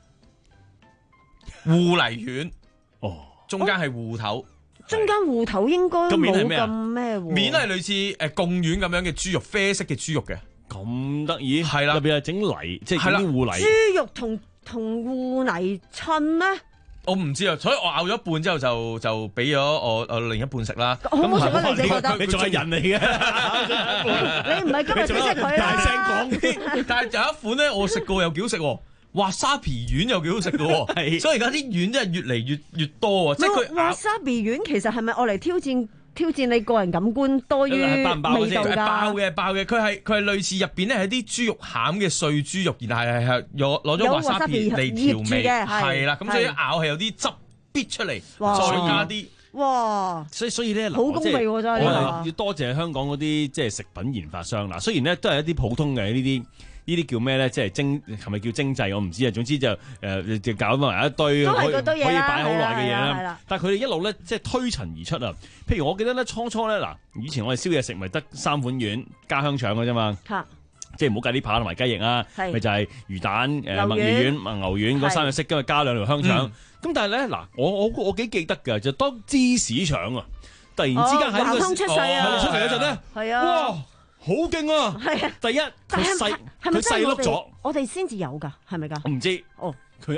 芋泥丸，哦，中間係芋頭， 中間芋頭應該冇咁咩喎？ 面係類似誒貢丸咁樣嘅豬肉，啡色嘅豬肉嘅， 咁得意係啦， 入邊係整泥，即係整啲芋泥。 豬肉同同芋泥襯咧？ 我唔知啊，所以我咬咗一半之後就就俾咗我我另一半食啦。 好唔好食啊？你自己覺得？ 你仲係人嚟嘅， 你唔係今日先識佢啦。 大聲講， 但係有一款咧，我食過又幾好食喎。哇沙皮丸又幾好食嘅喎，所以而家啲丸真係越嚟越越多喎。即係佢哇沙皮丸其實係咪愛嚟挑戰？挑戰你個人感官多於味道㗎， 爆嘅爆嘅，佢係佢係類似入邊咧係啲豬肉餡嘅碎豬肉，然後係係攞攞咗華沙皮嚟調味，係啦，咁所以咬係有啲汁逼出嚟，再加啲哇， 所以所以咧好工味喎真係， 要多謝香港嗰啲即係食品研發商嗱，雖然咧都係一啲普通嘅呢啲。呢啲叫咩咧？即係精係咪叫精製？我唔知啊。總之就誒、呃、就搞埋一堆可以可以擺好耐嘅嘢啦。但係佢哋一路咧即係推陳而出啊。譬如我記得咧初初咧嗱，以前我哋燒嘢食咪得三款丸加香腸嘅啫嘛。即係唔好計啲扒同埋雞翼啊。咪就係魚蛋、誒墨魚丸、牛丸嗰三樣色，跟住加兩條香腸。咁、嗯、但係咧嗱，我我我幾記得㗎，就當芝士腸啊，突然之間喺呢個出世啊， 出嚟嗰陣咧，係啊，哇！好勁啊！係啊，第一佢細佢細碌咗， 我哋先至有㗎，係咪㗎？ 我唔知哦，佢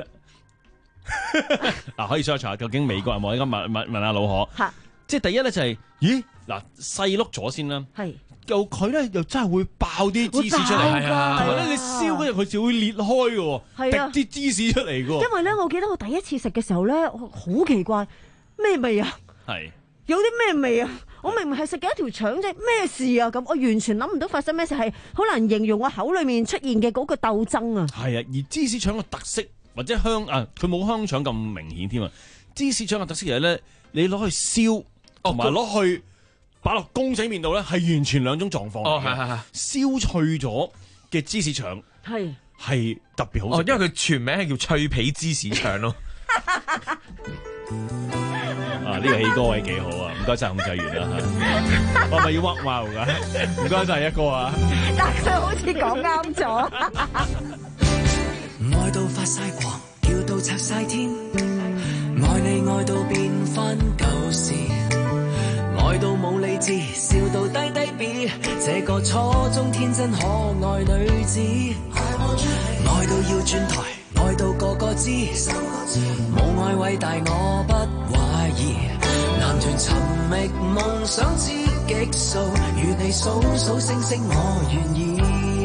嗱可以 search 下究竟美國有冇？應該問問問阿老何。嚇，即係第一咧就係，咦嗱細碌咗先啦，係又佢咧又真係會爆啲芝士出嚟，係啊，同埋咧你燒嗰陣佢就會裂開嘅喎，滴啲芝士出嚟嘅喎。 因為咧，我記得我第一次食嘅時候咧，好奇怪咩味啊？係有啲咩味啊？我明明係食嘅一條腸啫，咩事啊？咁我完全諗唔到發生咩事，係好難形容我口裏面出現嘅嗰個鬥爭啊！ 係啊，而芝士腸嘅特色或者香啊，佢冇香腸咁明顯添啊！芝士腸嘅特色係咧，你攞去燒同埋攞去擺落公仔麵度咧，係完全兩種狀況嚟嘅。係係係，燒脆咗嘅芝士腸係係特別好食。 哦，因為佢全名係叫脆皮芝士腸咯。 啊！呢、這個戲歌位幾好啊，唔該晒控制員啦嚇，我係咪要屈貓㗎？唔該晒一哥啊！ 但佢好似講啱咗。 愛到發晒狂，叫到拆晒天，愛你愛到變翻舊時，愛到冇理智，笑到低低 B， 這個初中天真可愛女子，愛到要轉台。愛到個個知，冇愛偉大我不懷疑。男團尋覓夢想知極數，與你數數星星我願意。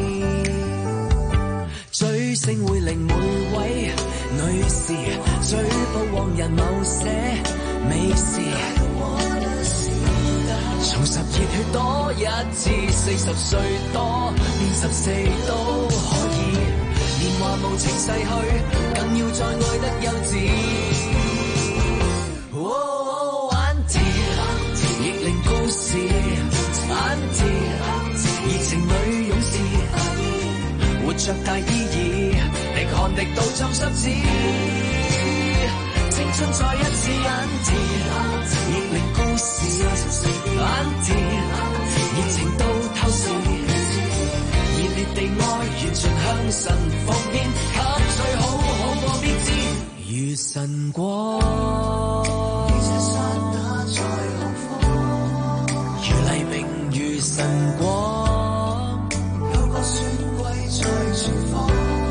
追星會令每位女士追捕往日某些美事。重拾熱血多一次，四十歲多變十四都可以。年華無情逝去，更要再愛得幼稚。哦，玩甜，亦令故事。玩甜，熱情女勇士，活着大意義，滴汗滴到浸濕紙。青春再一次玩甜，亦令故事。玩甜，熱情到透視。熱烈地愛，完全向神奉獻，給最好好過必知。如晨光，如這剎那在何方？如黎明，如晨光，有個雪櫃在前方。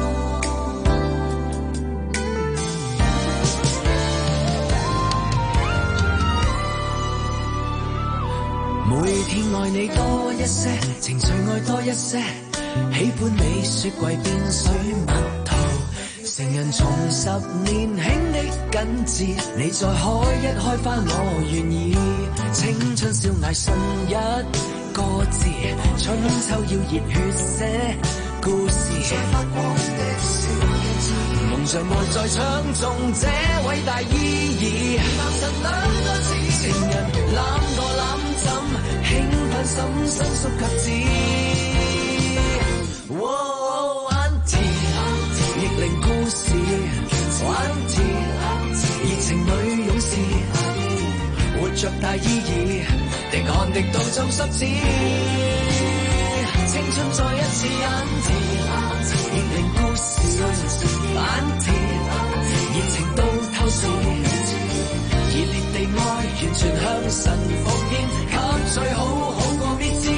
每天愛你多一些，情緒愛多一些。喜歡你雪櫃變水蜜桃， 成人重拾年輕的緊緻，你再開一開翻我願意。青春少艾信一個字，春秋要熱血寫故事。夢想沒再唱頌這偉大意義。男神兩個字，情人攬個攬枕，興奮心伸縮腳趾。逆齡故事，玩甜，熱情女勇士，活着大意義，滴汗滴到浸濕紙，青春再一次玩甜，逆齡故事，玩甜，熱情到透視，熱烈地愛，完全向神奉獻，給最好好過必知。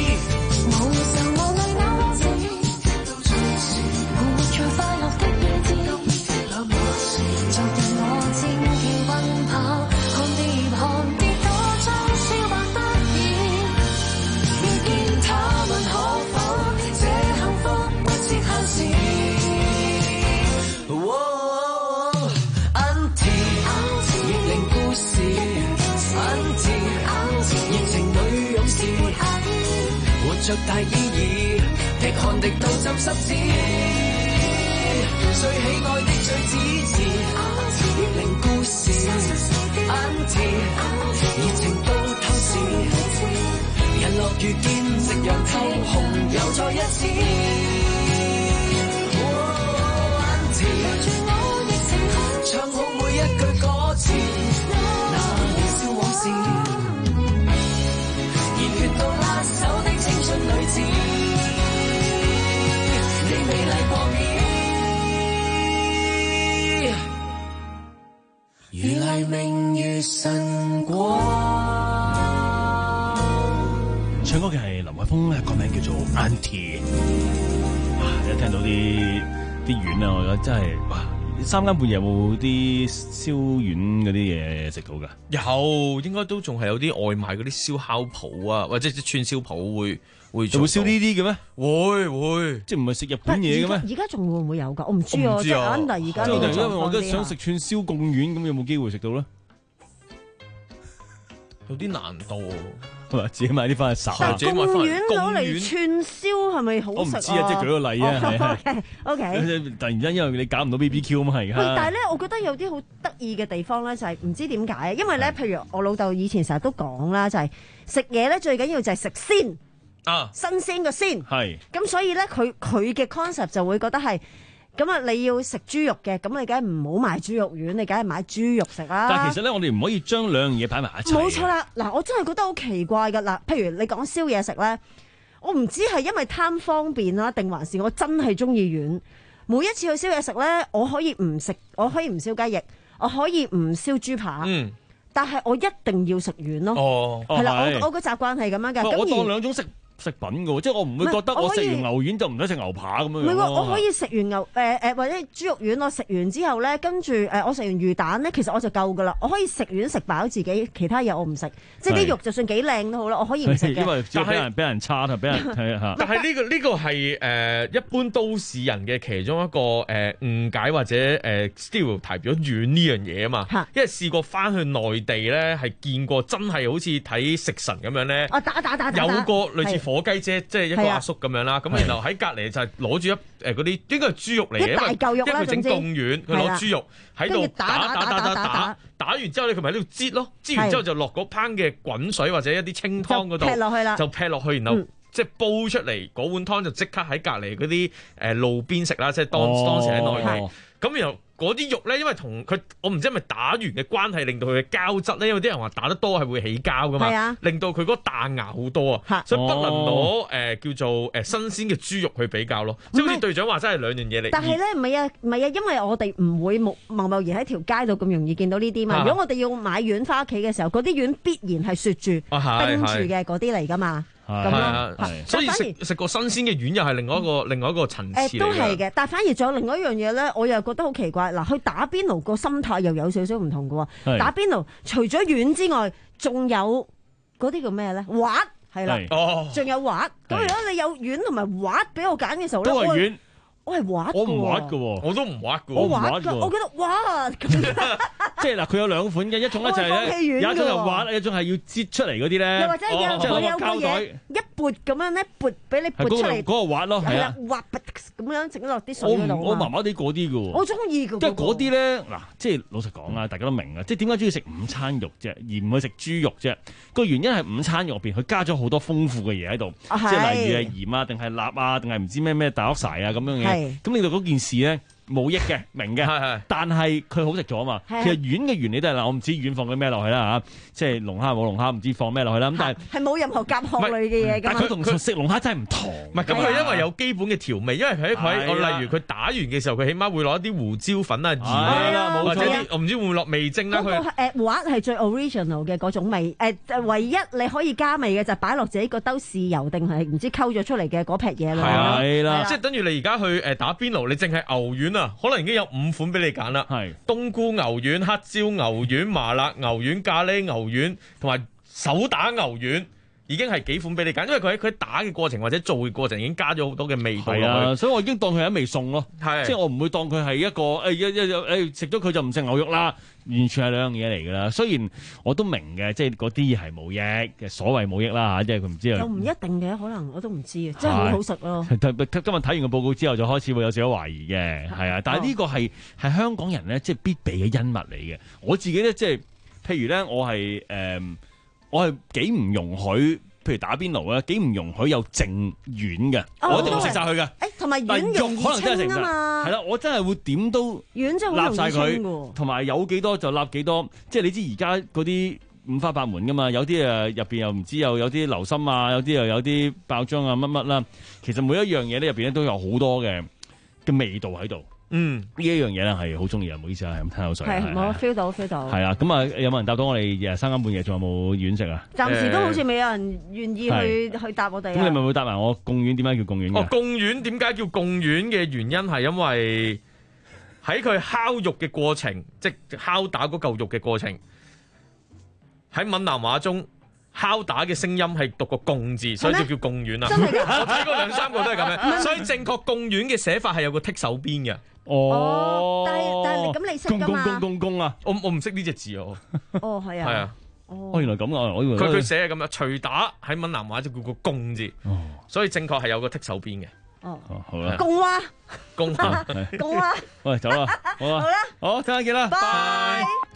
着大意義，滴汗滴到浸濕紙，最喜愛的最支持，逆齡故事，眼甜，熱情到透視，日落遇見，夕陽透紅，又再一次，眼甜，唱好每一句歌詞，那年少往事，熱血到拉手的青春女子，你美麗過面，如黎明如晨光。 唱歌嘅係林海峰，個名叫做 Auntie。哇！一聽到啲啲丸啊，我覺得真係哇！三更半夜有冇啲燒丸嗰啲嘢食到㗎？ 有，應該都仲係有啲外賣嗰啲燒烤鋪啊，或者啲串燒鋪會會做。 會燒呢啲嘅咩？ 會會， 即係唔係食日本嘢嘅咩？ 而家仲會唔會有㗎？我唔知啊。即係而家即係因為我而家想食串燒貢丸，咁有冇機會食到咧？ 有啲難度。 自己買啲翻去烚， 但係貢丸攞嚟串燒係咪好食啊？ 我唔知啊，即係舉個例啊。 O K， 突然間因為你搞唔到 B B Q 啊嘛，而家。 但係咧，我覺得有啲好得意嘅地方咧，就係唔知點解，因為咧，譬如我老豆以前成日都講啦，就係食嘢咧最緊要就係食鮮啊，新鮮嘅鮮。係。咁所以咧，佢佢嘅 concept 就會覺得係。咁啊，你要食豬肉嘅，咁你梗係唔好買豬肉丸，你梗係買豬肉食啦。 但係其實咧，我哋唔可以將兩樣嘢擺埋一齊。 冇錯啦，嗱，我真係覺得好奇怪㗎嗱。譬如你講燒嘢食咧，我唔知係因為貪方便啦，定還是我真係中意丸。每一次去燒嘢食咧，我可以唔食，我可以唔燒雞翼，我可以唔燒豬扒。嗯。但係我一定要食丸咯。哦。係啦，我我個習慣係咁樣嘅。 我當兩種食。食品嘅，即係我唔會覺得我食完牛丸就唔使食牛扒咁樣。 唔係喎，我可以食完牛誒誒、呃、或者豬肉丸，我食完之後咧，跟住誒我食完魚蛋咧，其實我就夠噶啦。我可以食丸食飽自己，其他嘢我唔食。即係啲肉就算幾靚都好啦，我可以唔食嘅。 因為只要俾人俾人叉同俾人睇下。 但係呢個呢個係誒一般都市人嘅其中一個誒誤解或者誒 stereotype 咗丸呢樣嘢啊嘛。因為試過翻去內地咧，係見過真係好似睇食神咁樣咧。 哦，打打打打。 有個類似火雞姐，即係一個阿叔咁樣啦，咁然後喺隔離就係攞住一誒嗰啲應該係豬肉嚟嘅， 一大嚿肉啦， 因為整貢丸，佢攞豬肉喺度打打打打打，打完之後咧佢咪喺度擠咯，擠完之後就落嗰烹嘅滾水或者一啲清湯嗰度， 劈落去啦， 就劈落去，然後即係煲出嚟嗰碗湯就即刻喺隔離嗰啲誒路邊食啦，即係當當時喺內地，咁然後。嗰啲肉咧，因為同佢，我唔知係咪打完嘅關係，令到佢嘅膠質咧，因為啲人話打得多係會起膠噶嘛，啊、令到佢嗰個彈牙好多啊，所以不能攞誒、呃、叫做誒、呃、新鮮嘅豬肉去比較咯。即係好似隊長話，真係兩樣嘢嚟。 但係咧，唔係啊，唔係啊，因為我哋唔會貿貿然喺條街度咁容易見到呢啲嘛。啊、如果我哋要買丸翻屋企嘅時候，嗰啲丸必然係雪住、啊、冰住嘅嗰啲嚟噶嘛。咁咯， 所以食食個新鮮嘅丸又係另外一個、嗯、另外一個層次嚟嘅。 都係嘅，但係反而仲有另外一樣嘢咧，我又覺得好奇怪。嗱，去打邊爐個心態又有少少唔同嘅喎。打邊爐除咗丸之外，仲有嗰啲叫咩咧？滑係啦，仲有滑。咁如果你有丸同埋滑俾我揀嘅時候咧， 都係丸。 我係滑， 我唔滑嘅喎， 我都唔滑嘅喎， 我滑嘅，我覺得哇， 即係嗱，佢有兩款嘅，一種咧就係咧，有一種係滑，一種係要擠出嚟嗰啲咧， 又或者有佢有個嘢一撥咁樣咧，撥俾你撥出嚟， 嗰個滑咯，係啊， 滑咁樣整落啲水嗰度。 我麻麻地嗰啲嘅喎， 我中意嘅， 即係嗰啲咧嗱，即係老實講啊，大家都明啊，即係點解中意食午餐肉啫，而唔去食豬肉啫？個原因係午餐肉入邊佢加咗好多豐富嘅嘢喺度，即係例如係鹽啊，定係鈉啊，定係唔知咩咩大歐柴啊咁樣嘅，咁令到嗰件事咧冇益嘅，明嘅，但係佢好食咗啊嘛。其實丸嘅原理都係嗱，我唔知丸放緊咩落去啦嚇，即係龍蝦冇龍蝦，唔知放咩落去啦。咁但係係冇任何甲殼類嘅嘢㗎嘛。 但係佢同食龍蝦真係唔同。 唔係咁，佢因為有基本嘅調味，因為佢佢我例如佢打完嘅時候，佢起碼會攞一啲胡椒粉啊、鹽啊，或者啲我唔知會唔會落味精啦。佢誒滑係最 original 嘅嗰種味，誒唯一你可以加味嘅就係擺落自己個兜豉油定係唔知溝咗出嚟嘅嗰撇嘢啦。 係啦， 即係等於你而家去誒打邊爐，你淨係牛丸啊，可能已經有五款俾你揀啦，係冬菇牛丸、黑椒牛丸、麻辣牛丸、咖喱牛丸同埋手打牛丸，已經係幾款俾你揀，因為佢喺佢打嘅過程或者做嘅過程已經加咗好多嘅味道落去， 啊，所以我已經當佢係一味餸咯，即係我唔會當佢係一個誒一一誒食咗佢就唔食牛肉啦，完全係兩樣嘢嚟㗎啦。雖然我都明嘅，即係嗰啲係冇益嘅，所謂冇益啦嚇，即係佢唔知又唔一定嘅，可能我都唔知啊，真係好好食咯。 今日睇完個報告之後，就開始會有少少懷疑嘅，係啊，但係呢個係係香港人咧，即係必備嘅恩物嚟嘅。我自己咧，即係譬如咧，我係誒、呃，我係幾唔容許。譬如打邊爐咧，幾唔容許有剩丸嘅，我一定要食晒佢嘅。 誒，同埋丸容易清啊嘛。 係啦，我真係會點都丸真係好容易清嘅。 同埋有幾多就立幾多，即係你知而家嗰啲五花八門噶嘛，有啲誒入邊又唔知又有啲流心啊，有啲又有啲爆漿啊乜乜啦。其實每一樣嘢咧入邊咧都有好多嘅嘅味道喺度。嗯，呢一樣嘢咧係好中意啊！唔好意思啊，咁吞口水。 係，我 feel 到 feel 到。 係啊，咁啊，有冇人答到我哋日三更半夜仲有冇丸食啊？ 暫時都好似未有人願意去去答我哋。 咁你咪會答埋我貢丸點解叫貢丸嘅？ 哦，貢丸點解叫貢丸嘅原因係因為喺佢烤肉嘅過程，即係敲打嗰嚿肉嘅過程，喺閩南話中。敲打嘅聲音係讀個貢字，所以就叫貢丸啦。我睇過兩三個都係咁樣，所以正確貢丸嘅寫法係有個剔手邊嘅。 哦， 但係但係咁你識㗎嘛？ 公公公啊！ 我我唔識呢隻字啊。 哦，係啊。 係啊。 哦，原來咁啊！我以為佢佢寫係咁樣，捶打喺閩南話就叫個貢字，所以正確係有個剔手邊嘅。 哦， 好啦。 貢蛙， 貢蛙， 貢蛙。 喂，走啦，好啦，好啦，好，聽日見啦，拜。